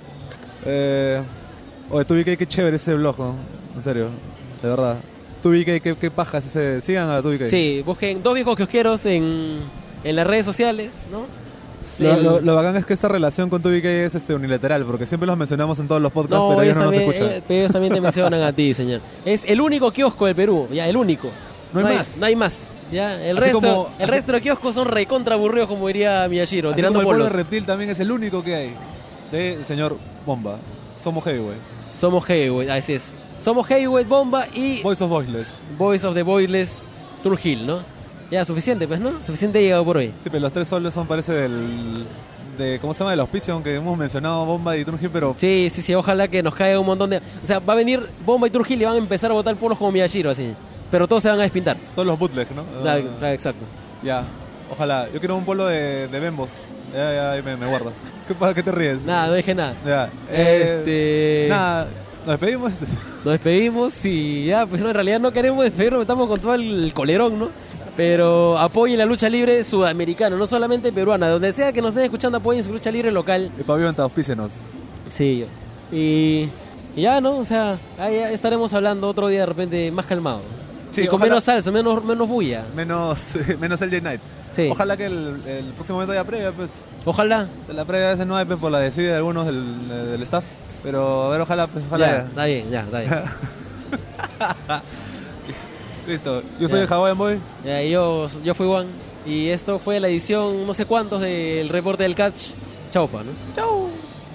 S2: Oye, tu BK, qué chévere ese blog, ¿no? En serio, de verdad. Tu BK, qué paja es ese. Sigan a tu BK.
S1: Sí, busquen 2 viejos kiosqueros en las redes sociales, ¿no?
S2: Lo bacán es que esta relación con tu BK es unilateral, porque siempre los mencionamos en todos los podcasts,
S1: No,
S2: pero ellos
S1: ellos
S2: no nos
S1: también,
S2: escuchan.
S1: ellos también te mencionan a ti, señor. Es el único kiosco del Perú, ya, el único.
S2: No hay más.
S1: No hay más. Ya, el
S2: Así
S1: resto,
S2: como-
S1: el resto de kioscos son recontra aburridos, como diría Miyashiro,
S2: Así
S1: tirando
S2: como el pueblo de
S1: polos.
S2: Reptil también es el único que hay. Del señor Bomba. Somos Heavyweight.
S1: Somos Heavyweight, así es. Somos Heavyweight, Bomba y
S2: Voice of Voiceless.
S1: Voice of the Voiceless, Turgil, ¿no? Ya, suficiente, pues, ¿no? Suficiente llegado por hoy.
S2: Sí, pero los 3 soles son, parece ¿cómo se llama? Del auspicio, aunque hemos mencionado Bomba y Trujillo, pero
S1: Sí, ojalá que nos caiga un montón de... O sea, va a venir Bomba y Turgil y van a empezar a botar polos como Miyashiro, así. Pero todos se van a despintar.
S2: todos los bootlegs, ¿no?
S1: Exacto.
S2: Ya, ojalá. Yo quiero un polo de Bembos. Ya, ahí me guardas. ¿Qué pasa? ¿Qué te ríes?
S1: Nada, no dije nada.
S2: Ya. Nada, nos despedimos.
S1: Nos despedimos y ya, pues no, en realidad no queremos despedirnos, estamos con todo el colerón, ¿no? Pero apoyen la lucha libre sudamericana, no solamente peruana. Donde sea que nos estén escuchando, apoyen su lucha libre local.
S2: El Pavimenta, auspícenos.
S1: Sí, y ya, ¿no? O sea, ahí ya estaremos hablando otro día de repente más calmado.
S2: Sí,
S1: y con
S2: ojalá-
S1: menos salsa, menos bulla.
S2: Menos el J-Night.
S1: Sí.
S2: Ojalá que el próximo momento haya previa, pues.
S1: Ojalá.
S2: La previa a veces no hay pues, por la decide de algunos del staff. Pero a ver, ojalá, pues,
S1: Ya,
S2: ojalá.
S1: está bien, está bien.
S2: Listo. Yo soy
S1: Ya.
S2: el Hawaiian Boy.
S1: Ya, y yo fui Juan. Y esto fue la edición no sé cuántos del reporte del catch. Chaufa, ¿no?
S2: Chau.